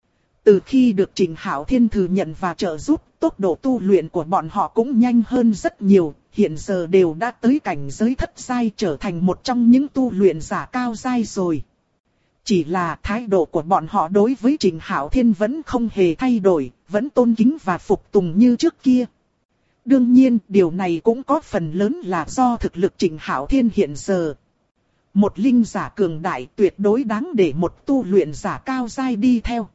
Từ khi được Trình Hạo Thiên thừa nhận và trợ giúp, tốc độ tu luyện của bọn họ cũng nhanh hơn rất nhiều, hiện giờ đều đã tới cảnh giới thất giai, trở thành một trong những tu luyện giả cao giai rồi. Chỉ là thái độ của bọn họ đối với Trình Hạo Thiên vẫn không hề thay đổi, vẫn tôn kính và phục tùng như trước kia. Đương nhiên, điều này cũng có phần lớn là do thực lực Trình Hạo Thiên hiện giờ. Một linh giả cường đại tuyệt đối đáng để một tu luyện giả cao giai đi theo.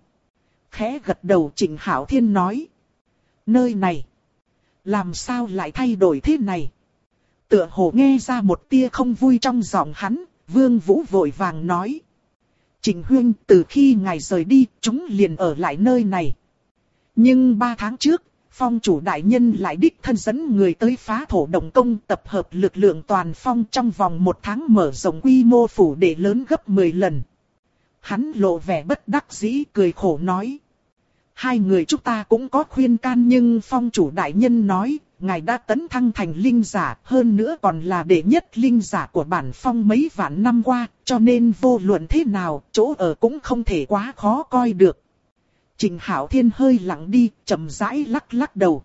Khẽ gật đầu Trình Hạo Thiên nói. Nơi này, làm sao lại thay đổi thế này? Tựa hồ nghe ra một tia không vui trong giọng hắn, Vương Vũ vội vàng nói. Trình huynh, từ khi ngài rời đi, chúng liền ở lại nơi này. Nhưng 3 tháng trước, phong chủ đại nhân lại đích thân dẫn người tới Phá Thổ Động Công, tập hợp lực lượng toàn phong, trong vòng 1 tháng mở rộng quy mô phủ đệ lớn gấp 10 lần. Hắn lộ vẻ bất đắc dĩ cười khổ nói. Hai người chúng ta cũng có khuyên can, nhưng phong chủ đại nhân nói, ngài đã tấn thăng thành linh giả, hơn nữa còn là đệ nhất linh giả của bản phong mấy vạn năm qua, cho nên vô luận thế nào, chỗ ở cũng không thể quá khó coi được. Trình Hạo Thiên hơi lặng đi, chậm rãi lắc lắc đầu.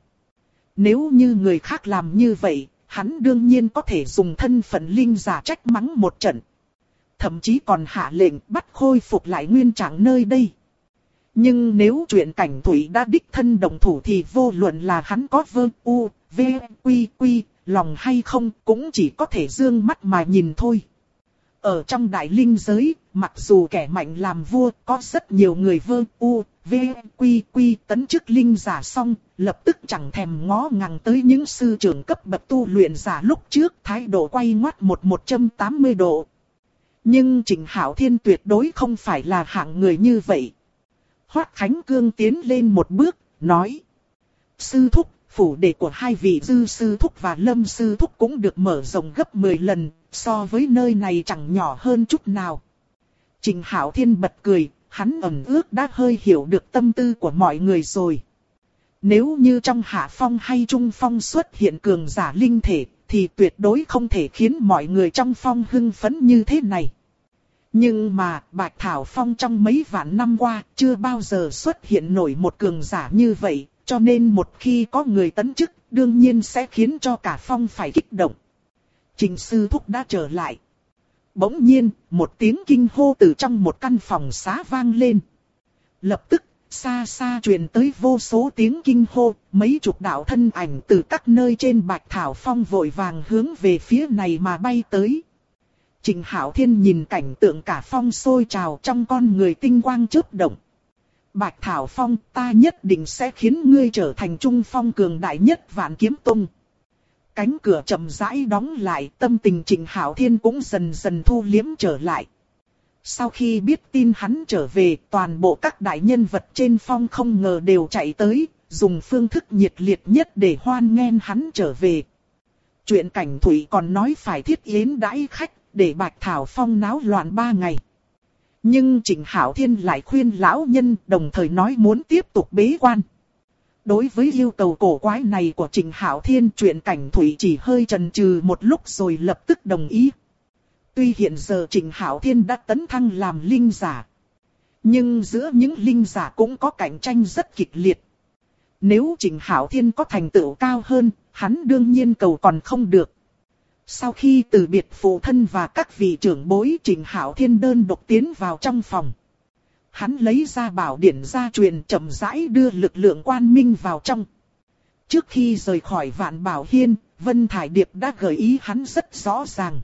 Nếu như người khác làm như vậy, hắn đương nhiên có thể dùng thân phận linh giả trách mắng một trận. Thậm chí còn hạ lệnh bắt khôi phục lại nguyên trạng nơi đây. Nhưng nếu chuyện Cảnh Thủy đã đích thân đồng thủ thì vô luận là hắn có lòng hay không, cũng chỉ có thể dương mắt mà nhìn thôi. Ở trong đại linh giới, mặc dù kẻ mạnh làm vua, có rất nhiều người V, Quy tấn chức linh giả xong, lập tức chẳng thèm ngó ngàng tới những sư trưởng cấp bậc tu luyện giả lúc trước, thái độ quay ngoắt 180 độ. Nhưng Trịnh Hạo Thiên tuyệt đối không phải là hạng người như vậy. Hoắc Khánh Cương tiến lên một bước, nói: Sư thúc, phủ đệ của hai vị Dư sư thúc và Lâm sư thúc cũng được mở rộng gấp 10 lần, so với nơi này chẳng nhỏ hơn chút nào. Trịnh Hạo Thiên bật cười, hắn ẩn ước đã hơi hiểu được tâm tư của mọi người rồi. Nếu như trong hạ phong hay trung phong xuất hiện cường giả linh thể, thì tuyệt đối không thể khiến mọi người trong phong hưng phấn như thế này. Nhưng mà Bạch Thảo Phong trong mấy vạn năm qua chưa bao giờ xuất hiện nổi một cường giả như vậy, cho nên một khi có người tấn chức, đương nhiên sẽ khiến cho cả phong phải kích động. Trình sư thúc đã trở lại. Bỗng nhiên, một tiếng kinh hô từ trong một căn phòng xá vang lên. Lập tức, xa xa truyền tới vô số tiếng kinh hô, mấy chục đạo thân ảnh từ các nơi trên Bạch Thảo Phong vội vàng hướng về phía này mà bay tới. Trịnh Hạo Thiên nhìn cảnh tượng cả phong sôi trào, trong con người tinh quang chớp động. Bạch Thảo Phong, ta nhất định sẽ khiến ngươi trở thành trung phong cường đại nhất Vạn Kiếm Tông. Cánh cửa chậm rãi đóng lại, tâm tình Trịnh Hạo Thiên cũng dần dần thu liếm trở lại. Sau khi biết tin hắn trở về, toàn bộ các đại nhân vật trên phong không ngờ đều chạy tới, dùng phương thức nhiệt liệt nhất để hoan nghênh hắn trở về. Chuyện Cảnh Thủy còn nói phải thiết yến đãi khách, để Bạch Thảo Phong náo loạn 3 ngày. Nhưng Trịnh Hạo Thiên lại khuyên lão nhân, đồng thời nói muốn tiếp tục bế quan. Đối với yêu cầu cổ quái này của Trịnh Hạo Thiên, Chuyện Cảnh Thủy chỉ hơi chần chừ một lúc rồi lập tức đồng ý. Tuy hiện giờ Trịnh Hạo Thiên đã tấn thăng làm linh giả, nhưng giữa những linh giả cũng có cạnh tranh rất kịch liệt. Nếu Trịnh Hạo Thiên có thành tựu cao hơn, hắn đương nhiên cầu còn không được. Sau khi từ biệt phụ thân và các vị trưởng bối, Trịnh Hạo Thiên đơn độc tiến vào trong phòng. Hắn lấy ra bảo điển gia truyền, chậm rãi đưa lực lượng Quan Minh vào trong. Trước khi rời khỏi Vạn Bảo Hiên, Vân Thải Điệp đã gợi ý hắn rất rõ ràng.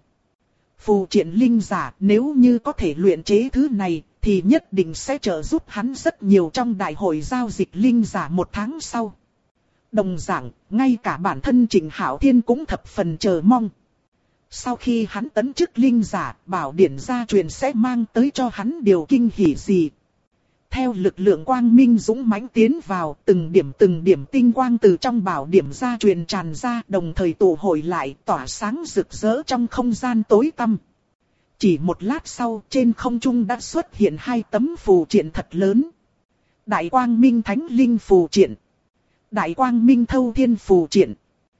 Phù triện linh giả, nếu như có thể luyện chế thứ này, thì nhất định sẽ trợ giúp hắn rất nhiều trong đại hội giao dịch linh giả 1 tháng sau. Đồng dạng, ngay cả bản thân Trịnh Hạo Thiên cũng thập phần chờ mong. Sau khi hắn tấn chức linh giả, bảo điển gia truyền sẽ mang tới cho hắn điều kinh hỉ gì. Theo lực lượng quang minh dũng mãnh tiến vào, từng điểm tinh quang từ trong bảo điển gia truyền tràn ra, đồng thời tụ hội lại, tỏa sáng rực rỡ trong không gian tối tăm. Chỉ một lát sau, trên không trung đã xuất hiện 2 tấm phù triện thật lớn. Đại Quang Minh Thánh Linh phù triện, Đại Quang Minh Thâu Thiên phù triện.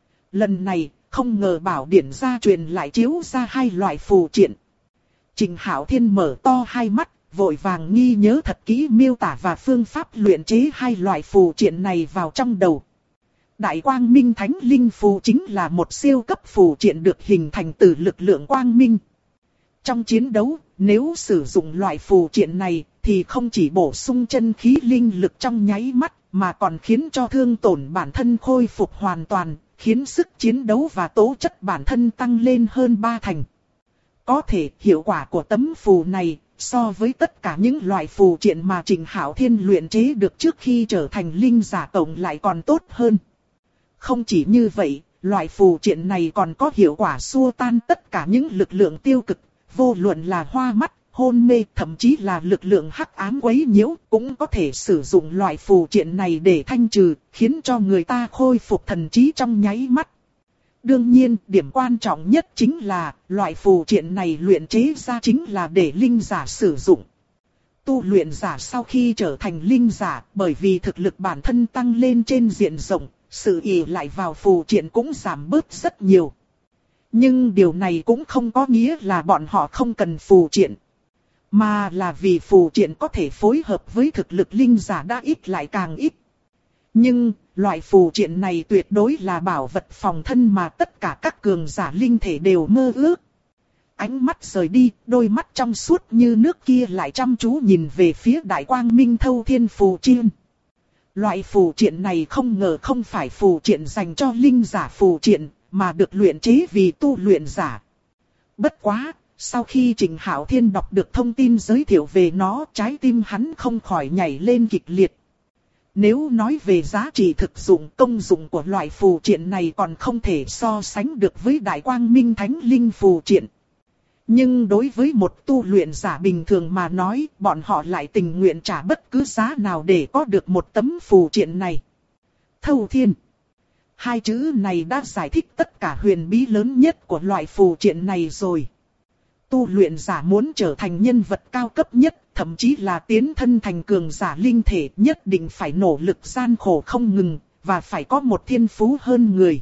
Lần này, không ngờ bảo điển gia truyền lại chiếu ra 2 loại phù triện. Trịnh Hạo Thiên mở to hai mắt, vội vàng ghi nhớ thật kỹ miêu tả và phương pháp luyện chế 2 loại phù triện này vào trong đầu. Đại Quang Minh Thánh Linh phù chính là một siêu cấp phù triện được hình thành từ lực lượng quang minh. Trong chiến đấu, nếu sử dụng loại phù triện này, thì không chỉ bổ sung chân khí linh lực trong nháy mắt, mà còn khiến cho thương tổn bản thân khôi phục hoàn toàn, khiến sức chiến đấu và tố chất bản thân tăng lên hơn 3 thành. Có thể hiệu quả của tấm phù này, so với tất cả những loại phù triện mà Trịnh Hạo Thiên luyện chế được trước khi trở thành linh giả tổng lại còn tốt hơn. Không chỉ như vậy, loại phù triện này còn có hiệu quả xua tan tất cả những lực lượng tiêu cực, vô luận là hoa mắt, hôn mê, thậm chí là lực lượng hắc ám quấy nhiễu, cũng có thể sử dụng loại phù triện này để thanh trừ, khiến cho người ta khôi phục thần trí trong nháy mắt. Đương nhiên, điểm quan trọng nhất chính là, loại phù triện này luyện chế ra chính là để linh giả sử dụng. Tu luyện giả sau khi trở thành linh giả, bởi vì thực lực bản thân tăng lên trên diện rộng, sự ỷ lại vào phù triện cũng giảm bớt rất nhiều. Nhưng điều này cũng không có nghĩa là bọn họ không cần phù triện, mà là vì phù triện có thể phối hợp với thực lực linh giả đã ít lại càng ít. Nhưng, loại phù triện này tuyệt đối là bảo vật phòng thân mà tất cả các cường giả linh thể đều mơ ước. Ánh mắt rời đi, đôi mắt trong suốt như nước kia lại chăm chú nhìn về phía Đại Quang Minh Thâu Thiên phù triện. Loại phù triện này không ngờ không phải phù triện dành cho linh giả phù triện, mà được luyện chế vì tu luyện giả. Bất quá, Sau khi Trịnh Hạo Thiên đọc được thông tin giới thiệu về nó, trái tim hắn không khỏi nhảy lên kịch liệt. Nếu nói về giá trị thực dụng, công dụng của loại phù triện này còn không thể so sánh được với Đại Quang Minh Thánh Linh phù triện. Nhưng đối với một tu luyện giả bình thường mà nói, bọn họ lại tình nguyện trả bất cứ giá nào để có được một tấm phù triện này. Thâu Thiên. Hai chữ này đã giải thích tất cả huyền bí lớn nhất của loại phù triện này rồi. Tu luyện giả muốn trở thành nhân vật cao cấp nhất, thậm chí là tiến thân thành cường giả linh thể, nhất định phải nỗ lực gian khổ không ngừng, và phải có một thiên phú hơn người.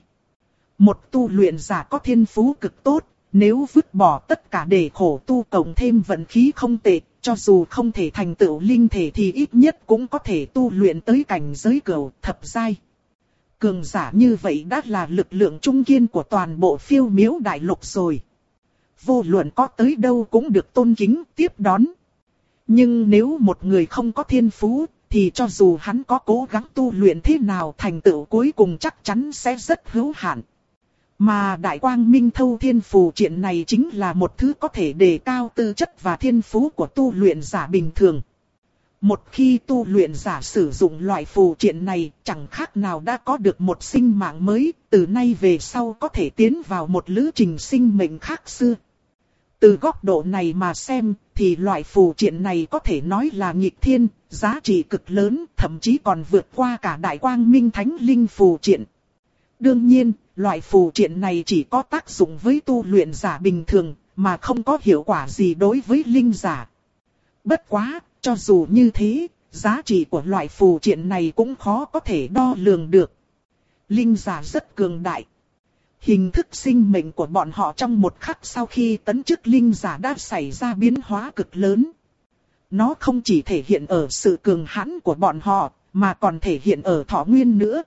Một tu luyện giả có thiên phú cực tốt, nếu vứt bỏ tất cả để khổ tu cộng thêm vận khí không tệ, cho dù không thể thành tựu linh thể thì ít nhất cũng có thể tu luyện tới cảnh giới cửu thập giai. Cường giả như vậy đã là lực lượng trung kiên của toàn bộ Phiêu Miếu Đại Lục rồi. Vô luận có tới đâu cũng được tôn kính tiếp đón. Nhưng nếu một người không có thiên phú, thì cho dù hắn có cố gắng tu luyện thế nào, thành tựu cuối cùng chắc chắn sẽ rất hữu hạn. Mà Đại Quang Minh Thâu Thiên phù triện này chính là một thứ có thể đề cao tư chất và thiên phú của tu luyện giả bình thường. Một khi tu luyện giả sử dụng loại phù triện này, chẳng khác nào đã có được một sinh mạng mới, từ nay về sau có thể tiến vào một lữ trình sinh mệnh khác xưa. Từ góc độ này mà xem, thì loại phù triện này có thể nói là nghịch thiên, giá trị cực lớn, thậm chí còn vượt qua cả Đại Quang Minh Thánh Linh phù triện. Đương nhiên, loại phù triện này chỉ có tác dụng với tu luyện giả bình thường, mà không có hiệu quả gì đối với linh giả. Bất quá, cho dù như thế, giá trị của loại phù triện này cũng khó có thể đo lường được. Linh giả rất cường đại. Hình thức sinh mệnh của bọn họ trong một khắc sau khi tấn chức linh giả đã xảy ra biến hóa cực lớn. Nó không chỉ thể hiện ở sự cường hãn của bọn họ, mà còn thể hiện ở thọ nguyên nữa.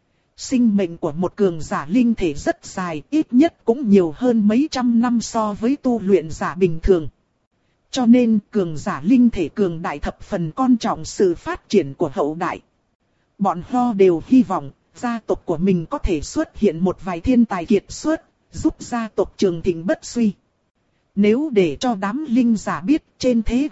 Sinh mệnh của một cường giả linh thể rất dài, ít nhất cũng nhiều hơn mấy trăm năm so với tu luyện giả bình thường. Cho nên cường giả linh thể cường đại thập phần coi trọng sự phát triển của hậu đại. Bọn họ đều hy vọng gia tộc của mình có thể xuất hiện một vài thiên tài kiệt xuất, giúp gia tộc trường thịnh bất suy. Nếu để cho đám linh giả biết trên thế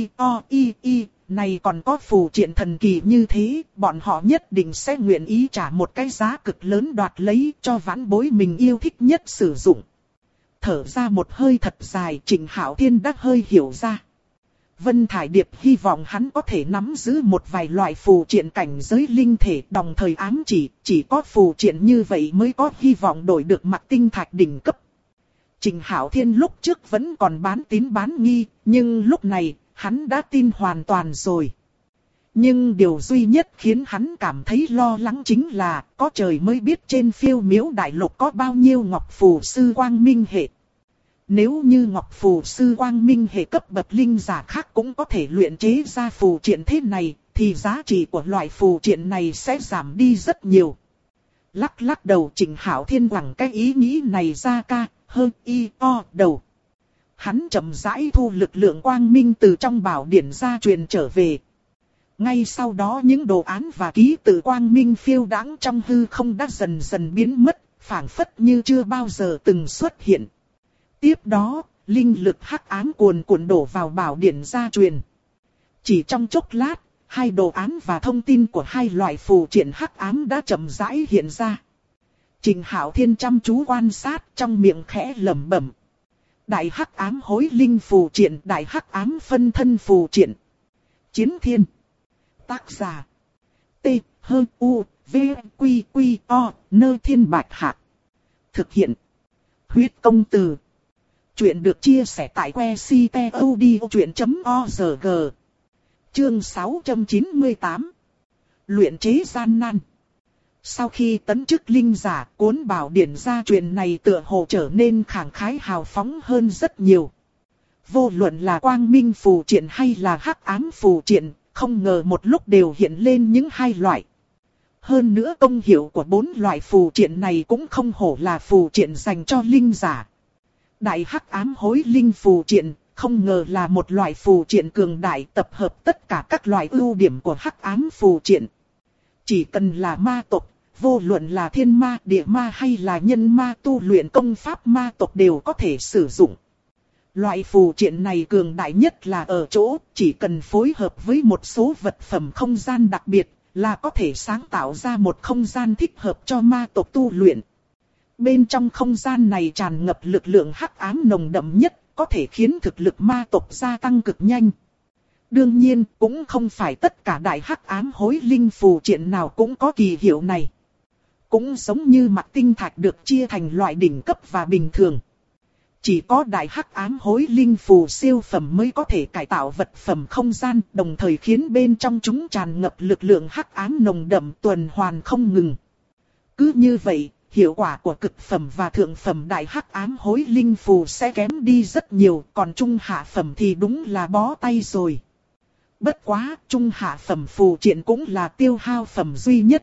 GIOII này còn có phù triện thần kỳ như thế, bọn họ nhất định sẽ nguyện ý trả một cái giá cực lớn đoạt lấy cho vãn bối mình yêu thích nhất sử dụng. Thở ra một hơi thật dài, Trịnh Hạo Thiên đã hơi hiểu ra. Vân Thải Điệp hy vọng hắn có thể nắm giữ một vài loại phù triện cảnh giới linh thể, đồng thời ám chỉ có phù triện như vậy mới có hy vọng đổi được Mặc Tinh Thạch đỉnh cấp. Trịnh Hạo Thiên lúc trước vẫn còn bán tín bán nghi, nhưng lúc này, hắn đã tin hoàn toàn rồi. Nhưng điều duy nhất khiến hắn cảm thấy lo lắng chính là, có trời mới biết trên Phiêu Miếu Đại Lục có bao nhiêu Ngọc Phù Sư Quang Minh hệ. Nếu như Ngọc Phù Sư Quang Minh hệ cấp bậc linh giả khác cũng có thể luyện chế ra phù triện thế này, thì giá trị của loại phù triện này sẽ giảm đi rất nhiều. Lắc lắc đầu, Trịnh Hạo Thiên quẳng cái ý nghĩ này ra đầu. Hắn chậm rãi thu lực lượng quang minh từ trong bảo điển ra truyền trở về. Ngay sau đó những đồ án và ký tự quang minh phiêu đãng trong hư không đã dần dần biến mất, phảng phất như chưa bao giờ từng xuất hiện. Tiếp đó, linh lực hắc ám cuồn cuộn đổ vào bảo điển gia truyền. Chỉ trong chốc lát, hai đồ án và thông tin của hai loại phù triện hắc ám đã chậm rãi hiện ra. Trịnh Hạo Thiên chăm chú quan sát, trong miệng khẽ lẩm bẩm. Đại hắc ám hối linh phù triện, đại hắc ám phân thân phù triện. Chiến Thiên. Tác giả. T-H-U-V-Q-Q-O, Nơ Thiên Bạch Hạc. Thực hiện. Huyết Công Từ. Chuyện được chia sẻ tại website.odchuyện.org. Chương 698. Luyện chế gian nan. Sau khi tấn chức linh giả, cuốn bảo điển gia truyền này tựa hồ trở nên khẳng khái hào phóng hơn rất nhiều. Vô luận là quang minh phù triện hay là hắc ám phù triện, không ngờ một lúc đều hiện lên những hai loại. Hơn nữa công hiệu của bốn loại phù triện này cũng không hổ là phù triện dành cho linh giả. Đại hắc ám hối linh phù triện, không ngờ là một loại phù triện cường đại tập hợp tất cả các loại ưu điểm của hắc ám phù triện. Chỉ cần là ma tộc, vô luận là thiên ma, địa ma hay là nhân ma tu luyện công pháp ma tộc đều có thể sử dụng. Loại phù triện này cường đại nhất là ở chỗ, chỉ cần phối hợp với một số vật phẩm không gian đặc biệt, là có thể sáng tạo ra một không gian thích hợp cho ma tộc tu luyện. Bên trong không gian này tràn ngập lực lượng hắc ám nồng đậm nhất, có thể khiến thực lực ma tộc gia tăng cực nhanh. Đương nhiên, cũng không phải tất cả đại hắc ám hối linh phù triện nào cũng có kỳ hiệu này. Cũng giống như mặt tinh thạch được chia thành loại đỉnh cấp và bình thường. Chỉ có đại hắc ám hối linh phù siêu phẩm mới có thể cải tạo vật phẩm không gian, đồng thời khiến bên trong chúng tràn ngập lực lượng hắc ám nồng đậm tuần hoàn không ngừng. Cứ như vậy, hiệu quả của cực phẩm và thượng phẩm đại hắc ám hối linh phù sẽ kém đi rất nhiều, còn trung hạ phẩm thì đúng là bó tay rồi. Bất quá, trung hạ phẩm phù triện cũng là tiêu hao phẩm duy nhất.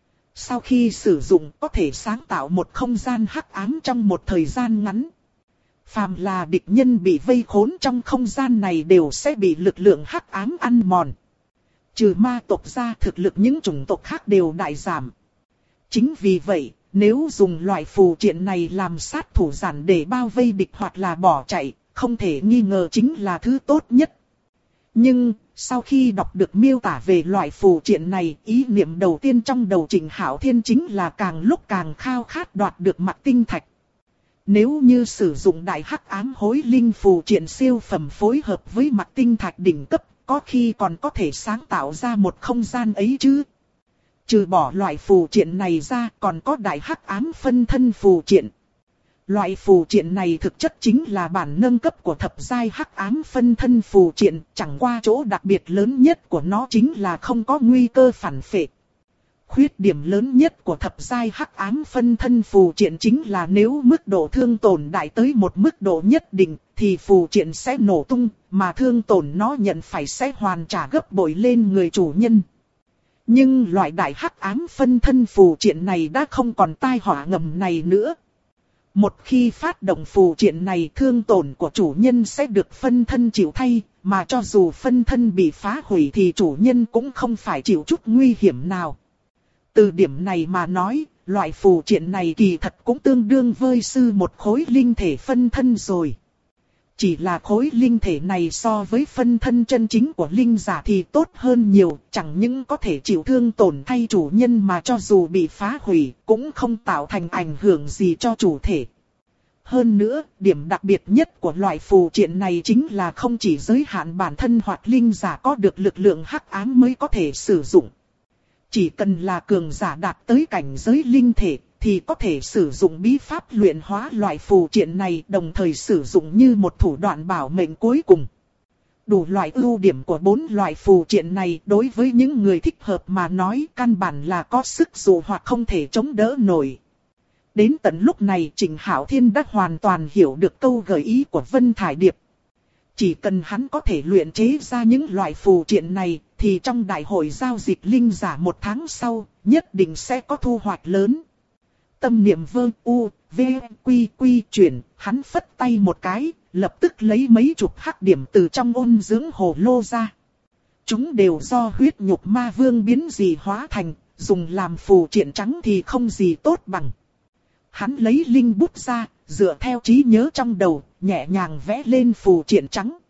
Sau khi sử dụng có thể sáng tạo một không gian hắc ám trong một thời gian ngắn. Phàm là địch nhân bị vây khốn trong không gian này đều sẽ bị lực lượng hắc ám ăn mòn. Trừ ma tộc ra, thực lực những chủng tộc khác đều đại giảm. Chính vì vậy, nếu dùng loại phù triện này làm sát thủ giản để bao vây địch hoặc là bỏ chạy, không thể nghi ngờ chính là thứ tốt nhất. Nhưng, sau khi đọc được miêu tả về loại phù triện này, ý niệm đầu tiên trong đầu Trịnh Hạo Thiên chính là càng lúc càng khao khát đoạt được mặt tinh thạch. Nếu như sử dụng đại hắc ám hối linh phù triện siêu phẩm phối hợp với mặt tinh thạch đỉnh cấp, có khi còn có thể sáng tạo ra một không gian ấy chứ. Trừ bỏ loại phù triện này ra, còn có đại hắc ám phân thân phù triện. Loại phù triện này thực chất chính là bản nâng cấp của thập giai hắc ám phân thân phù triện, chẳng qua chỗ đặc biệt lớn nhất của nó chính là không có nguy cơ phản phệ. Khuyết điểm lớn nhất của thập giai hắc ám phân thân phù triện chính là nếu mức độ thương tổn đại tới một mức độ nhất định, thì phù triện sẽ nổ tung, mà thương tổn nó nhận phải sẽ hoàn trả gấp bội lên người chủ nhân. Nhưng loại đại hắc ám phân thân phù triện này đã không còn tai họa ngầm này nữa. Một khi phát động phù triện này, thương tổn của chủ nhân sẽ được phân thân chịu thay, mà cho dù phân thân bị phá hủy thì chủ nhân cũng không phải chịu chút nguy hiểm nào. Từ điểm này mà nói, loại phù triện này kỳ thật cũng tương đương với sư một khối linh thể phân thân rồi. Chỉ là khối linh thể này so với phân thân chân chính của linh giả thì tốt hơn nhiều, chẳng những có thể chịu thương tổn thay chủ nhân mà cho dù bị phá hủy cũng không tạo thành ảnh hưởng gì cho chủ thể. Hơn nữa, điểm đặc biệt nhất của loại phù triện này chính là không chỉ giới hạn bản thân hoặc linh giả có được lực lượng hắc ám mới có thể sử dụng. Chỉ cần là cường giả đạt tới cảnh giới linh thể thì có thể sử dụng bí pháp luyện hóa loại phù triện này, đồng thời sử dụng như một thủ đoạn bảo mệnh cuối cùng. Đủ loại ưu điểm của 4 loại phù triện này đối với những người thích hợp mà nói căn bản là có sức dụ hoặc không thể chống đỡ nổi. Đến tận lúc này Trịnh Hạo Thiên đã hoàn toàn hiểu được câu gợi ý của Vân Thải Điệp. Chỉ cần hắn có thể luyện chế ra những loại phù triện này, thì trong đại hội giao dịch linh giả 1 tháng sau, nhất định sẽ có thu hoạch lớn. Tâm niệm vơ u, v, quy quy chuyển, hắn phất tay một cái, lập tức lấy mấy chục hắc điểm từ trong ôn dưỡng hồ lô ra. Chúng đều do huyết nhục ma vương biến dị hóa thành, dùng làm phù triện trắng thì không gì tốt bằng. Hắn lấy linh bút ra, dựa theo trí nhớ trong đầu, nhẹ nhàng vẽ lên phù triện trắng.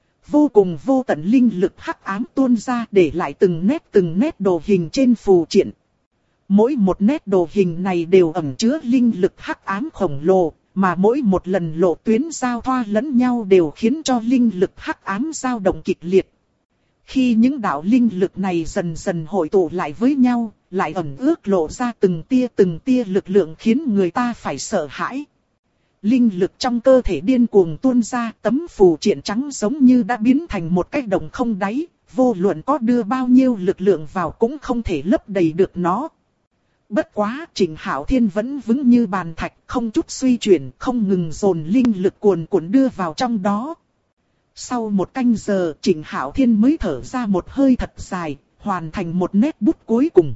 Vô cùng vô tận linh lực hắc ám tuôn ra để lại từng nét đồ hình trên phù triện. Mỗi một nét đồ hình này đều ẩn chứa linh lực hắc ám khổng lồ, mà mỗi một lần lộ tuyến giao thoa lẫn nhau đều khiến cho linh lực hắc ám dao động kịch liệt. Khi những đạo linh lực này dần dần hội tụ lại với nhau, lại ẩn ước lộ ra từng tia lực lượng khiến người ta phải sợ hãi. Linh lực trong cơ thể điên cuồng tuôn ra, tấm phù triện trắng giống như đã biến thành một cái đồng không đáy, vô luận có đưa bao nhiêu lực lượng vào cũng không thể lấp đầy được nó. Bất quá, Trịnh Hạo Thiên vẫn vững như bàn thạch, không chút suy chuyển, không ngừng dồn linh lực cuồn cuộn đưa vào trong đó. Sau 1 canh giờ, Trịnh Hạo Thiên mới thở ra một hơi thật dài, hoàn thành một nét bút cuối cùng.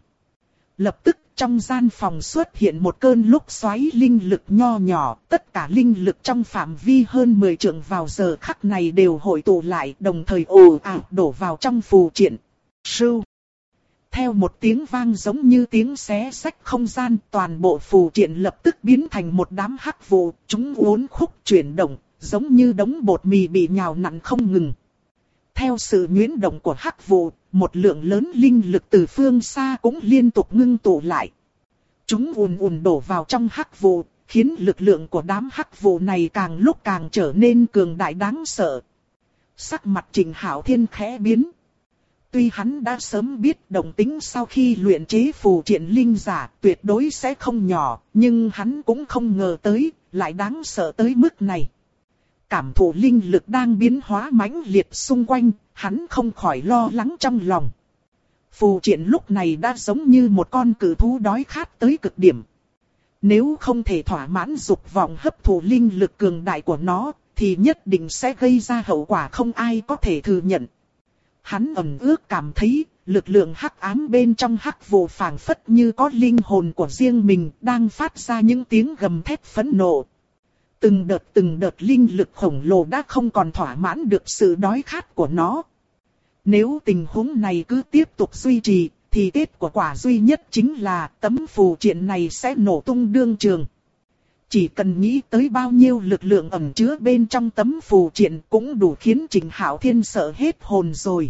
Lập tức trong gian phòng xuất hiện một cơn lốc xoáy linh lực nho nhỏ, tất cả linh lực trong phạm vi hơn 10 trượng vào giờ khắc này đều hội tụ lại, đồng thời ồ ạt đổ vào trong phù triện. Sưu. Theo một tiếng vang giống như tiếng xé xách không gian, toàn bộ phù triện lập tức biến thành một đám hắc vụ, chúng uốn khúc chuyển động, giống như đống bột mì bị nhào nặn không ngừng. Theo sự nhuyễn động của hắc vụ, một lượng lớn linh lực từ phương xa cũng liên tục ngưng tụ lại. Chúng ùn ùn đổ vào trong hắc vụ, khiến lực lượng của đám hắc vụ này càng lúc càng trở nên cường đại đáng sợ. Sắc mặt Trình Hạo Thiên khẽ biến. Tuy hắn đã sớm biết động tĩnh sau khi luyện chế phù triện linh giả tuyệt đối sẽ không nhỏ, nhưng hắn cũng không ngờ tới, lại đáng sợ tới mức này. Cảm thụ linh lực đang biến hóa mãnh liệt xung quanh, hắn không khỏi lo lắng trong lòng. Phù triện lúc này đã giống như một con cự thú đói khát tới cực điểm. Nếu không thể thỏa mãn dục vọng hấp thụ linh lực cường đại của nó, thì nhất định sẽ gây ra hậu quả không ai có thể thừa nhận. Hắn ẩn ước cảm thấy, lực lượng hắc ám bên trong hắc vụ phảng phất như có linh hồn của riêng mình đang phát ra những tiếng gầm thét phẫn nộ. Từng đợt linh lực khổng lồ đã không còn thỏa mãn được sự đói khát của nó. Nếu tình huống này cứ tiếp tục duy trì, thì kết quả duy nhất chính là tấm phù triện này sẽ nổ tung đương trường. Chỉ cần nghĩ tới bao nhiêu lực lượng ẩn chứa bên trong tấm phù triện cũng đủ khiến Trình Hạo Thiên sợ hết hồn rồi.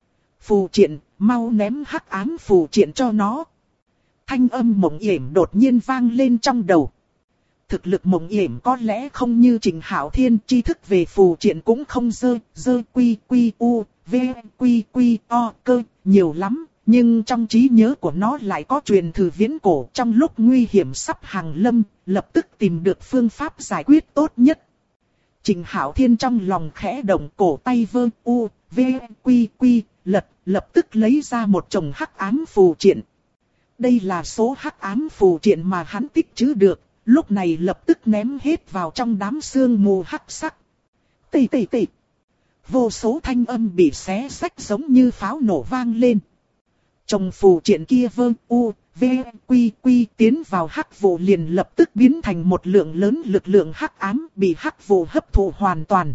Phù triện, mau ném hắc ám phù triện cho nó. Thanh âm Mộng Yểm đột nhiên vang lên trong đầu. Thực lực Mộng Yểm có lẽ không như Trình Hạo Thiên, tri thức về phù triện cũng không dơ quy u, v quy o cơ, nhiều lắm. Nhưng trong trí nhớ của nó lại có truyền thừa viễn cổ, trong lúc nguy hiểm sắp hàng lâm, lập tức tìm được phương pháp giải quyết tốt nhất. Trình Hạo Thiên trong lòng khẽ động, cổ tay vơ u, v quy lập tức lấy ra một chồng hắc ám phù triện. Đây là số hắc ám phù triện mà hắn tích trữ được, lúc này lập tức ném hết vào trong đám sương mù hắc sắc. Tì. Vô số thanh âm bị xé rách giống như pháo nổ vang lên. Chồng phù triện kia vơ u, v quy tiến vào hắc vụ liền lập tức biến thành một lượng lớn lực lượng hắc ám bị hắc vụ hấp thụ hoàn toàn.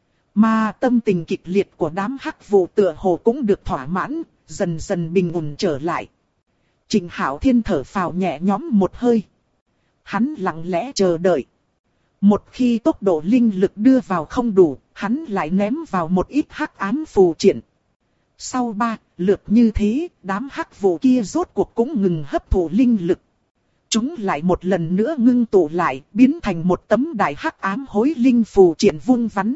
Mà tâm tình kịch liệt của đám hắc vụ tựa hồ cũng được thỏa mãn, dần dần bình ổn trở lại. Trình Hạo Thiên thở phào nhẹ nhõm một hơi. Hắn lặng lẽ chờ đợi. Một khi tốc độ linh lực đưa vào không đủ, hắn lại ném vào một ít hắc ám phù triện. Sau 3 lượt như thế, đám hắc vụ kia rốt cuộc cũng ngừng hấp thụ linh lực. Chúng lại một lần nữa ngưng tụ lại, biến thành một tấm đại hắc ám hối linh phù triện vuông vắn.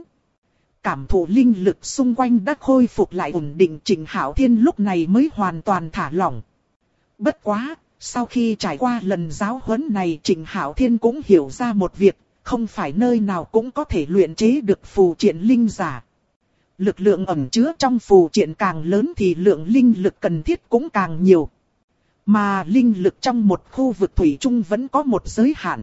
Cảm thụ linh lực xung quanh đã khôi phục lại ổn định, Trình Hạo Thiên lúc này mới hoàn toàn thả lỏng. Bất quá, sau khi trải qua lần giáo huấn này, Trình Hạo Thiên cũng hiểu ra một việc, không phải nơi nào cũng có thể luyện chế được phù triện linh giả. Lực lượng ẩn chứa trong phù triện càng lớn thì lượng linh lực cần thiết cũng càng nhiều. Mà linh lực trong một khu vực thủy chung vẫn có một giới hạn.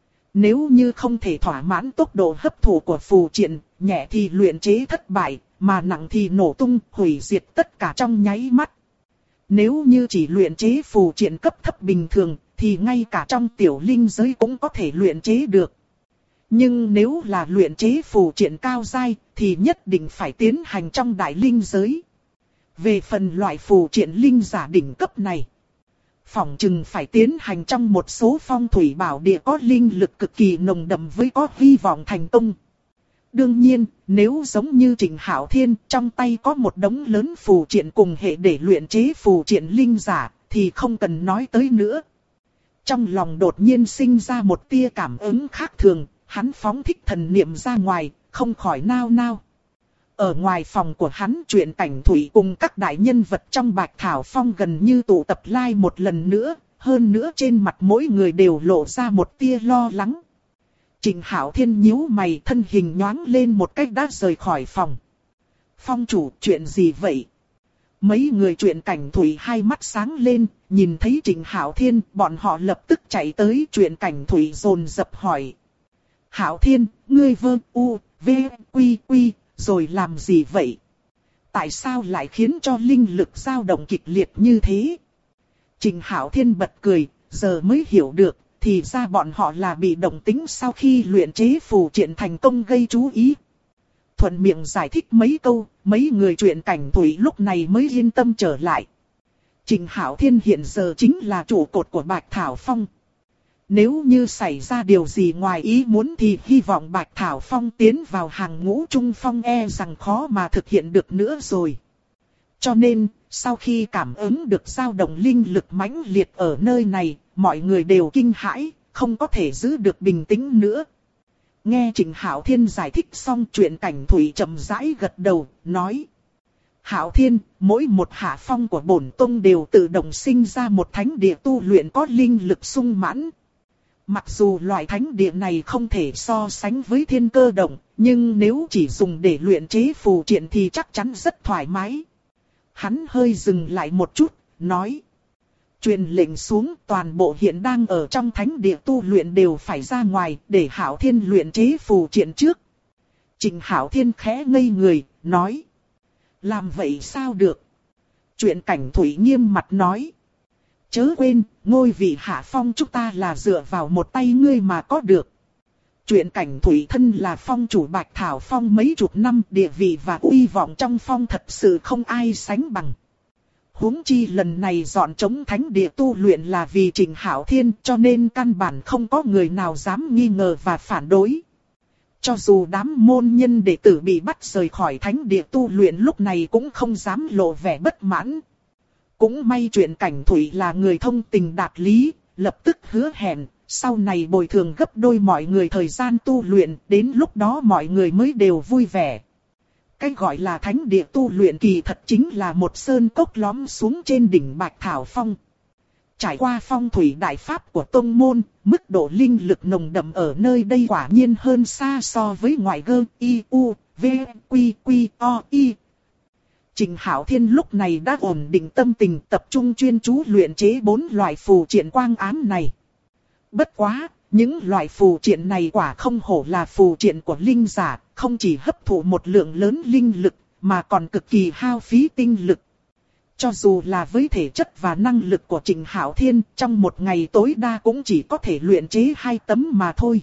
Nếu như không thể thỏa mãn tốc độ hấp thụ của phù triện, nhẹ thì luyện chế thất bại, mà nặng thì nổ tung, hủy diệt tất cả trong nháy mắt. Nếu như chỉ luyện chế phù triện cấp thấp bình thường, thì ngay cả trong tiểu linh giới cũng có thể luyện chế được. Nhưng nếu là luyện chế phù triện cao giai, thì nhất định phải tiến hành trong đại linh giới. Về phần loại phù triện linh giả đỉnh cấp này, phỏng chừng phải tiến hành trong một số phong thủy bảo địa có linh lực cực kỳ nồng đậm với có hy vọng thành công. Đương nhiên, nếu giống như Trình Hạo Thiên trong tay có một đống lớn phù triện cùng hệ để luyện chế phù triện linh giả, thì không cần nói tới nữa. Trong lòng đột nhiên sinh ra một tia cảm ứng khác thường, hắn phóng thích thần niệm ra ngoài, không khỏi nao nao. Ở ngoài phòng của hắn, Truyện Cảnh Thủy cùng các đại nhân vật trong Bạch Thảo Phong gần như tụ tập lại một lần nữa, hơn nữa trên mặt mỗi người đều lộ ra một tia lo lắng. Trình Hạo Thiên nhíu mày, thân hình nhoáng lên một cách đã rời khỏi phòng. Phong chủ, chuyện gì vậy? Mấy người Truyện Cảnh Thủy hai mắt sáng lên, nhìn thấy Trình Hạo Thiên, bọn họ lập tức chạy tới. Truyện Cảnh Thủy dồn dập hỏi. Hạo Thiên, ngươi vơ u, v quy rồi làm gì vậy? Tại sao lại khiến cho linh lực dao động kịch liệt như thế? Trình Hạo Thiên bật cười, giờ mới hiểu được, thì ra bọn họ là bị động tính sau khi luyện chế phù triện thành công gây chú ý. Thuận miệng giải thích mấy câu, mấy người Truyện Cảnh Thủy lúc này mới yên tâm trở lại. Trình Hạo Thiên hiện giờ chính là trụ cột của Bạch Thảo Phong. Nếu như xảy ra điều gì ngoài ý muốn thì hy vọng Bạch Thảo Phong tiến vào hàng ngũ trung phong e rằng khó mà thực hiện được nữa rồi. Cho nên, sau khi cảm ứng được dao động linh lực mãnh liệt ở nơi này, mọi người đều kinh hãi, không có thể giữ được bình tĩnh nữa. Nghe Trịnh Hạo Thiên giải thích xong chuyện Cảnh Thủy chậm rãi gật đầu, nói. Hạo Thiên, mỗi một hạ phong của bổn tông đều tự động sinh ra một thánh địa tu luyện có linh lực sung mãn. Mặc dù loại thánh địa này không thể so sánh với thiên cơ động, nhưng nếu chỉ dùng để luyện chế phù triện thì chắc chắn rất thoải mái. Hắn hơi dừng lại một chút, nói. Truyền lệnh xuống, toàn bộ hiện đang ở trong thánh địa tu luyện đều phải ra ngoài để Hạo Thiên luyện chế phù triện trước. Trịnh Hạo Thiên khẽ ngây người, nói. Làm vậy sao được? Chuyện Cảnh Thủy nghiêm mặt nói. Chớ quên, ngôi vị hạ phong chúng ta là dựa vào một tay ngươi mà có được. Chuyện Cảnh Thủy thân là phong chủ Bạch Thảo Phong mấy chục năm, địa vị và uy vọng trong phong thật sự không ai sánh bằng. Huống chi lần này dọn trống thánh địa tu luyện là vì Trịnh Hạo Thiên, cho nên căn bản không có người nào dám nghi ngờ và phản đối. Cho dù đám môn nhân đệ tử bị bắt rời khỏi thánh địa tu luyện lúc này cũng không dám lộ vẻ bất mãn. Cũng may chuyện Cảnh Thủy là người thông tình đạt lý, lập tức hứa hẹn, sau này bồi thường gấp đôi mọi người thời gian tu luyện, đến lúc đó mọi người mới đều vui vẻ. Cái gọi là thánh địa tu luyện kỳ thật chính là một sơn cốc lõm xuống trên đỉnh Bạch Thảo Phong. Trải qua phong thủy đại pháp của tông môn, mức độ linh lực nồng đậm ở nơi đây quả nhiên hơn xa so với ngoại gơ, y, u, v, quy, quy, o, y. Trịnh Hạo Thiên lúc này đã ổn định tâm tình, tập trung chuyên chú luyện chế 4 loại phù triện quang ám này. Bất quá, những loại phù triện này quả không hổ là phù triện của linh giả, không chỉ hấp thụ một lượng lớn linh lực, mà còn cực kỳ hao phí tinh lực. Cho dù là với thể chất và năng lực của Trịnh Hạo Thiên, trong một ngày tối đa cũng chỉ có thể luyện chế 2 tấm mà thôi.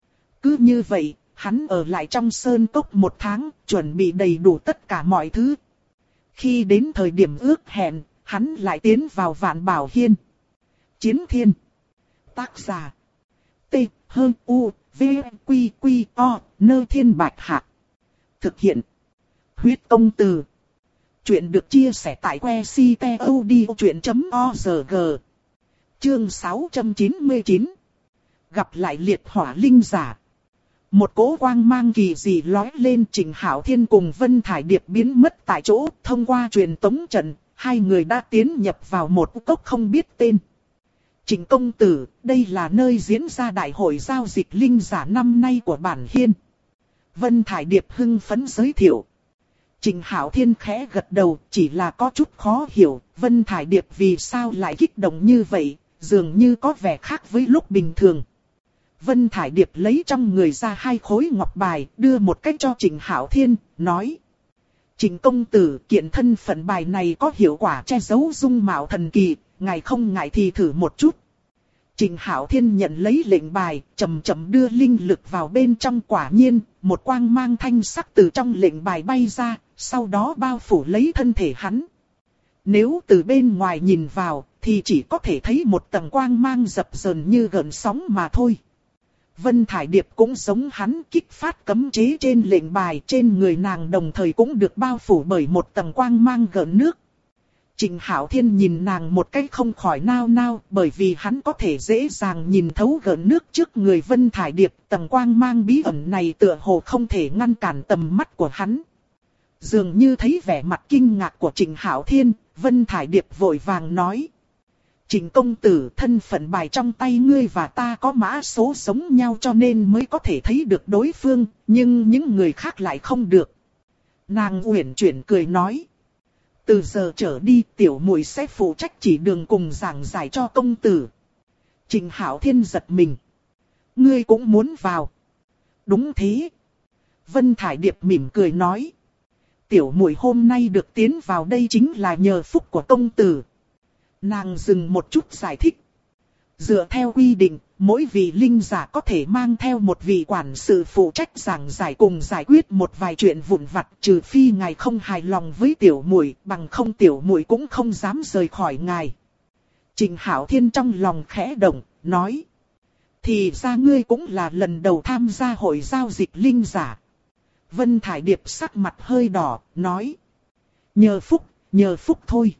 Cứ như vậy, hắn ở lại trong sơn cốc 1 tháng, chuẩn bị đầy đủ tất cả mọi thứ. Khi đến thời điểm ước hẹn, hắn lại tiến vào Vạn Bảo Hiên. Chiến Thiên. Tác giả. T, H, U, V, Quy, Quy, O, Nơ Thiên Bạch Hạc. Thực hiện. Huyết Công Từ. Chuyện được chia sẻ tại website.odchuyện.org. Chương 699. Gặp lại liệt hỏa linh giả. Một cỗ quang mang kỳ dị lóe lên, Trịnh Hạo Thiên cùng Vân Thải Điệp biến mất tại chỗ, thông qua truyền tống trận, hai người đã tiến nhập vào một cốc không biết tên. Trịnh công tử, đây là nơi diễn ra đại hội giao dịch linh giả năm nay của bản hiên. Vân Thải Điệp hưng phấn giới thiệu. Trịnh Hạo Thiên khẽ gật đầu, chỉ là có chút khó hiểu, Vân Thải Điệp vì sao lại kích động như vậy, dường như có vẻ khác với lúc bình thường. Vân Thải Điệp lấy trong người ra 2 khối ngọc bài, đưa một cách cho Trịnh Hạo Thiên, nói. Trịnh công tử, kiện thân phận bài này có hiệu quả che giấu dung mạo thần kỳ, ngài không ngại thì thử một chút. Trịnh Hạo Thiên nhận lấy lệnh bài, chậm chậm đưa linh lực vào bên trong, quả nhiên, một quang mang thanh sắc từ trong lệnh bài bay ra, sau đó bao phủ lấy thân thể hắn. Nếu từ bên ngoài nhìn vào, thì chỉ có thể thấy một tầng quang mang dập dờn như gợn sóng mà thôi. Vân Thải Điệp cũng giống hắn, kích phát cấm chế trên lệnh bài, trên người nàng đồng thời cũng được bao phủ bởi một tầng quang mang gợn nước. Trịnh Hạo Thiên nhìn nàng một cách không khỏi nao nao, bởi vì hắn có thể dễ dàng nhìn thấu gợn nước trước người Vân Thải Điệp, tầng quang mang bí ẩn này tựa hồ không thể ngăn cản tầm mắt của hắn. Dường như thấy vẻ mặt kinh ngạc của Trịnh Hạo Thiên, Vân Thải Điệp vội vàng nói. Trịnh công tử, thân phận bài trong tay ngươi và ta có mã số giống nhau cho nên mới có thể thấy được đối phương, nhưng những người khác lại không được. Nàng uyển chuyển cười nói. Từ giờ trở đi tiểu muội sẽ phụ trách chỉ đường cùng giảng giải cho công tử. Trịnh Hạo Thiên giật mình. Ngươi cũng muốn vào. Đúng thế. Vân Thải Điệp mỉm cười nói. Tiểu muội hôm nay được tiến vào đây chính là nhờ phúc của công tử. Nàng dừng một chút giải thích. Dựa theo quy định, mỗi vị linh giả có thể mang theo một vị quản sự phụ trách giảng giải cùng giải quyết một vài chuyện vụn vặt, trừ phi ngài không hài lòng với tiểu muội, bằng không tiểu muội cũng không dám rời khỏi ngài. Trịnh Hạo Thiên trong lòng khẽ động, nói. Thì ra ngươi cũng là lần đầu tham gia hội giao dịch linh giả. Vân Thải Điệp sắc mặt hơi đỏ, nói. Nhờ phúc thôi.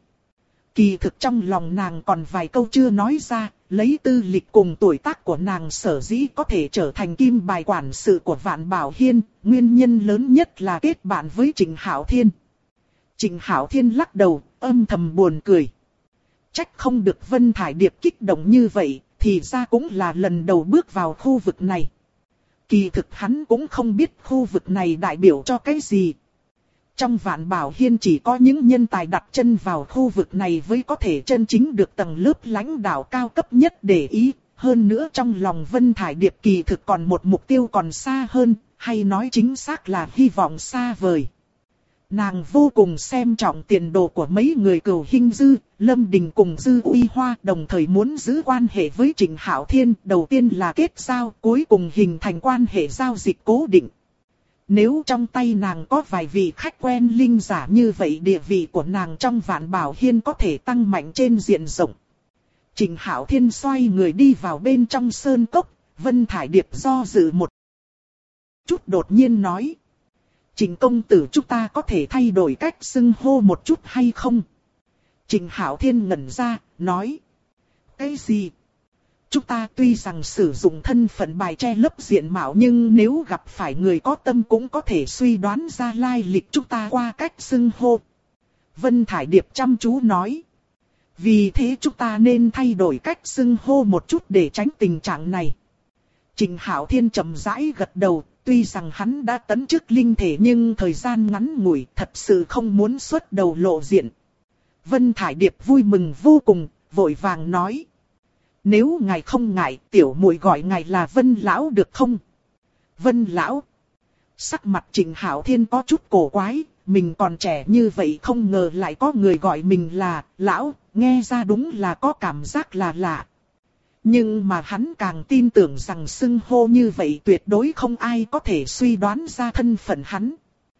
Kỳ thực trong lòng nàng còn vài câu chưa nói ra, lấy tư lịch cùng tuổi tác của nàng sở dĩ có thể trở thành kim bài quản sự của Vạn Bảo Hiên, nguyên nhân lớn nhất là kết bạn với Trịnh Hạo Thiên. Trịnh Hạo Thiên lắc đầu, âm thầm buồn cười. Trách không được Vân Thải Điệp kích động như vậy, thì ra cũng là lần đầu bước vào khu vực này. Kỳ thực hắn cũng không biết khu vực này đại biểu cho cái gì. Trong Vạn Bảo Hiên chỉ có những nhân tài đặt chân vào khu vực này mới có thể chân chính được tầng lớp lãnh đạo cao cấp nhất để ý. Hơn nữa trong lòng Vân Thải Điệp kỳ thực còn một mục tiêu còn xa hơn, hay nói chính xác là hy vọng xa vời. Nàng vô cùng xem trọng tiền đồ của mấy người Cửu Hinh Dư, Lâm Đình cùng Dư Uy Hoa, đồng thời muốn giữ quan hệ với Trịnh Hạo Thiên, đầu tiên là kết giao, cuối cùng hình thành quan hệ giao dịch cố định. Nếu trong tay nàng có vài vị khách quen linh giả như vậy, địa vị của nàng trong Vạn Bảo Hiên có thể tăng mạnh trên diện rộng. Trịnh Hạo Thiên xoay người đi vào bên trong sơn cốc, Vân Thải Điệp do dự một chút đột nhiên nói. Trịnh công tử, chúng ta có thể thay đổi cách xưng hô một chút hay không? Trịnh Hạo Thiên ngẩn ra, nói. Cái gì? Chúng ta tuy rằng sử dụng thân phận bài che lấp diện mạo, nhưng nếu gặp phải người có tâm cũng có thể suy đoán ra lai lịch chúng ta qua cách xưng hô. Vân Thải Điệp chăm chú nói. Vì thế chúng ta nên thay đổi cách xưng hô một chút để tránh tình trạng này. Trịnh Hạo Thiên chậm rãi gật đầu, tuy rằng hắn đã tấn chức linh thể nhưng thời gian ngắn ngủi, thật sự không muốn xuất đầu lộ diện. Vân Thải Điệp vui mừng vô cùng, vội vàng nói. Nếu ngài không ngại, tiểu muội gọi ngài là Vân Lão được không? Vân Lão. Sắc mặt Trịnh Hạo Thiên có chút cổ quái, mình còn trẻ như vậy không ngờ lại có người gọi mình là Lão, nghe ra đúng là có cảm giác là lạ. Nhưng mà hắn càng tin tưởng rằng xưng hô như vậy tuyệt đối không ai có thể suy đoán ra thân phận hắn.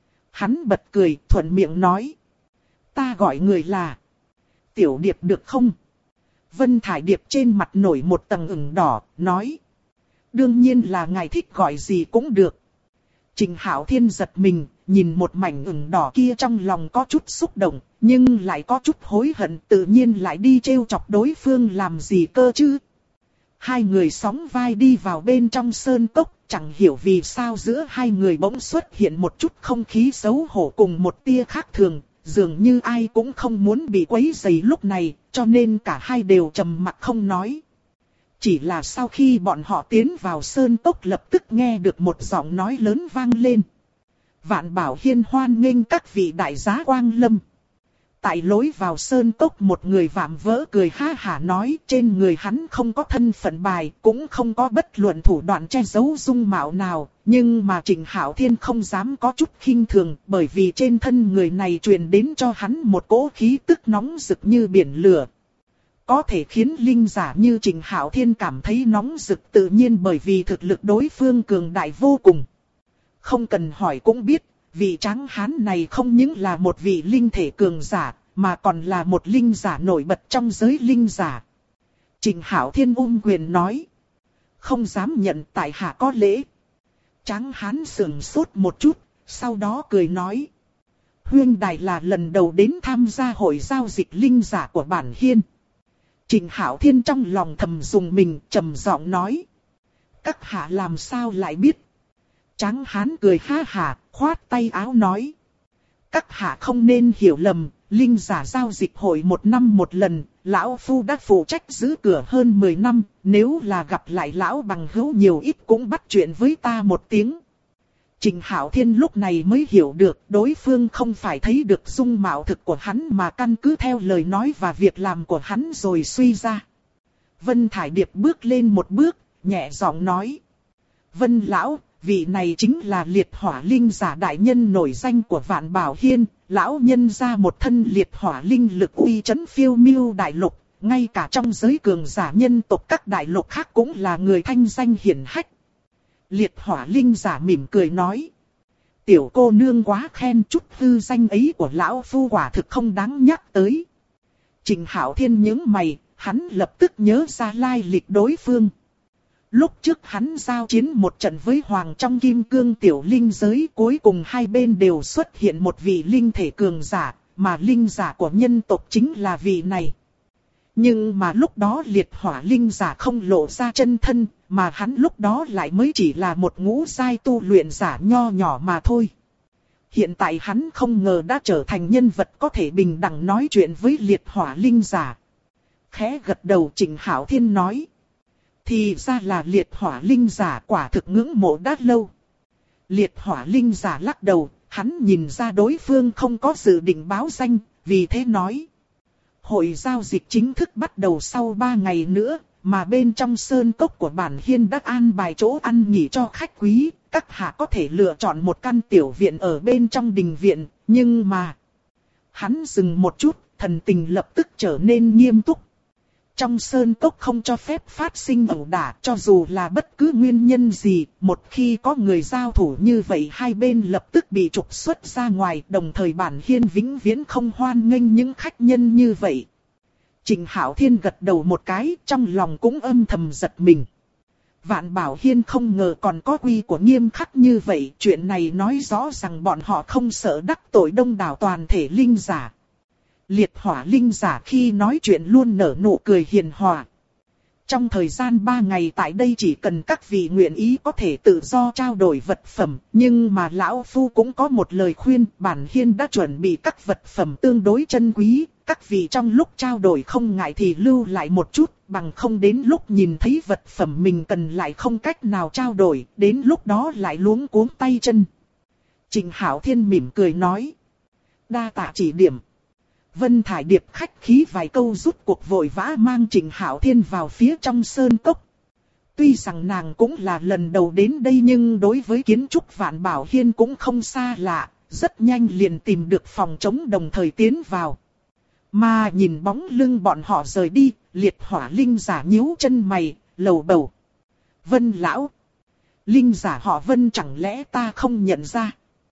Hắn bật cười, thuận miệng nói. Ta gọi người là Tiểu Điệp được không? Vân Thải Điệp trên mặt nổi một tầng ửng đỏ, nói. Đương nhiên là ngài thích gọi gì cũng được. Trịnh Hạo Thiên giật mình, nhìn một mảnh ửng đỏ kia trong lòng có chút xúc động, nhưng lại có chút hối hận, tự nhiên lại đi trêu chọc đối phương làm gì cơ chứ. Hai người sóng vai đi vào bên trong sơn cốc, chẳng hiểu vì sao giữa hai người bỗng xuất hiện một chút không khí xấu hổ cùng một tia khác thường, dường như ai cũng không muốn bị quấy rầy lúc này, cho nên cả hai đều trầm mặc không nói. Chỉ là sau khi bọn họ tiến vào sơn cốc lập tức nghe được một giọng nói lớn vang lên. Vạn Bảo Hiên hoan nghênh các vị đại giá quang lâm. Tại lối vào sơn cốc một người vạm vỡ cười ha hả nói, trên người hắn không có thân phận bài, cũng không có bất luận thủ đoạn che giấu dung mạo nào, nhưng mà Trịnh Hạo Thiên không dám có chút khinh thường, bởi vì trên thân người này truyền đến cho hắn một cỗ khí tức nóng rực như biển lửa. Có thể khiến linh giả như Trịnh Hạo Thiên cảm thấy nóng rực tự nhiên bởi vì thực lực đối phương cường đại vô cùng. Không cần hỏi cũng biết, vị tráng hán này không những là một vị linh thể cường giả, mà còn là một linh giả nổi bật trong giới linh giả. Trịnh Hạo Thiên quyền nói. Không dám nhận, tại hạ có lễ. Tráng hán sườn sốt một chút, sau đó cười nói. Huyên đài là lần đầu đến tham gia hội giao dịch linh giả của bản hiên. Trịnh Hạo Thiên trong lòng thầm dùng mình, trầm giọng nói. Các hạ làm sao lại biết? Tráng hán cười ha hả, khoát tay áo nói. Các hạ không nên hiểu lầm, linh giả giao dịch hội một năm một lần, lão phu đã phụ trách giữ cửa hơn 10 năm, nếu là gặp lại lão bằng hữu nhiều ít cũng bắt chuyện với ta một tiếng. Trịnh Hạo Thiên lúc này mới hiểu được đối phương không phải thấy được dung mạo thực của hắn mà căn cứ theo lời nói và việc làm của hắn rồi suy ra. Vân Thải Điệp bước lên một bước, nhẹ giọng nói. Vân lão, vị này chính là liệt hỏa linh giả đại nhân nổi danh của Vạn Bảo Hiên, lão nhân ra một thân liệt hỏa linh lực uy chấn phiêu miêu đại lục, ngay cả trong giới cường giả nhân tộc các đại lục khác cũng là người thanh danh hiển hách. Liệt hỏa linh giả mỉm cười nói. Tiểu cô nương quá khen, chút hư danh ấy của lão phu quả thực không đáng nhắc tới. Trịnh Hạo Thiên nhướng mày, hắn lập tức nhớ ra lai lịch đối phương. Lúc trước hắn giao chiến một trận với Hoàng trong Kim Cương tiểu linh giới, cuối cùng hai bên đều xuất hiện một vị linh thể cường giả, mà linh giả của nhân tộc chính là vị này. Nhưng mà lúc đó liệt hỏa linh giả không lộ ra chân thân, mà hắn lúc đó lại mới chỉ là một ngũ giai tu luyện giả nho nhỏ mà thôi. Hiện tại hắn không ngờ đã trở thành nhân vật có thể bình đẳng nói chuyện với liệt hỏa linh giả. Khẽ gật đầu, Trịnh Hạo Thiên nói. Thì ra là liệt hỏa linh giả, quả thực ngưỡng mộ đã lâu. Liệt hỏa linh giả lắc đầu, hắn nhìn ra đối phương không có dự định báo danh, vì thế nói. Hội giao dịch chính thức bắt đầu sau 3 ngày nữa, mà bên trong sơn cốc của bản hiên đã an bài chỗ ăn nghỉ cho khách quý. Các hạ có thể lựa chọn một căn tiểu viện ở bên trong đình viện, nhưng mà... Hắn dừng một chút, thần tình lập tức trở nên nghiêm túc. Trong sơn cốc không cho phép phát sinh ẩu đả, cho dù là bất cứ nguyên nhân gì, một khi có người giao thủ như vậy hai bên lập tức bị trục xuất ra ngoài, đồng thời bản hiên vĩnh viễn không hoan nghênh những khách nhân như vậy. Trịnh Hạo Thiên gật đầu một cái, trong lòng cũng âm thầm giật mình. Vạn Bảo Hiên không ngờ còn có quy của nghiêm khắc như vậy, chuyện này nói rõ rằng bọn họ không sợ đắc tội đông đảo toàn thể linh giả. Liệt hỏa linh giả khi nói chuyện luôn nở nụ cười hiền hòa. Trong thời gian 3 ngày tại đây chỉ cần các vị nguyện ý có thể tự do trao đổi vật phẩm, nhưng mà lão phu cũng có một lời khuyên, bản hiên đã chuẩn bị các vật phẩm tương đối chân quý, các vị trong lúc trao đổi không ngại thì lưu lại một chút, bằng không đến lúc nhìn thấy vật phẩm mình cần lại không cách nào trao đổi, đến lúc đó lại luống cuống tay chân. Trịnh Hạo Thiên mỉm cười nói. Đa tạ chỉ điểm. Vân Thải Điệp khách khí vài câu rút cuộc vội vã mang Trịnh Hạo Thiên vào phía trong sơn cốc. Tuy rằng nàng cũng là lần đầu đến đây nhưng đối với kiến trúc Vạn Bảo Hiên cũng không xa lạ, rất nhanh liền tìm được phòng trống đồng thời tiến vào. Mà nhìn bóng lưng bọn họ rời đi, liệt hỏa linh giả nhíu chân mày, lầu bầu. Vân lão, linh giả họ Vân chẳng lẽ ta không nhận ra?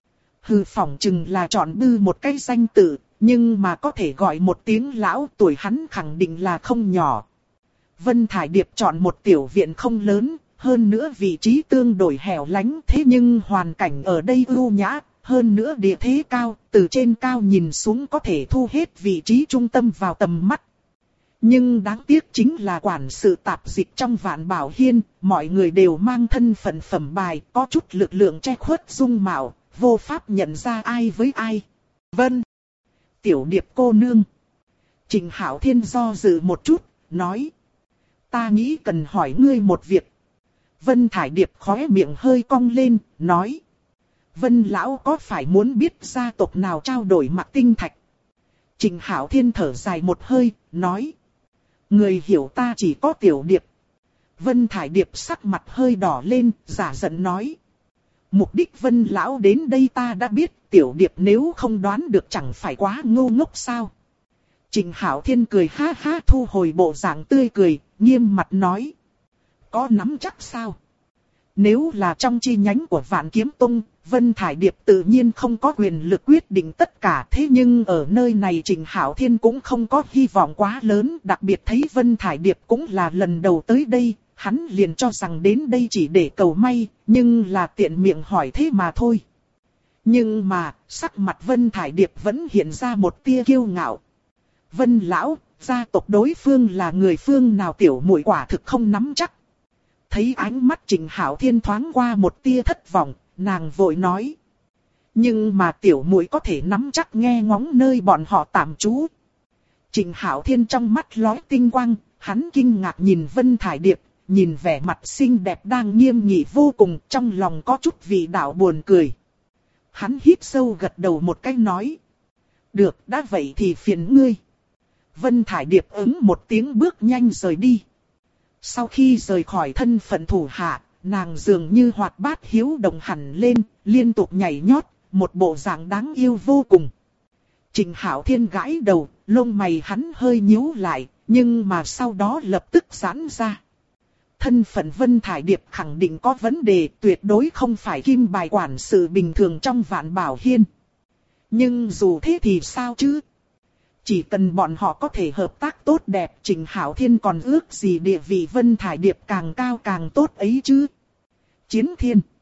Hừ, phỏng chừng là chọn bư một cái danh tự. Nhưng mà có thể gọi một tiếng lão, tuổi hắn khẳng định là không nhỏ. Vân Thải Điệp chọn một tiểu viện không lớn, hơn nữa vị trí tương đối hẻo lánh, thế nhưng hoàn cảnh ở đây ưu nhã, hơn nữa địa thế cao, từ trên cao nhìn xuống có thể thu hết vị trí trung tâm vào tầm mắt. Nhưng đáng tiếc chính là quản sự tạp dịch trong Vạn Bảo Hiên, mọi người đều mang thân phận phẩm bài, có chút lực lượng che khuất dung mạo, vô pháp nhận ra ai với ai. Vân Tiểu Điệp cô nương. Trịnh Hạo Thiên do dự một chút, nói. Ta nghĩ cần hỏi ngươi một việc. Vân Thải Điệp khóe miệng hơi cong lên, nói. Vân lão có phải muốn biết gia tộc nào trao đổi mặc tinh thạch? Trịnh Hạo Thiên thở dài một hơi, nói. Người hiểu ta chỉ có Tiểu Điệp. Vân Thải Điệp sắc mặt hơi đỏ lên, giả giận nói. Mục đích Vân lão đến đây ta đã biết, Tiểu Điệp nếu không đoán được chẳng phải quá ngu ngốc sao? Trịnh Hạo Thiên cười ha ha, thu hồi bộ dạng tươi cười, nghiêm mặt nói. Có nắm chắc sao? Nếu là trong chi nhánh của Vạn Kiếm Tông, Vân Thải Điệp tự nhiên không có quyền lực quyết định tất cả, thế nhưng ở nơi này Trịnh Hạo Thiên cũng không có hy vọng quá lớn, đặc biệt thấy Vân Thải Điệp cũng là lần đầu tới đây. Hắn liền cho rằng đến đây chỉ để cầu may, nhưng là tiện miệng hỏi thế mà thôi. Nhưng mà, sắc mặt Vân Thải Điệp vẫn hiện ra một tia kiêu ngạo. Vân lão, gia tộc đối phương là người phương nào tiểu muội quả thực không nắm chắc. Thấy ánh mắt Trịnh Hạo Thiên thoáng qua một tia thất vọng, nàng vội nói. Nhưng mà tiểu muội có thể nắm chắc nghe ngóng nơi bọn họ tạm trú. Trịnh Hạo Thiên trong mắt lóe tinh quang, hắn kinh ngạc nhìn Vân Thải Điệp. Nhìn vẻ mặt xinh đẹp đang nghiêm nghị vô cùng, trong lòng có chút vị đạo buồn cười. Hắn hít sâu gật đầu một cái nói. Được, đã vậy thì phiền ngươi. Vân Thải Điệp ứng một tiếng bước nhanh rời đi. Sau khi rời khỏi thân phận thủ hạ, nàng dường như hoạt bát hiếu động hẳn lên, liên tục nhảy nhót, một bộ dạng đáng yêu vô cùng. Trịnh Hạo Thiên gãi đầu, lông mày hắn hơi nhíu lại, nhưng mà sau đó lập tức giãn ra. Thân phận Vân Thải Điệp khẳng định có vấn đề, tuyệt đối không phải kim bài quản sự bình thường trong Vạn Bảo Hiên. Nhưng dù thế thì sao chứ? Chỉ cần bọn họ có thể hợp tác tốt đẹp, Trịnh Hạo Thiên còn ước gì địa vị Vân Thải Điệp càng cao càng tốt ấy chứ. Chiến Thiên.